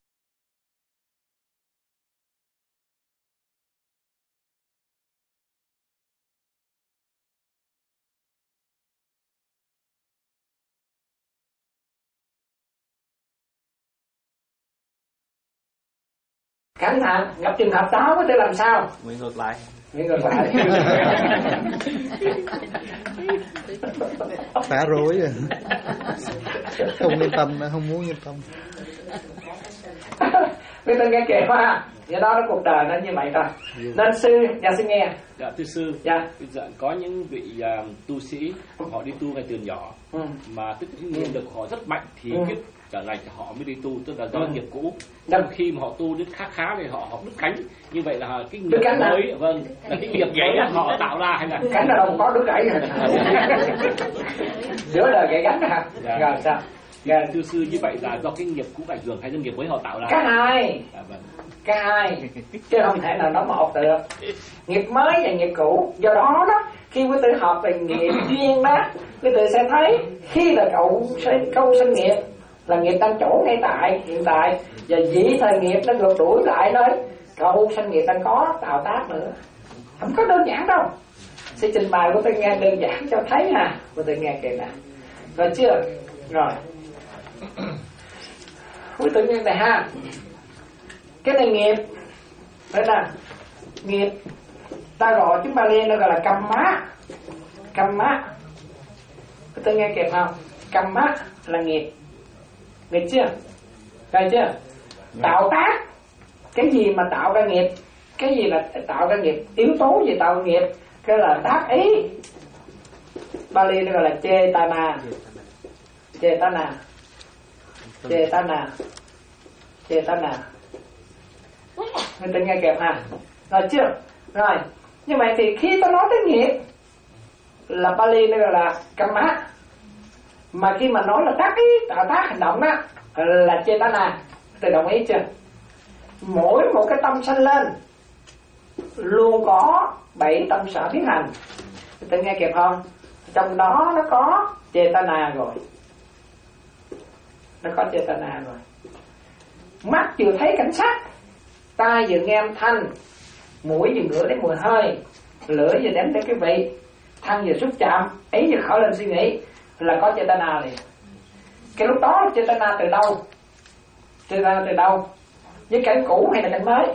Cẩn thận, gặp trường hợp đó có thể làm sao? Nguyện ngược lại. Nguyện ngược lại. Phá rối rồi. Không yên tâm, không muốn yên tâm. Người ta nghe kể qua, do đó nó cuộc đời nó như vậy thôi. Nên sư, dạ xin nghe. Dạ thưa sư, dạ. Dạ, có những vị uh, tu sĩ họ đi tu ngay từ nhỏ, ừ. mà tức nhiên lực họ rất mạnh thì ừ. kiếp trở lại họ mới đi tu, tức là do ừ. nghiệp cũ. Trong khi mà họ tu đến khá khá thì họ học đứt cánh, như vậy là cái nghiệp mới, vâng, là cái nghiệp mới họ tạo ra hay là cánh là đâu có đứt gãy rồi. Giữa đời gãy cánh hả? Dạ. Rồi sao? Dạ, thưa sư, như vậy là do cái nghiệp cũ ảnh hưởng hay do nghiệp mới họ tạo ra? Cả hai. Dạ, vâng. Cả hai, chứ không thể nào nói một được. Nghiệp mới và nghiệp cũ. Do đó đó, khi quý tử học về nghiệp duyên đó, quý tử sẽ thấy khi là cậu câu sinh nghiệp là nghiệp đang chỗ ngay tại hiện tại, và dĩ thời nghiệp nó ngược đuổi lại nơi cậu sinh nghiệp đang có tạo tác nữa. Không có đơn giản đâu. Sẽ trình bày của tôi nghe đơn giản cho thấy ha, của tôi nghe kìa nè. Rồi chưa? Rồi. Quý tử nghe này ha. Cái này nghiệp, phải là nghiệp ta gọi chúng Bali nó gọi là kamma. Kamma, quý tử nghe kịp không? Kamma là nghiệp, nghiệp chưa? Rồi chưa? Tạo tác, cái gì mà tạo ra nghiệp, cái gì là tạo ra nghiệp, yếu tố gì tạo ra nghiệp, cái là tác ý. Bali nó gọi là chetana. Chetana, Chetana, Chetana. Người ta nghe kịp ha. Rồi chưa? Rồi, như vậy thì khi ta nói tới nghiệp là Bali nó gọi là kamma, mà khi mà nói là tác ý, tạo tác hành động đó là Chetana. Tôi đồng ý chưa? Mỗi một cái tâm sanh lên luôn có bảy tâm sở tiến hành. Người ta nghe kịp không? Trong đó nó có Chetana rồi, nó có Chetana rồi. Mắt vừa thấy cảnh sắc, tai vừa nghe âm thanh, mũi vừa ngửi đến mùi hơi, lưỡi vừa đếm đến cái vị, thân vừa xúc chạm, ấy vừa khởi lên suy nghĩ là có Chetana liền. Cái lúc đó Chetana từ đâu? Chetana từ đâu? Với cảnh cũ hay là cảnh mới?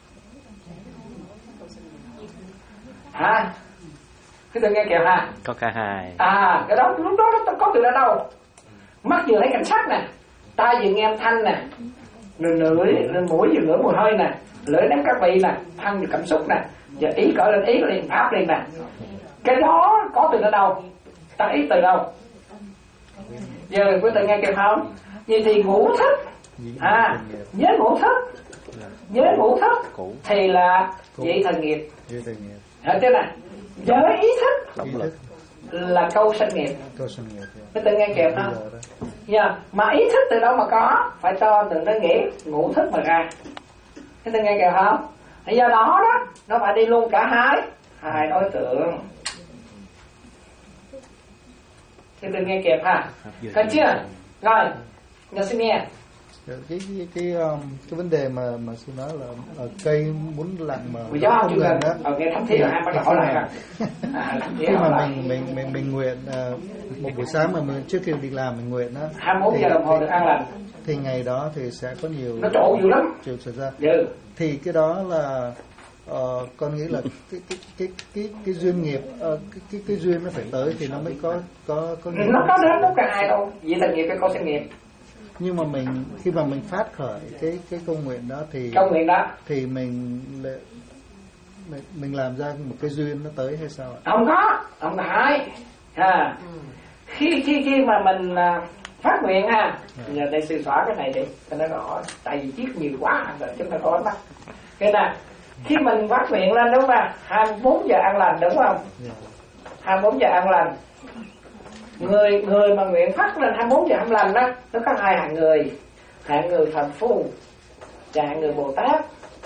Hả? Cái tôi nghe kìa ha. Có cả hai. À, cái đó lúc đó nó có từ đâu? Mắt vừa thấy cảnh sắc nè, tai vừa nghe âm thanh nè, lưỡi, mũi vừa ngửi mùi hơi nè, lưỡi nếm các vị nè, thân vừa cảm xúc nè, và ý cởi lên ý liền pháp liền nè. Cái đó có từ ở đâu? Ta ý từ đâu? Giờ quý vị nghe kịp không? Vậy thì ngũ thức, à, nhớ ngũ thức, nhớ ngũ thức thì là vị thần nghiệp. Hiểu chưa nè? Giới ý thức là câu sanh nghiệp. Quý vị nghe kịp không? Yeah. Mà ý thức từ đâu mà có? Phải cho từ nó nghĩ ngũ thức mà ra. Quý vị nghe kịp không? Do đó đó, nó phải đi luôn cả hai hai đối tượng. Cái từ nghe kịp ha. Được chưa? Rồi, giờ xin nghe. cái cái cái um, cái vấn đề mà mà sư nói là ở cây muốn lặng mà gió không gần gần đó. Ở nghe thấm thía là hai bắt đầu lại ha. Khi mà mình mình mình mình nguyện uh, một buổi sáng mà mình trước khi đi làm mình nguyện đó hai mươi mốt giờ đồng hồ được an lành, thì ngày đó thì sẽ có nhiều nó trộn nhiều lắm chiều xảy ra. Ừ. Thì cái đó là uh, con nghĩ là cái cái cái cái cái duyên nghiệp uh, cái, cái cái duyên nó phải tới thì nó mới có có có nghiệp. Nó có đến đâu cả ai đâu, vì thành nghiệp cái con sinh nghiệp. Nhưng mà mình khi mà mình phát khởi cái cái công nguyện đó thì công nguyện đó thì mình mình, mình làm ra một cái duyên nó tới hay sao ạ? Không có, không phải. À, khi khi khi mà mình phát nguyện ha, giờ đây sư xóa cái này đi cho nó rõ, tại vì chiếc nhiều quá rồi chúng ta có mắt. Cái này khi mình phát nguyện lên đúng không? hai mươi bốn giờ an lành đúng không? hai mươi bốn giờ an lành. Người người mà nguyện phát lên hai mươi bốn giờ an lành đó, nó có hai hạng người, hạng người phàm phu và hạng người Bồ Tát.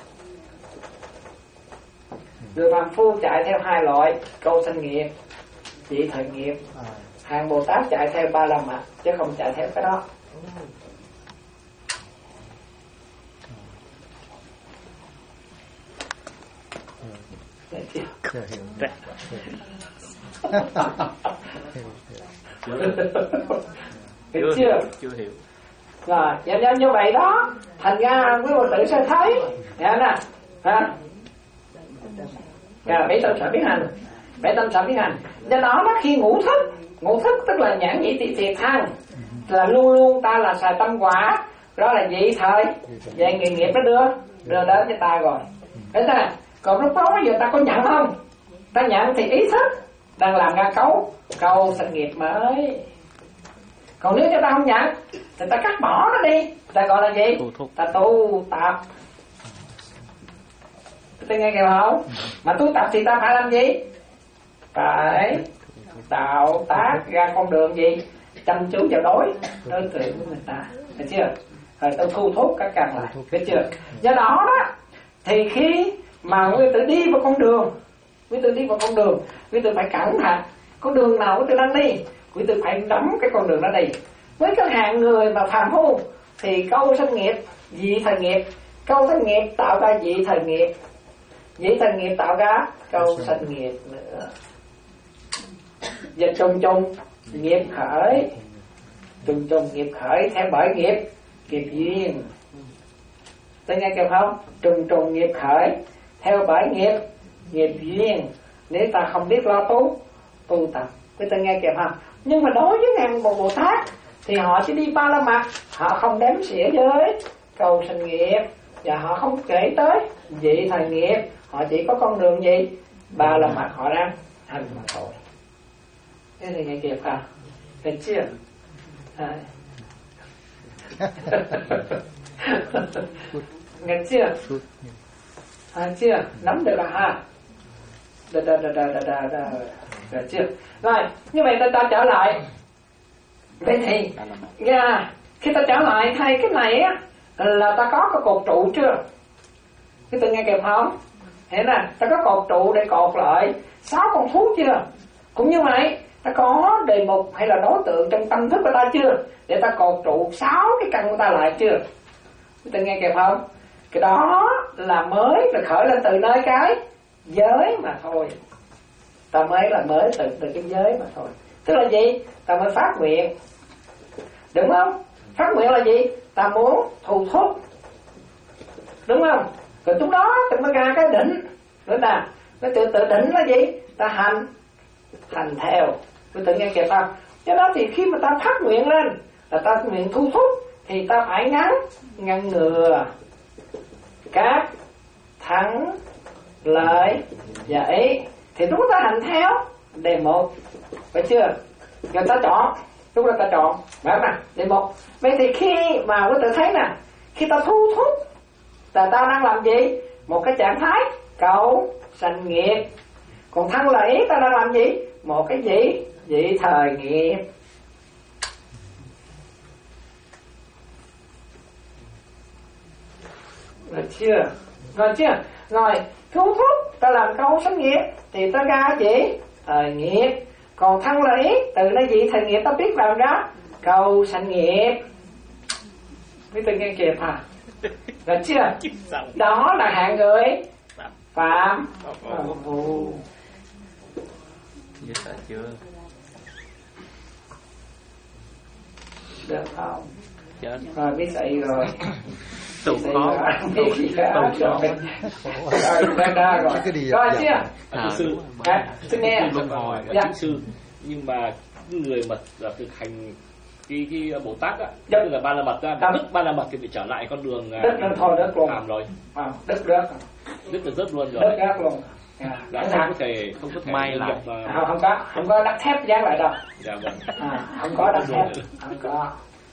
Người phàm phu chạy theo hai loại câu sanh nghiệp, vị thời nghiệp. Hạng Bồ Tát chạy theo ba la mật chứ không chạy theo cái đó. Chưa hiểu. Hiểu chưa? Chưa hiểu. Rồi, nhân nhân như vậy đó, thành ra quý Phật tử sẽ thấy, nghe nè, hả? Bảy tâm sở biến hành, bảy tâm sở biến hành. Do đó nó khi ngũ thức, ngũ thức tức là nhãn nhĩ tỳ thiệt thân, là luôn luôn ta là xài tâm quả, đó là vị thời, về nghề nghiệp nó đưa, đưa đến cho ta rồi. Thế sao? Còn lúc đó bây giờ ta có nhận không? Ta nhận thì ý thức đang làm ra cấu, câu sanh nghiệp mới. Còn nếu cho ta không nhận thì ta cắt bỏ nó đi, ta gọi là gì? Ta tu tập. Ta nghe kìa không? Mà tu tập thì ta phải làm gì? Phải tạo tác ra con đường gì? Chăm chú vào đối đối tượng của người ta, thấy chưa? Rồi tôi thu thúc các càng lại, thấy chưa? Do đó đó thì khi mà quý tự đi vào con đường, quý tự đi vào con đường, quý tự phải cẩn thận. Con đường nào quý tự đang đi, quý tự phải nắm cái con đường đó đi. Với cái hạng người mà phàm phu thì câu sanh nghiệp, vị thời nghiệp, câu sanh nghiệp tạo ra vị thời nghiệp, vị thời nghiệp tạo ra câu sanh nghiệp nữa. Và trùng trùng nghiệp khởi, trùng trùng nghiệp khởi theo bởi nghiệp, nghiệp duyên. Tôi nghe kịp không? Trùng trùng nghiệp khởi theo bởi nghiệp, nghiệp duyên. Nếu ta không biết lo tu, tu tập, tôi ta nghe kịp không? Nhưng mà đối với ngàn Bồ Bồ Tát thì họ chỉ đi ba la mật, họ không đếm xỉa với cầu sanh nghiệp và họ không kể tới vị thời nghiệp, họ chỉ có con đường gì ba la mật họ đang hành mà thôi. Thế thì nghe kịp không? Được chưa? À. Nghe chưa? À, chưa? Nắm được rồi ha? Được, được, được, được, được, được, được chưa? Rồi, như vậy ta, ta trở lại. Vậy thì, yeah, khi ta trở lại thay cái này á, là ta có cái cột trụ chưa? Cái tôi nghe kịp không? Hiểu nè, ta có cột trụ để cột lại sáu con thú chưa? Cũng như vậy, ta có đề mục hay là đối tượng trong tâm thức của ta chưa? Để ta cột trụ sáu cái căn của ta lại chưa? Tôi nghe kịp không? Cái đó là mới là khởi lên từ nơi cái giới mà thôi. Ta mới là mới từ từ cái giới mà thôi. Tức là gì? Ta mới phát nguyện, đúng không? Phát nguyện là gì? Ta muốn thu thúc, đúng không? Rồi lúc đó ta mới ra cái định, đúng nè. Nó tự tự định là gì? Ta hành, hành theo. Tôi tự nghe kịp không? Cho đó thì khi mà ta phát nguyện lên là ta nguyện thu thúc thì ta phải ngắn ngăn ngừa các thắng lợi và ý, thì lúc ta hành theo đề một, phải chưa? Rồi ta chọn, lúc đó ta chọn, phải không nè, đề một. Vậy thì khi mà quý tự thấy nè, khi ta thu thúc là ta đang làm gì? Một cái trạng thái cầu sanh nghiệp. Còn thắng lợi ta đang làm gì? Một cái gì? Vị thời nghiệp. Rồi chưa? Rồi chưa? Rồi thu thúc ta làm câu sanh nghiệp thì ta ra gì? Thời nghiệp. Còn thân là ý, từ nó gì thành nghiệp ta biết làm đó, cầu sanh nghiệp. Biết tôi nghe kịp hả? Được chưa? Đó là hạng người phạm phu. Biết rồi chưa? Được không? Chết. Rồi biết vậy rồi. Tụ khó. Biết gì đó rồi. Rồi ra ra rồi. Rồi chưa? À, sư, xin nghe. luân hồi và chính sư, nhưng mà người mà thực hành cái cái Bồ Tát á, tức là ba la mật á, đức ba la mật thì bị trở lại con đường đất nó thôi đất luôn. làm rồi. À, đất rớt. Đất là rớt luôn rồi. Đất rớt luôn. Là không có thể không có thể may lại. À, không có không có đất thép dán lại đâu. Dạ vâng. À, không có đất thép, không có.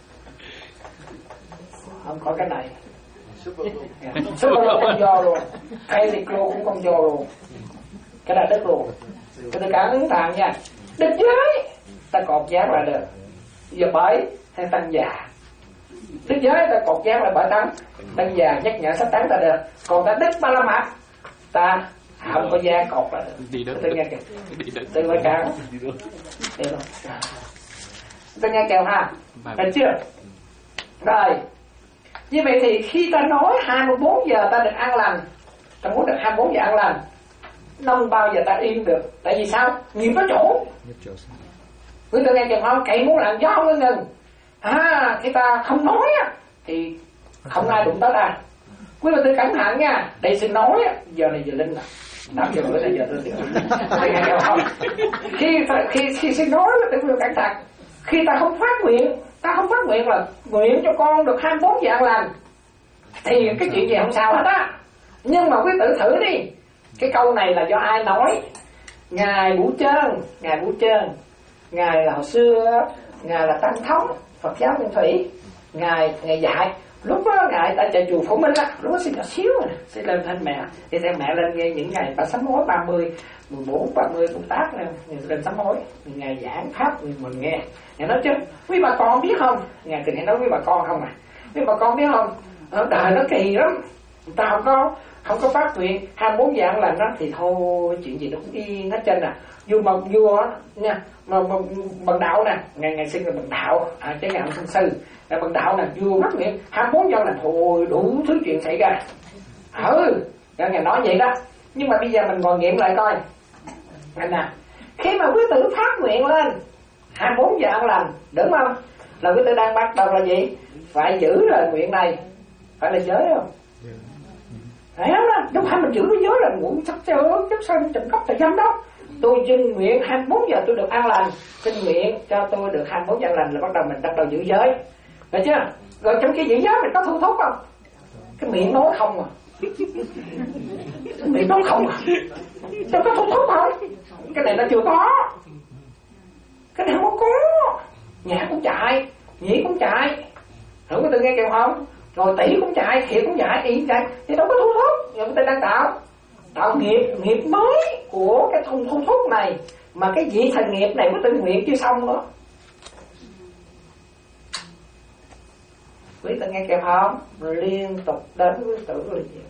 Không có cái này. Super lô không do luôn, cây thì lô cũng không do luôn. Cái này đất luôn. Cái tôi cảm ứng thằng nha. Đất giới ta cột dán lại được. Giờ bởi hay tăng già. Đất giới ta cột dán lại bởi tăng tăng già nhắc nhở sắp tán ta được. Còn ta đất ba la mật ta không có dán cột lại được. Đi đất. Tôi nghe kìa. Tôi phải cảm. Tôi nghe kèo ha. Được chưa? Rồi. Như vậy thì khi ta nói hai mươi bốn giờ ta được an lành, ta muốn được hai mươi bốn giờ an lành, không bao giờ ta yên được. Tại vì sao? Nghiệp nó chủ. Quý vị nghe kìa không? Cậy muốn làm gió không có ngừng. À, khi ta không nói á thì không ai đụng tới ta. Quý vị tư cẩn thận nha. Đây xin nói á, giờ này giờ linh nè. Tám giờ nữa là giờ tôi nghe không? Khi khi khi xin nói là quý vị cẩn thận. Khi ta không phát nguyện, ta không phát nguyện là nguyện cho con được hai mươi bốn giờ an lành, thì cái chuyện gì không sao hết á. Nhưng mà quý tự thử đi. Cái câu này là do ai nói? Ngài Vũ Trơn. Ngài Vũ Trơn Ngài là hồi xưa Ngài là Tăng Thống Phật giáo Nguyên Thủy. Ngài Ngài dạy. Lúc đó Ngài tại chợ chùa Phổ Minh á, lúc đó xin nhỏ xíu rồi, xin lên thanh mẹ. Thì theo mẹ lên nghe những ngày bà sám hối ba mươi, mười bốn, ba mươi công tác lên sám hối. Ngài giảng pháp mình nghe. Ngài nói chứ, quý bà con biết không? Ngài từng hay nói quý bà con không à? Quý bà con biết không? Ở đời nó kỳ lắm. Người ta không có không có phát nguyện hai mươi bốn giờ an lành đó thì thôi chuyện gì nó cũng yên hết trơn à. Vua mà vua nha, mà, mà bằng đạo nè, ngày ngày sinh là bằng đạo, à chứ ngày sinh sư là bằng đạo nè, vua phát nguyện hai mươi bốn giờ là thôi đủ thứ chuyện xảy ra. Ừ, ngài nói vậy đó. Nhưng mà bây giờ mình ngồi nghiệm lại coi, anh nè, khi mà quý tử phát nguyện lên hai mươi bốn giờ an lành, đúng không? Là quý tử đang bắt đầu là gì? Phải giữ lời nguyện này, phải là giới không? Phải không đó? Đúng phải mình giữ cái giới là nguyện sắc chớ, chất sanh, trộm cắp, tà dâm đó. Tôi xin nguyện hai mươi bốn giờ tôi được an lành, xin nguyện cho tôi được hai mươi bốn giờ an lành là bắt đầu mình bắt đầu giữ giới. Được chưa? Rồi trong cái giữ giới mình có thu thúc không? Cái miệng nói không à. Cái miệng nói không à. Đâu có thu thúc không? Cái này nó chưa có. Cái này không có. Nhạc cũng chạy, nhĩ cũng chạy. Không có từng nghe kêu không? Rồi tỷ cũng chạy, thiệt cũng chạy, ý cũng chạy. Thì đâu có thu thúc. Nhưng người ta đang tạo tạo nghiệp, nghiệp mới của cái thông thu thúc này. Mà cái vị thành nghiệp này mới tự nguyện chưa xong nữa. Quý tử nghe kịp không? Rồi liên tục đến quý tử là gì?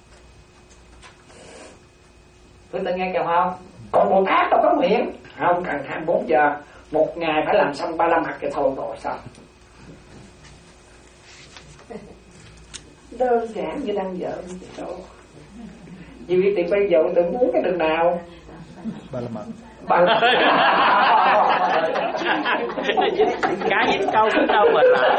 Quý tử nghe kịp không? Còn Bồ Tát đâu có nguyện. Không cần hai mươi bốn giờ, một ngày phải làm xong ba la mật cái thôi rồi xong. Đơn giản như đang vợ như vậy đâu. Vì thì bây giờ tôi muốn cái đường nào? Ba la mật. Ba la mật. Cá dính câu cũng đâu mà lại.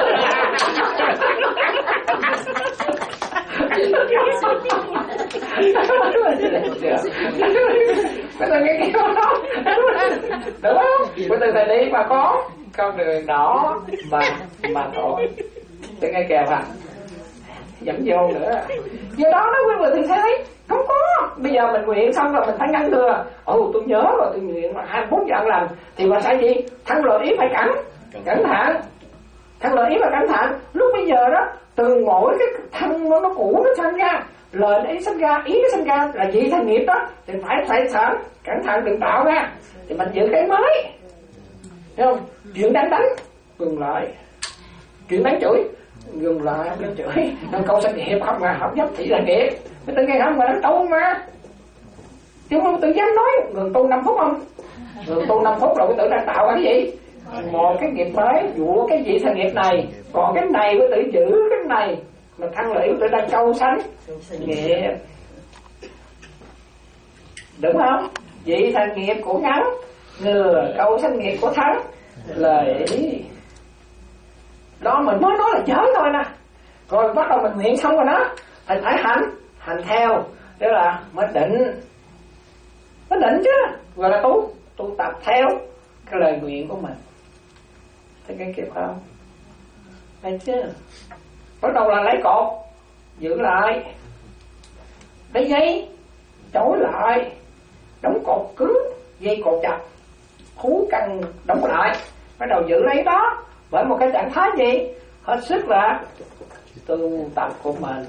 Bây giờ nghe kêu không? Được không? Bây giờ thầy đi mà có con đường đỏ mà mà thôi. Để nghe kèo à? Dẫn vô nữa. Do đó nó quý vị thì thấy không có. Bây giờ mình nguyện xong rồi mình phải ngăn thừa. Ồ tôi nhớ rồi tôi nguyện hai mươi bốn giờ an lành. Thì mà sai gì? Thắng lợi ý phải cẩn cẩn thận. Thắng lợi ý phải cẩn thận. Lúc bây giờ đó từ mỗi cái thân nó, nó cũ nó sinh ra, lời ý sinh ra, ý nó sinh ra là gì thành nghiệp đó. Thì phải phải sợ cẩn thận đừng tạo ra. Thì mình giữ cái mới. Thấy không? Chuyện đánh đánh ngừng lại. Chuyện đánh chửi ngừng lại, không đánh chửi. Nên câu sinh nghiệp không mà không dám thị là nghiệp. Mới tự nghe không mà đánh tu mà. Chứ không tự dám nói ngừng tu năm phút không? Rồi tu năm phút rồi quý tử đang tạo cái gì? Một cái nghiệp mới, dụ cái gì thành nghiệp này, còn cái này quý tử giữ cái này mà thăng lợi quý tử đang câu sánh nghiệp, đúng không? Vậy thành nghiệp của ngắn, ngừa câu sanh nghiệp của thắng lợi. Đó mình mới nói là giới thôi nè, rồi bắt đầu mình nguyện xong rồi đó, thì phải hành, hành theo, tức là mới định, mới định chứ, gọi là tu, tu tập theo cái lời nguyện của mình. Thấy cái kịp không? Thấy chưa? Bắt đầu là lấy cột giữ lại, lấy dây chối lại, đóng cột cứng, dây cột chặt, hú căng đóng lại, bắt đầu giữ lấy đó bởi một cái trạng thái gì hết sức là tu tập của mình.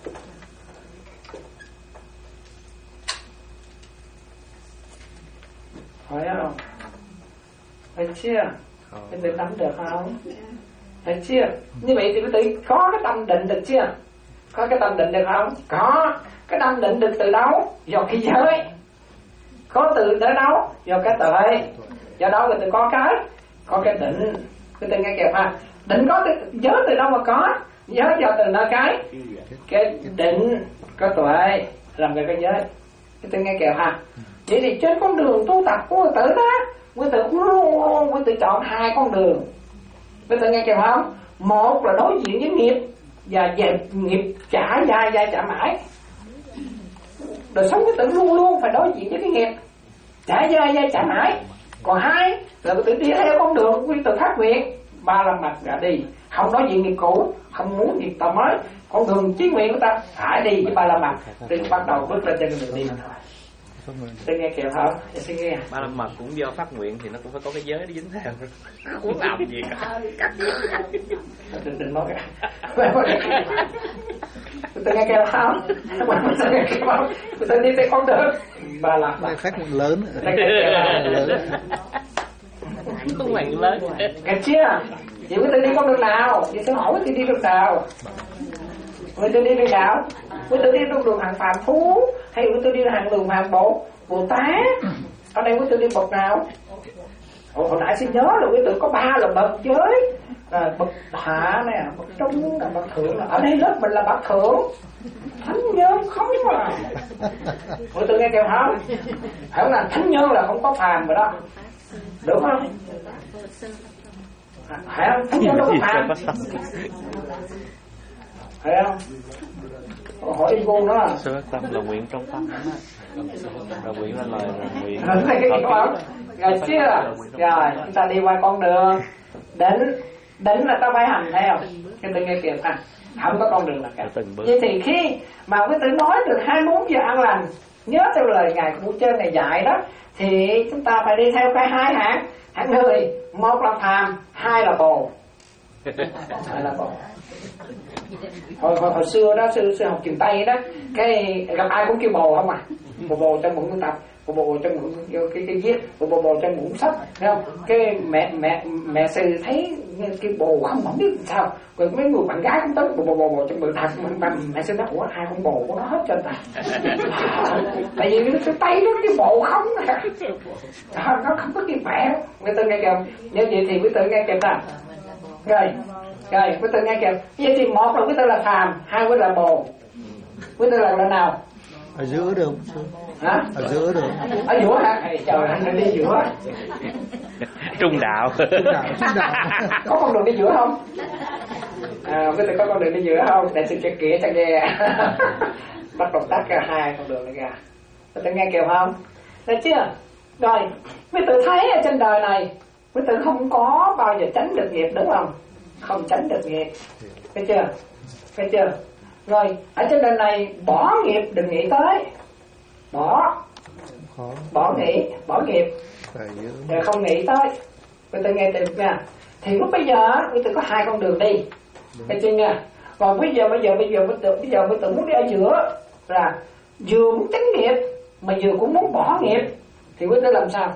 Phải không? Phải chưa? Cái tự tâm được không? Phải chưa? Như vậy thì quý vị có cái tâm định được chưa? Có cái tâm định được không? Có. Cái tâm định được từ đâu? Do cái giới. Có từ tới đâu? Do cái tuệ. Do đó người ta có cái có cái định. Người ta nghe kìa ha. Định có từ, giới từ đâu mà có? Giới do từ nơi cái cái định có tuệ làm cái cái giới. Người ta nghe kìa ha. Vậy thì trên con đường tu tập của người tử đó, người tử luôn luôn người tử chọn hai con đường. Người tử nghe kìa không? Một là đối diện với nghiệp và dẹp nghiệp trả dai dai trả mãi. Đời sống người tử luôn luôn phải đối diện với cái nghiệp trả dai dai trả mãi. Còn hai là người tử đi theo con đường quy tự phát nguyện, ba la mật đã đi, không đối diện nghiệp cũ, không muốn nghiệp tàu mới. Con đường chí nguyện của ta phải đi với ba la mật, từ bắt đầu bước lên trên đường đi thôi. Tôi nghe kìa không? Tôi nghe. Ba la mật cũng do phát nguyện thì nó cũng phải có cái giới để dính theo. Muốn làm gì cả. Đừng đừng nói cả. Tôi nghe kìa không? Tôi nghe kìa không? Tôi đi tới con đường ba la mật. Phát nguyện lớn. Lớn. Không nguyện lớn. Nghe chưa? Chị với tôi đi con đường nào? Chị sẽ hỏi tôi đi đường nào? Người tôi đi đường nào? Người tôi đi đường hàng phàm thú hay người tôi đi hàng đường hàng bộ Bồ Tát? Ở đây người tôi đi bậc nào? Hồi, hồi nãy xin nhớ là người tôi có ba là bậc giới, à, bậc hạ nè, bậc trung là bậc thượng. Ở đây lớp mình là bậc thượng, thánh nhân không mà. Người tôi nghe kêu không? Phải là thánh nhân là không có phàm rồi đó, đúng không? Phải không? Thánh nhân đâu có phàm. Phải không? Hỏi đi cô đó. Sơ tâm là nguyện trong tâm. Là nguyện là lời là nguyện. Thấy cái gì không? Rồi chưa? Rồi chúng ta đi qua con đường định. Định là ta phải hành theo. Cái tự nghe kìa à, không có con đường là cả. Vậy thì khi mà quý tử nói được hai mươi bốn giờ ăn lành, nhớ theo lời ngài Cụ Trơn này dạy đó, thì chúng ta phải đi theo cái hai hạng hạng người. Một là phàm, hai là bồ. Hai là bồ. Hồi, hồi, hồi xưa đó, sư, sư học trường Tây đó, cái gặp ai cũng kêu bồ không à. Bồ bồ trong bụng tập, bồ bồ trong bụng cái cái viết, bồ bồ bồ trong bụng sách, thấy không? Cái mẹ mẹ mẹ sư thấy cái bồ không không biết làm sao, rồi mấy người bạn gái cũng tới bồ bồ bồ, bồ trong bụng thật, mà mẹ sư nói ủa hai con bồ của nó hết trên ta. Tại vì cái Tây nó cái bồ không, à, nó không có cái mẹ. Người ta nghe kìa, như vậy thì quý tử nghe kìa ta. Rồi, rồi quý tử nghe kìa. Vậy thì một là quý tử là phàm, hai quý tử là bồ. Quý tử là là nào? Ở giữa được. Hả? Ở giữa được. Ở giữa hả? Trời anh đi giữa. Trung đạo. Trung đạo, trung đạo. Có con đường đi giữa không? À, quý tử có con đường đi giữa không? Để xin cái kia cho nghe. Bắt đầu tắt ra hai con đường này ra. Quý tử nghe kìa không? Được chưa? Rồi, quý tử thấy ở trên đời này, quý tử không có bao giờ tránh được nghiệp, đúng không? Không tránh được nghiệp. Thấy chưa? Thấy chưa? Rồi, ở trên đời này bỏ nghiệp đừng nghĩ tới. Bỏ. Bỏ nghĩ, bỏ nghiệp. Rồi không nghĩ tới. Quý tử nghe được nha. Thì lúc bây giờ quý tử có hai con đường đi. Thấy chưa nha? Còn bây giờ bây giờ bây giờ quý tử bây giờ quý tử muốn đi ở giữa là vừa muốn tránh nghiệp mà vừa cũng muốn bỏ nghiệp thì quý tử làm sao?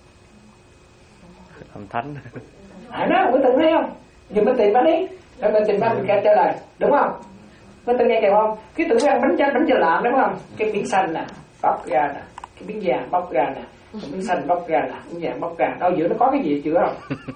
Làm thánh. Hãy nói quý tử thấy không? Giờ mình tìm nó đi, rồi mình tìm ra mình kẹt trở lại, đúng không? Quý tử nghe kìa không? Cái tử ăn bánh chanh bánh chanh lợn đúng không? Cái miếng xanh nè, bóc ra nè, cái miếng vàng bóc ra nè, miếng xanh bóc ra là miếng vàng bóc ra, đâu giữa nó có cái gì chưa không?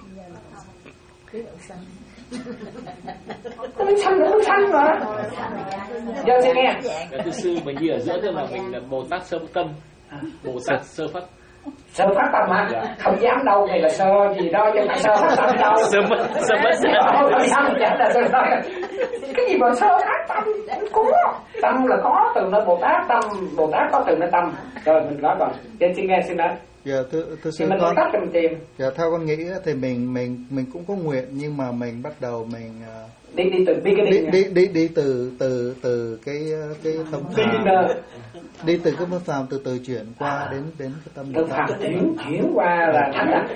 Cái miếng xanh nó miếng xanh mà. Giờ sẽ nghe. Thưa sư, mình như ở giữa tức là mình là Bồ Tát sơ tâm, Bồ Tát sơ phát. Sơ phát tâm hả? Dạ. Không dám đâu, này là sơ gì đó chứ phải sơ phát tâm đâu. Sơ mất, sơ mất. Không phải tâm chẳng là sơ nói. Cái gì mà sơ phát tâm? Có. Tâm là có từ nơi Bồ Tát, tâm Bồ Tát có từ nơi tâm. Rồi mình nói còn. Trên xin nghe xin nói. Dạ thưa thưa sư mình con. Tắt cho mình tìm. Dạ theo con nghĩ thì mình mình mình cũng có nguyện, nhưng mà mình bắt đầu mình đi đi từ đi đi đi đi từ từ từ cái cái tâm phàm, đi từ cái tâm phàm từ từ chuyển qua đến đến cái tâm tâm phàm chuyển chuyển qua là thánh à?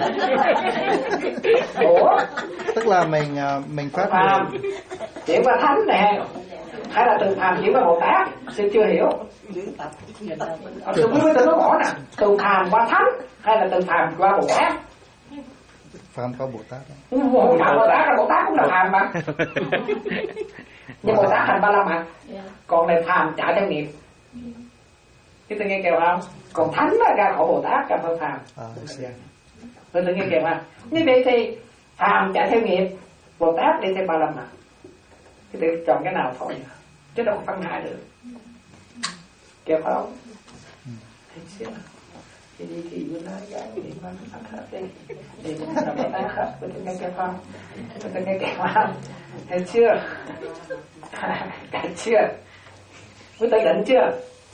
Ủa? Tức là mình mình phát phàm chuyển qua thánh nè, hay là từ phàm chuyển qua Bồ Tát? Sư chưa hiểu. Tôi mới tôi nói rõ nè, từ phàm qua thánh hay là từ phàm qua Bồ Tát? Phàm qua Bồ Tát. Bồ Tát, Bồ Tát, Bồ Tát cũng là phàm mà. Nhưng Bồ Tát thành ba la mật. Còn này phàm trả theo nghiệp. Cái tôi nghe kêu không? Còn thánh là ra khỏi Bồ Tát ra phân phàm. Tôi tôi nghe kêu không? Như vậy thì phàm trả theo nghiệp, Bồ Tát đi theo ba la mật. Cái tôi chọn cái nào thôi, chứ đâu phân hai được. Kêu phải không? Thấy chưa? Thì đi thì vừa nói cái thì phân phân hết đi, thì cũng là Bồ Tát hết. Tôi tôi nghe kêu không? Tôi tôi nghe kêu không? Thấy chưa? Cả chưa? Mới tới định chưa?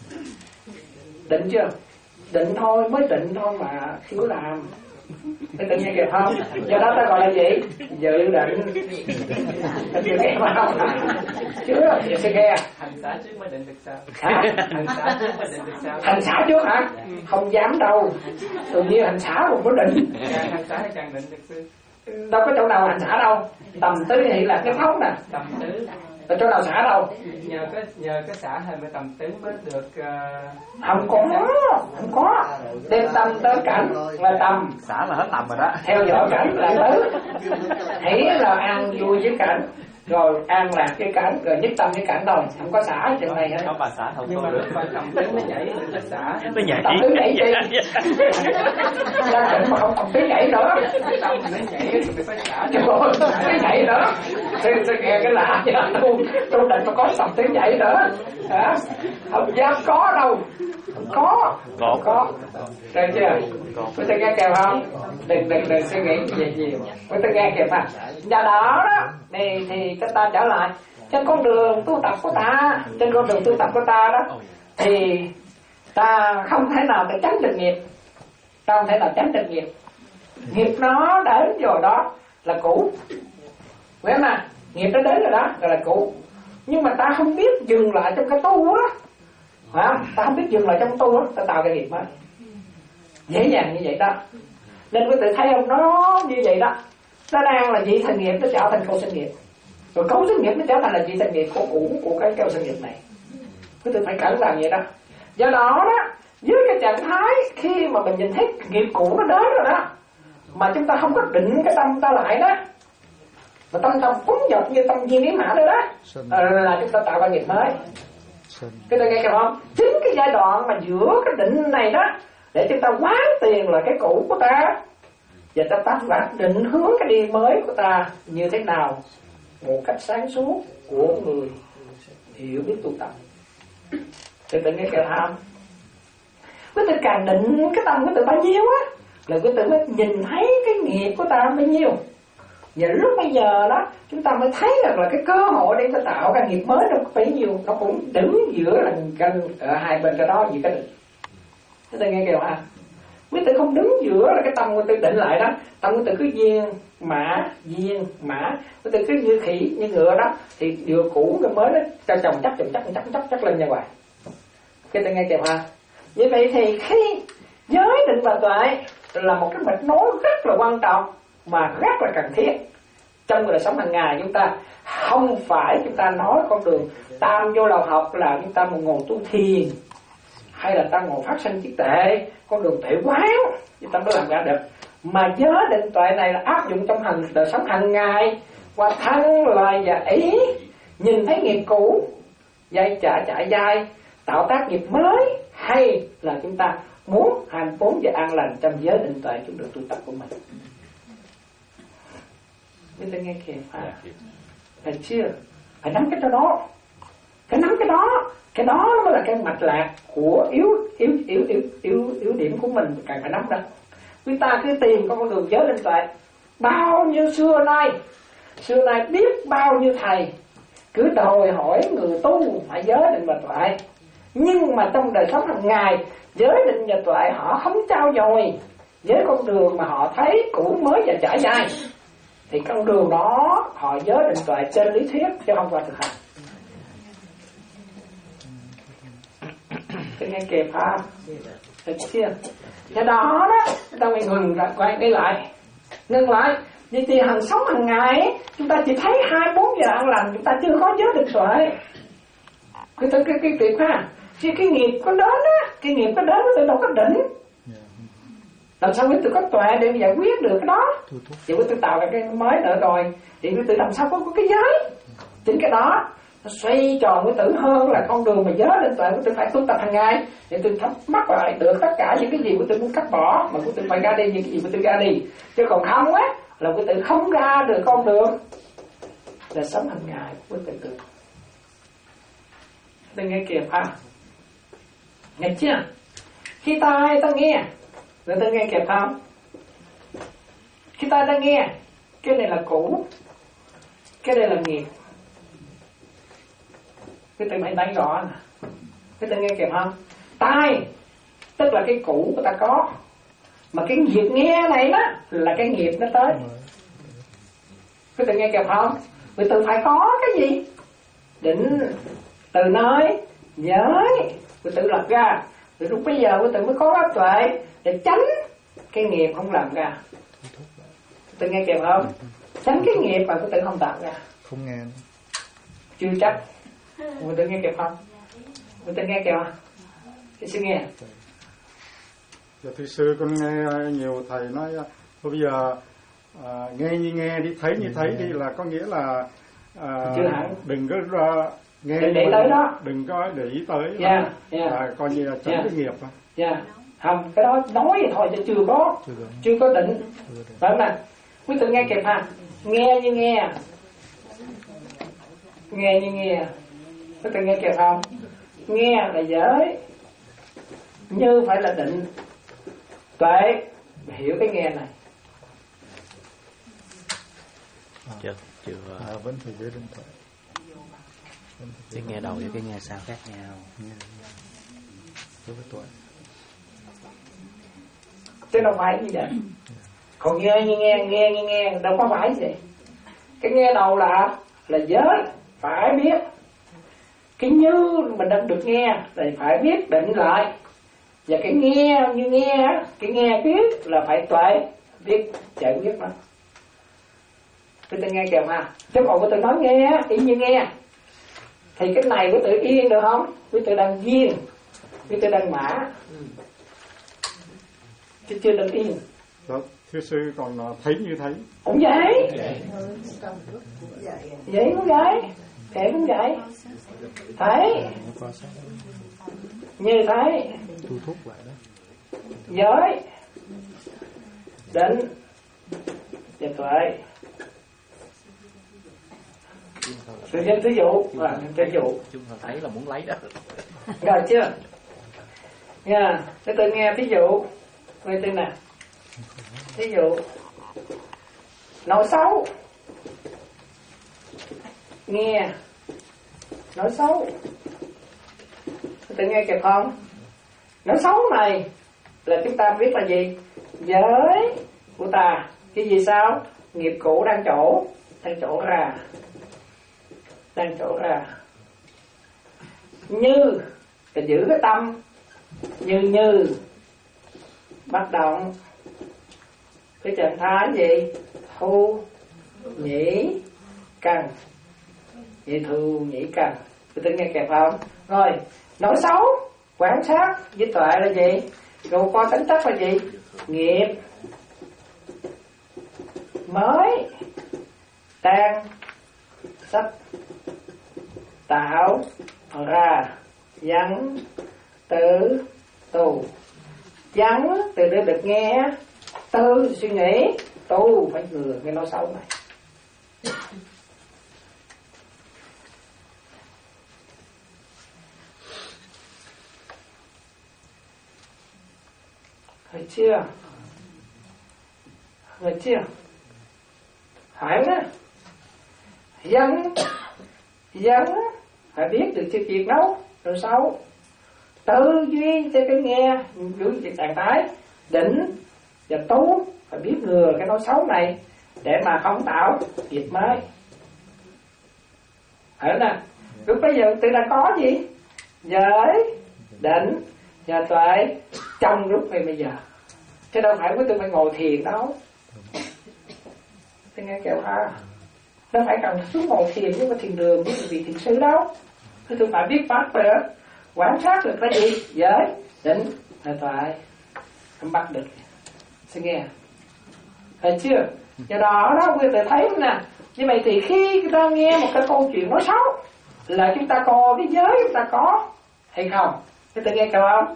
Định chưa? Định thôi, mới định thôi mà thiếu làm. Thế tự nhiên kịp không? Do đó ta gọi là gì? Dự định. Chưa kịp không? Chưa, chưa sẽ nghe. Hành xả trước mới định được sao? Hả? Hành xả trước mới định được sao? Hành xả trước hả? Không dám đâu. Tự nhiên hành xả cũng có định. Càng hành xả càng định được sư. Đâu có chỗ nào hành xả đâu. Tầm tứ thì là cái phóng nè. Tầm tứ. Ở chỗ nào xả đâu? Nhờ cái nhờ cái xả hay mà tầm tứ mới được. Uh... Không có, không có. Đem tâm tới cảnh là tầm. Xả là hết tầm rồi đó. Theo dõi cảnh là tứ. Hãy là an vui với cảnh, rồi an lạc với cảnh, rồi nhất tâm với cảnh thôi, không có xả chuyện này hết. Không bà xả không. Nhưng mà lúc mà tầm tứ nó nhảy thì nó xả. Nó nhảy. Tầm tứ nhảy chi? Ra cảnh mà không tầm tứ nhảy nữa. Tâm nó nhảy thì phải xả. Cái nhảy nữa. Thì sẽ nghe cái lạ vậy luôn. Trong định mà có tầm tứ nhảy nữa. Hả? Không dám có đâu. Không có. Có. Có. Được chưa? Quý ta nghe kèo không? Đừng đừng đừng suy nghĩ gì nhiều. Quý ta nghe kèo mà. Do đó đó, thì thì chúng ta trở lại trên con đường tu tập của ta, trên con đường tu tập của ta đó, thì ta không thể nào để tránh được nghiệp, ta không thể nào tránh được nghiệp. Nghiệp nó đến rồi đó là cũ, biết mà nghiệp nó đến rồi đó gọi là cũ. Nhưng mà ta không biết dừng lại trong cái tu á, phải không? Ta không biết dừng lại trong tu á, ta tạo cái nghiệp mới dễ dàng như vậy đó. Nên quý tự thấy không, nó như vậy đó, nó đang là vị thành nghiệp, nó trở thành câu sinh nghiệp, rồi câu sinh nghiệp nó trở thành là vị thành nghiệp của cũ của cái câu sinh nghiệp này. Quý tự phải cẩn thận vậy đó. Do đó đó, dưới cái trạng thái khi mà mình nhìn thấy nghiệp cũ nó đến rồi đó, mà chúng ta không có định cái tâm ta lại đó, mà tâm tâm phóng dật như tâm viên niết mã đó đó, à, là chúng ta tạo ra nghiệp mới. Cái ta nghe kìa không? Chính cái giai đoạn mà giữa cái định này đó, để chúng ta quán tiền là cái cũ của ta, và ta ta phải định hướng cái đi mới của ta như thế nào một cách sáng suốt của người hiểu biết tu tập. Thì tự nghe kìa không? Quý tự càng định cái tâm quý tự bao nhiêu á, là quý tự mới nhìn thấy cái nghiệp của ta bao nhiêu. Và lúc bây giờ đó chúng ta mới thấy được là cái cơ hội để ta tạo ra nghiệp mới đâu phải nhiều, nó cũng đứng giữa là canh ở hai bên cái đó gì cái định. Chúng ta nghe kìa hả? Quý tự không đứng giữa là cái tâm quý tự định lại đó, tâm quý tự cứ viên mã viên mã, quý tự cứ như khỉ như ngựa đó, thì vừa cũ người mới đó cho chồng chắc chồng chắc chắc chắc chắc lên nha hoài. Cái ta nghe kìa hả? Như vậy thì khi giới định và tuệ là một cái mạch nối rất là quan trọng mà rất là cần thiết trong đời sống hàng ngày chúng ta. Không phải chúng ta nói con đường tam vô lầu học là chúng ta một ngồi tu thiền, hay là ta ngồi phát sinh trí tuệ, con đường tuệ quán chúng ta mới làm ra được. Mà giới định tuệ này là áp dụng trong hành đời sống hàng ngày, qua thân lời và ý, nhìn thấy nghiệp cũ dây trả trả dai, tạo tác nghiệp mới, hay là chúng ta muốn hai mươi bốn giờ an lành trong giới định tuệ trong đường tu tập của mình. Biết tôi nghe kìa, phải phải chưa? Phải nắm cái đó, phải nắm cái đó, cái đó mới là cái mạch lạc của yếu yếu yếu yếu yếu yếu điểm của mình, cần phải nắm đó. Chúng ta cứ tìm con đường giới định tuệ, bao nhiêu xưa nay, xưa nay biết bao nhiêu thầy cứ đòi hỏi người tu phải giới định và tuệ, nhưng mà trong đời sống hàng ngày giới định và tuệ họ không trao dồi với con đường mà họ thấy cũ mới và trải dài, thì con đường đó họ giới định tuệ trên lý thuyết chứ không qua thực hành. Tôi nghe kịp ha, được chưa? Cái đó đó chúng ta phải ngừng lại, quay cái lại, ngừng lại. Vì thì hàng sống hàng ngày chúng ta chỉ thấy hai mươi bốn giờ an lành, chúng ta chưa có giới định tuệ. Cái cái cái cái tuyệt ha, khi cái nghiệp có đến á, cái nghiệp có đến tôi đâu có định. Làm sao quý tôi có tuệ để giải quyết được cái đó? Vậy quý tôi tạo ra cái mới nữa rồi, thì quý tôi làm sao có, có cái giới? Chính cái đó nó xoay tròn quý tử hơn là con đường mà giới định tuệ. Quý tôi phải tu tập hàng ngày để tôi thắp mắc lại được tất cả những cái gì quý tôi muốn cắt bỏ, mà quý tôi phải ra đi những cái gì quý tôi ra đi. Chứ còn không á là quý tử không ra được con đường là sống hàng ngày quý tử được. Tôi nghe kịp ha, nghe chưa? Khi tai ta nghe, người ta nghe kịp không? Khi tai ta nghe, cái này là cũ, cái này là nghiệp. Cái tự phải đánh rõ nè, cái tự nghe kịp không? Tai tức là cái cũ của ta có, mà cái nghiệp nghe này đó là cái nghiệp nó tới. Cái tự nghe kịp không? Người tự phải có cái gì? Định, từ nơi, giới, người tự lập ra. Từ lúc bây giờ người tự mới có tuệ để tránh cái nghiệp không làm ra. Tự nghe kịp không? Tránh cái nghiệp mà người tự không tạo ra. Không nghe. Chưa chắc. Người tự nghe kịp không? Người tự nghe kịp không? Cái sư nghe. Dạ thưa sư, con nghe nhiều thầy nói bây giờ à, nghe như nghe đi, thấy như thấy đi, là có nghĩa là à, đừng có uh, nghe đừng để tới đó, đừng có để ý tới, yeah, yeah. À, coi như là tránh yeah. cái nghiệp. Yeah. Không, cái đó nói vậy thôi chứ chưa có, chưa, chưa có định, phải không nào? Quý tự nghe kịp ha, nghe như nghe, nghe như nghe, quý tự nghe kịp không? Nghe là giới, như phải là định, tuệ hiểu cái nghe này. À, chưa, chưa. À, vẫn phải giới định tuệ. Cái nghe đầu với cái nghe sau khác nhau. Đối với tuệ. Chứ đâu phải như vậy. Còn nghe như nghe, nghe như nghe, đâu có phải gì. Cái nghe đầu là là giới, phải biết. Cái như mình đang được nghe là phải biết định lại. Và cái nghe như nghe, cái nghe biết là phải tuệ, biết giải quyết nó. Tôi tự nghe kèm ha. Chứ còn tôi nói nghe, y như nghe, thì cái này của tự yên được không? Của tự đang viên, của tự đang mã, chứ chưa được yên. Đó, thưa sư còn thấy như thấy. Cũng vậy. Vậy cũng vậy, thế cũng vậy. Thấy, như thấy. Tu thúc lại đó. Giới, định, và tuệ. Tôi xin ví dụ, và ví dụ. Chúng ta thấy là muốn lấy đó. Rồi chưa? Nha, để tôi nghe ví dụ. Nghe tôi nè. Ví dụ, nói xấu. Nghe, nói xấu. Tôi nghe kịp không? Nói xấu này là chúng ta biết là gì? Giới của ta. Cái gì sao? Nghiệp cũ đang chỗ, đang chỗ ra. Đang chỗ ra. Như là giữ cái tâm. Như như bắt động cái trạng thái gì? Thu nhĩ cần. Vậy thu nhĩ cần. Tôi tính nghe kẹp không? Rồi, nói xấu, quan sát với tuệ là gì? Rồi coi tính chất là gì? Nghiệp mới đang sắp tạo ra, dẫn, tử, tu. Vắng từ để được nghe, tư suy nghĩ, tu phải ngừa cái nói xấu này. Thấy chưa? Thấy chưa? Phải đó. Dân Dân phải biết được sự việc đâu rồi xấu. Tư duy cho cái nghe, giữ việc trạng thái, định và tu phải biết ngừa cái nói xấu này để mà không tạo nghiệp mới. Hiểu nè. Lúc bây giờ tự đã có gì? Giới, định và tuệ trong lúc này bây giờ. Chứ đâu phải với tôi phải ngồi thiền đâu. Tôi nghe kêu ha. Đâu phải cần xuống ngồi thiền với cái thiền đường với vị thiền sư đâu. Thế tôi phải biết bắt về quan sát được cái gì? Giới, định là tuệ. Không bắt được. Xin nghe. Thấy chưa? Do đó đó quý vị thấy nè. Như vậy thì khi chúng ta nghe một cái câu chuyện nói xấu là chúng ta có cái giới chúng ta có hay không? Chúng ta nghe kêu không?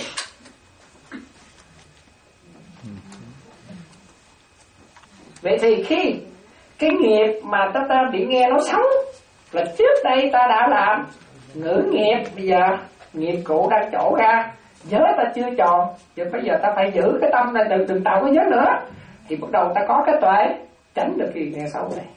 Vậy thì khi cái nghiệp mà ta ta bị nghe nói xấu là trước đây ta đã làm ngữ nghiệp, bây giờ nghiệp cũ đang trổ ra, giới ta chưa tròn, giờ bây giờ ta phải giữ cái tâm này đừng đừng tạo cái giới nữa, thì bắt đầu ta có cái tuệ tránh được cái nghe xấu này.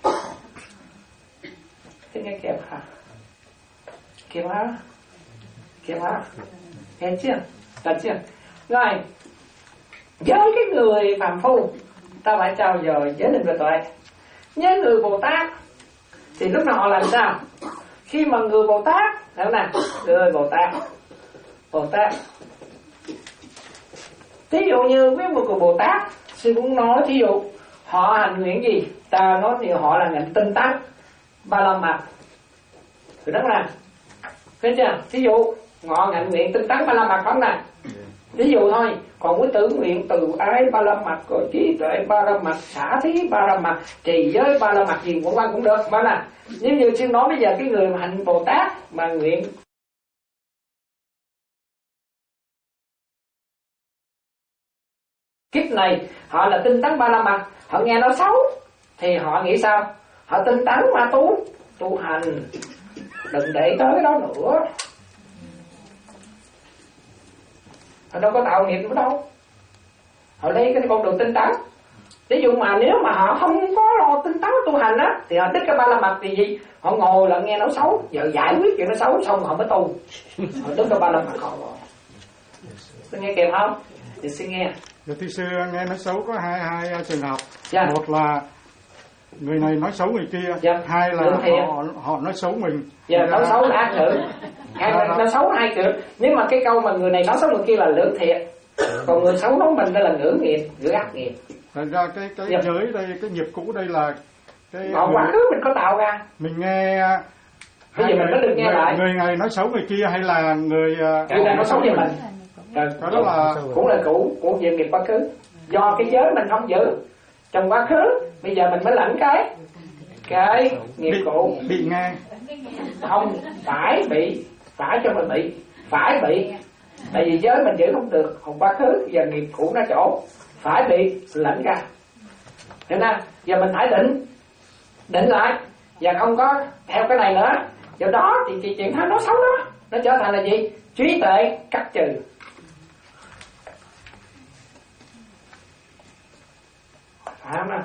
Thế nghe kẹp hả? Kẹp hả? Kẹp hả? Nghe chưa? Được chưa? Rồi, với cái người phàm phu ta phải trao dồi giới định và tuệ. Với người Bồ Tát thì lúc nào họ làm sao? Khi mà người Bồ Tát, hiểu nè, người Bồ Tát, Bồ Tát. Thí dụ như với một người Bồ Tát, sư cũng nói thí dụ họ hành nguyện gì? Ta nói thì họ là ngành tinh tấn, ba la mật. Thì đó là, thấy chưa? Thí dụ họ ngành nguyện tinh tấn ba la mật không nè? Ví dụ thôi, còn với tự nguyện từ ái ba la mật, rồi trí tuệ ba la mật, xả thí ba la mật, trì giới ba la mật gì cũng quan cũng được, mà là nếu như sư nói bây giờ cái người mà hạnh Bồ Tát mà nguyện kiếp này họ là tinh tấn ba la mật, họ nghe nói xấu thì họ nghĩ sao? Họ tinh tấn mà tu tu hành, đừng để tới cái đó nữa. Họ đâu có tạo nghiệp nữa đâu. Họ lấy cái con đường tinh tấn. Ví dụ mà nếu mà họ không có lo tinh tấn tu hành á, thì họ tích cái ba la mật thì gì? Họ ngồi là nghe nói xấu, giờ giải quyết chuyện nó xấu xong họ mới tu. Họ tích cái ba la mật họ. Tôi nghe kịp không? Thì xin nghe. Rồi thì xưa nghe nói xấu có hai hai trường hợp. Yeah. Một là người này nói xấu người kia, yeah. Hai là họ họ nói xấu mình. Dạ, yeah, nói xấu là ác ngữ. Hai là nói xấu hai kiểu. Nếu mà cái câu mà người này nói xấu người kia là lưỡng thiệt, còn người xấu nói mình đó là ngữ nghiệp, ngữ ác nghiệp. Thành ra cái cái yeah. giới đây, cái nghiệp cũ đây là cái họ quá khứ mình có tạo ra. Mình nghe bây giờ mình có được nghe người, lại. Người này nói xấu người kia hay là người người này nói xấu về mình. Rồi, đó là cũng là cũ của nghiệp nghiệp quá khứ. Do cái giới mình không giữ trong quá khứ, bây giờ mình mới lãnh cái cái nghiệp bị, cũ. Bị nghe. Không phải bị, phải cho mình bị, phải bị. Tại vì giới mình giữ không được, còn quá khứ giờ nghiệp cũ nó chỗ, phải bị lãnh ra. Thế nên giờ mình phải định, định lại và không có theo cái này nữa. Do đó thì, thì chuyện nó xấu đó, nó trở thành là gì? Trí tuệ cắt trừ. Phải không nào?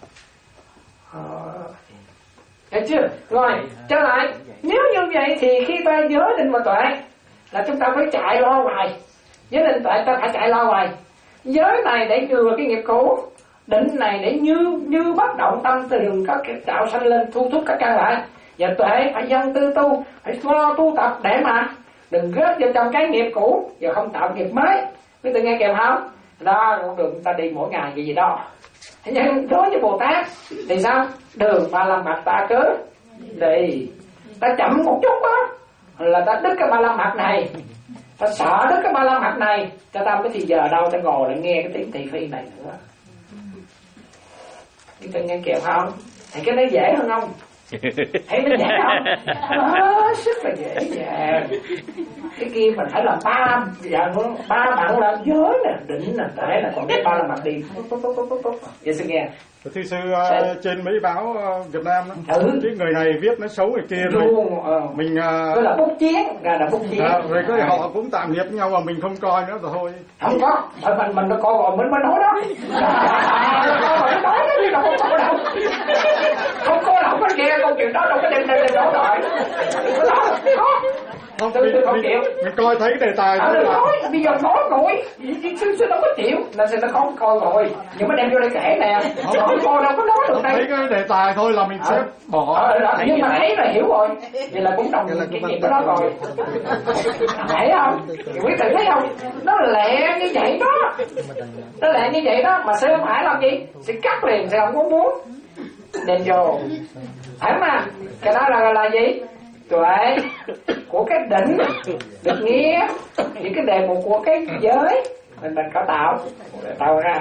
Thấy chưa? Rồi, trở lại. Nếu như vậy thì khi ta giới định và tuệ là chúng ta phải chạy lo hoài. Giới định tuệ ta phải chạy lo hoài. Giới này để chừa cái nghiệp cũ, định này để như như bất động tâm từ đừng có tạo sanh lên thu thúc các căn lại. Và tuệ phải dân tư tu, phải lo tu tập để mà đừng rớt vào trong cái nghiệp cũ và không tạo nghiệp mới. Quý vị nghe kèm không? Đó con đường ta đi mỗi ngày gì gì đó. Thế nhưng đối với Bồ Tát thì sao? Đường ba la mật ta cứ đi, ta chậm một chút đó là ta đứt cái ba la mật này, ta sợ đứt cái ba la mật này, cho ta mới thì giờ đâu ta ngồi lại nghe cái tiếng thị phi này nữa. Chúng ta nghe kịp không? Thì cái nó dễ hơn không? Thấy nó dễ không? Nó rất là dễ dàng. Cái kia mình phải làm ba dạng ba bạn làm giới nè, đỉnh nè, để là còn cái ba là mặt đi. Vậy xin nghe. Thưa sư, uh, trên mấy báo uh, Việt Nam đó, ừ. cái người này viết nó xấu người kia rồi ờ. mình uh, cái là bút chiến, là là bút chiến. À, rồi cái họ cũng tạm nghiệp với nhau mà mình không coi nữa rồi thôi. Không có, mình mình nó coi rồi mình mới nói đó. Mình nói đó chứ đâu có coi đâu. Không có đâu có nghe câu chuyện đó đâu có đem đem đó rồi. Đó, có. Không, tôi, mình, tôi không mình, chịu. Mình coi thấy đề tài à, thôi là... nói, bây giờ nói rồi sư sư đâu có chịu là sư nó không coi rồi nhưng mà đem vô đây kể nè không, không coi đâu có nói được đây. Thấy cái đề tài thôi là mình sẽ à, bỏ à, à, nhưng mà thấy là hiểu rồi vậy là cũng đồng kinh nghiệm của nó rồi. Thấy không quý vị thấy không nó lẹ như vậy đó, nó lẹ như vậy đó mà sư không phải làm gì sư cắt liền sư không có muốn đem vô phải mà cái đó là là gì tuệ của cái đỉnh được nghe những cái đề mục của cái giới mình mình có tạo tạo ra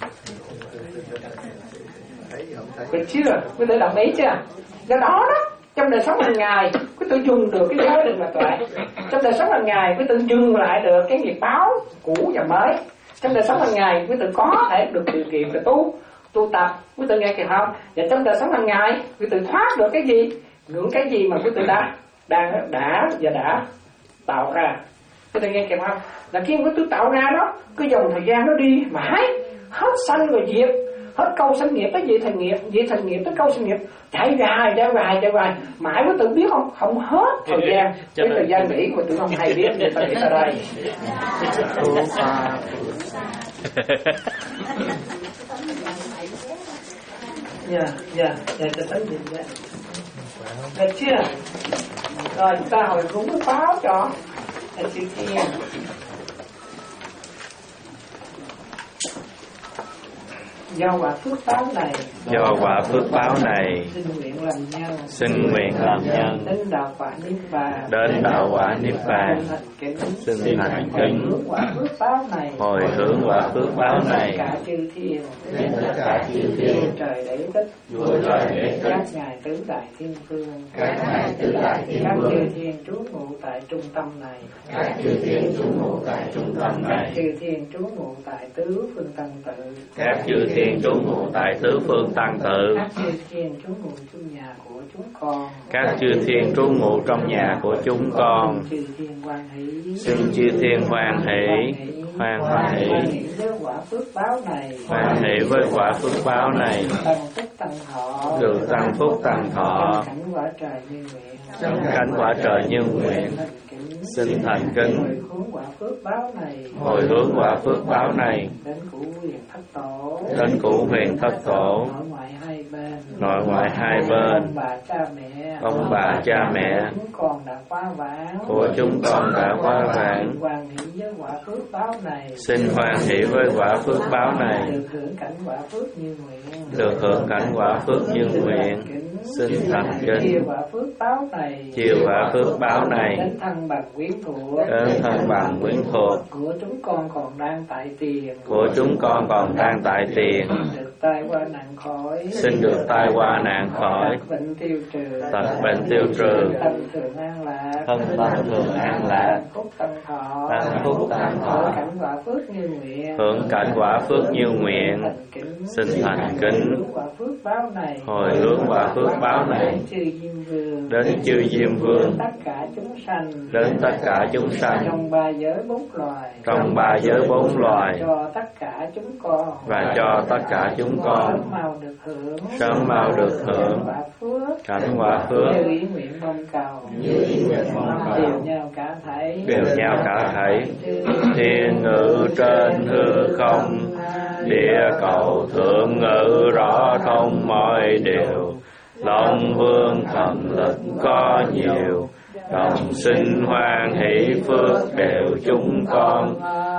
được chưa quý vị đồng ý chưa do đó đó trong đời sống hàng ngày quý tự dùng được cái giới định là tuệ trong đời sống hàng ngày quý tự dừng lại được cái nghiệp báo cũ và mới trong đời sống hàng ngày quý tự có thể được điều kiện để tu tu tập quý tự nghe kìa không và trong đời sống hàng ngày quý tự thoát được cái gì những cái gì mà quý tự đã đang đã và đã tạo ra quý tự nghe kìa không là khi quý tự tạo ra đó cái dòng thời gian nó đi mãi hết sanh rồi diệt hết câu sanh nghiệp tới diệt thành nghiệp diệt thành nghiệp tới câu sanh nghiệp chạy dài chạy dài chạy dài mãi quý tự biết không không hết thời gian cái thời gian nghỉ của tự không hay biết người ta nghĩ ở đây. Dạ, dạ, dạ, cho tới nhìn vậy. Được chưa? Rồi, chúng ta hồi cúng cái báo cho anh chị kia. Do quả phước báo này, do quả phước báo này, xin nguyện làm nhân, xin nguyện làm nhân, đến đạo quả niết bàn, đến đạo quả niết bàn, xin thành kính, hướng quả phước báo này, hồi hướng quả phước báo này, cả chư thiên, tất cả chư thiên, trời đế tích, vua trời đế tích, các ngài tứ đại thiên vương, các ngài tứ đại thiên các vương, chư thiên trú ngụ tại trung tâm này, các chư thiên trú ngụ tại trung tâm này, các chư thiên trú ngụ tại tứ phương tăng tự, các chư thiên trú ngụ tại tứ phương tăng tự, các chư thiên trú ngụ trong nhà của chúng con, các chư thiên trú ngụ trong nhà của chúng con, chư thiên hoan hỷ, xin chư thiên hoan hỷ, hoan hỷ, hoan hỷ với quả phước báo này, hoan hỷ với quả phước báo này, tăng phúc tăng thọ, được tăng phúc tăng thọ, cảnh quả trời như nguyện, cánh quả trời như nguyện, xin thành kính, hồi hướng quả phước báo này, hồi hướng quả phước báo này, đến cửu huyền thất tổ, đến cửu huyền thất tổ, nội ngoại hai bên, nội ngoại hai bên, ông bà cha mẹ, ông bà cha mẹ chúng con đã quá vãng, của chúng con đã quá vãng, hoan hỷ với quả phước báo này, xin hoan hỷ với quả phước báo này, được hưởng cảnh quả phước như nguyện, được hưởng cảnh quả phước như nguyện, xin thành kính, chia quả phước báo này, chiều quả phước báo này, đến thân bằng quyến thuộc, đến thân bằng quyến thuộc của chúng con còn đang tại tiền, của chúng con còn đang tại tiền, được tai qua nạn khỏi, xin được tai qua nạn khỏi, tật bệnh tiêu trừ, tật bệnh tiêu trừ, thân thường an lạc, thân tâm thường an lạc, phúc tăng thọ, tăng phúc tăng thọ, cảnh quả phước như nguyện, hưởng cảnh quả phước như nguyện, xin thành kính, quả phước báo này, hồi hướng quả phước báo này, chư diêm vương, đến chư diêm vương, tất cả chúng sanh, đến tất cả chúng sanh, trong ba giới bốn loài, trong ba giới bốn loài, cho tất cả chúng con, và cho tất cả chúng con sớm mau được hưởng, sớm mau được hưởng quả phước, cảnh quả phước, như ý nguyện mong cầu, như ý nguyện mong cầu, đều nhau cả thảy, đều nhau cả thảy, thiên ngự trên hư không, địa cầu thượng ngự rõ thông mọi điều, Long vương thần lực có nhiều, đồng sinh hoan hỷ phước đều chúng con,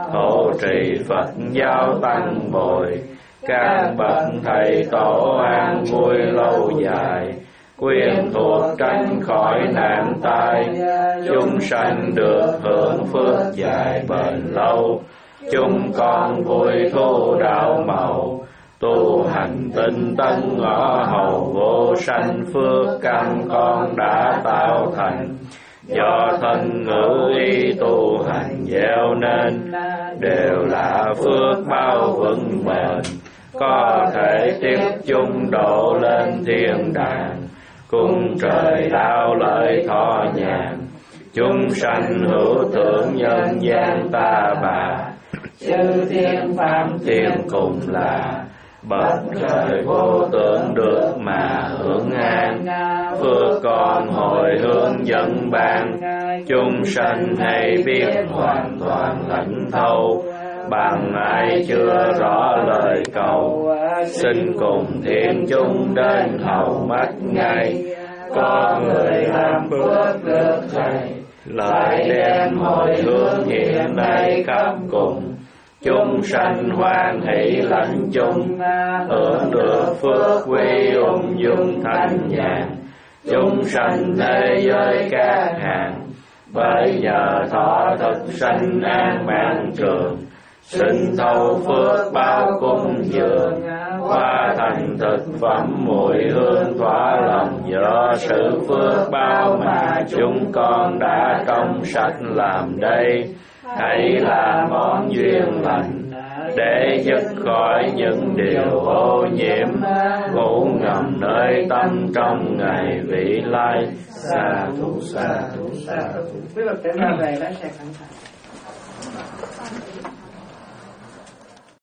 hộ trì Phật giáo tăng bồi, các bậc thầy tổ an vui lâu dài, quyền thuộc tránh khỏi nạn tai, chúng sanh được hưởng phước dài bền lâu, chúng con vui thu đạo màu, tu hành hành tinh tấn ngõ hầu vô sanh phước căn con đã tạo thành, do thân ngữ ý tu hành gieo nên, đều là phước bao vững bền, có thể tiếp chung độ lên thiên đàng, cung trời đạo lợi thọ nhàn, chúng sanh hữu tưởng nhân gian ta bà, chư thiên phạm thiên cùng là, bậc trời vô tưởng được mà hưởng an, phước con hồi hướng dẫn ban, chúng sanh hay biết hoàn toàn lãnh thấu, bằng ai chưa rõ lời cầu, xin cùng thiên chúng đến hầu mắt ngay, có người làm phước được thầy, lại đem hồi hướng hiện nay khắp cùng, chúng sanh hoan hỷ lãnh chung, hưởng được phước quy ung dung thanh nhàn, chúng sanh thế giới các hàng, bởi nhờ thọ thực sanh an mạng trường, sinh thâu phước bao cung dường, qua thành thực phẩm mùi hương thỏa lòng, do sự phước bao mà chúng con đã công sạch làm đây, hãy là món duyên lành để dứt khỏi những điều ô nhiễm, ngủ ngầm nơi tâm trong ngày vị lai. Sa thù sa thù sa thù. Biết là cái này là sẽ thành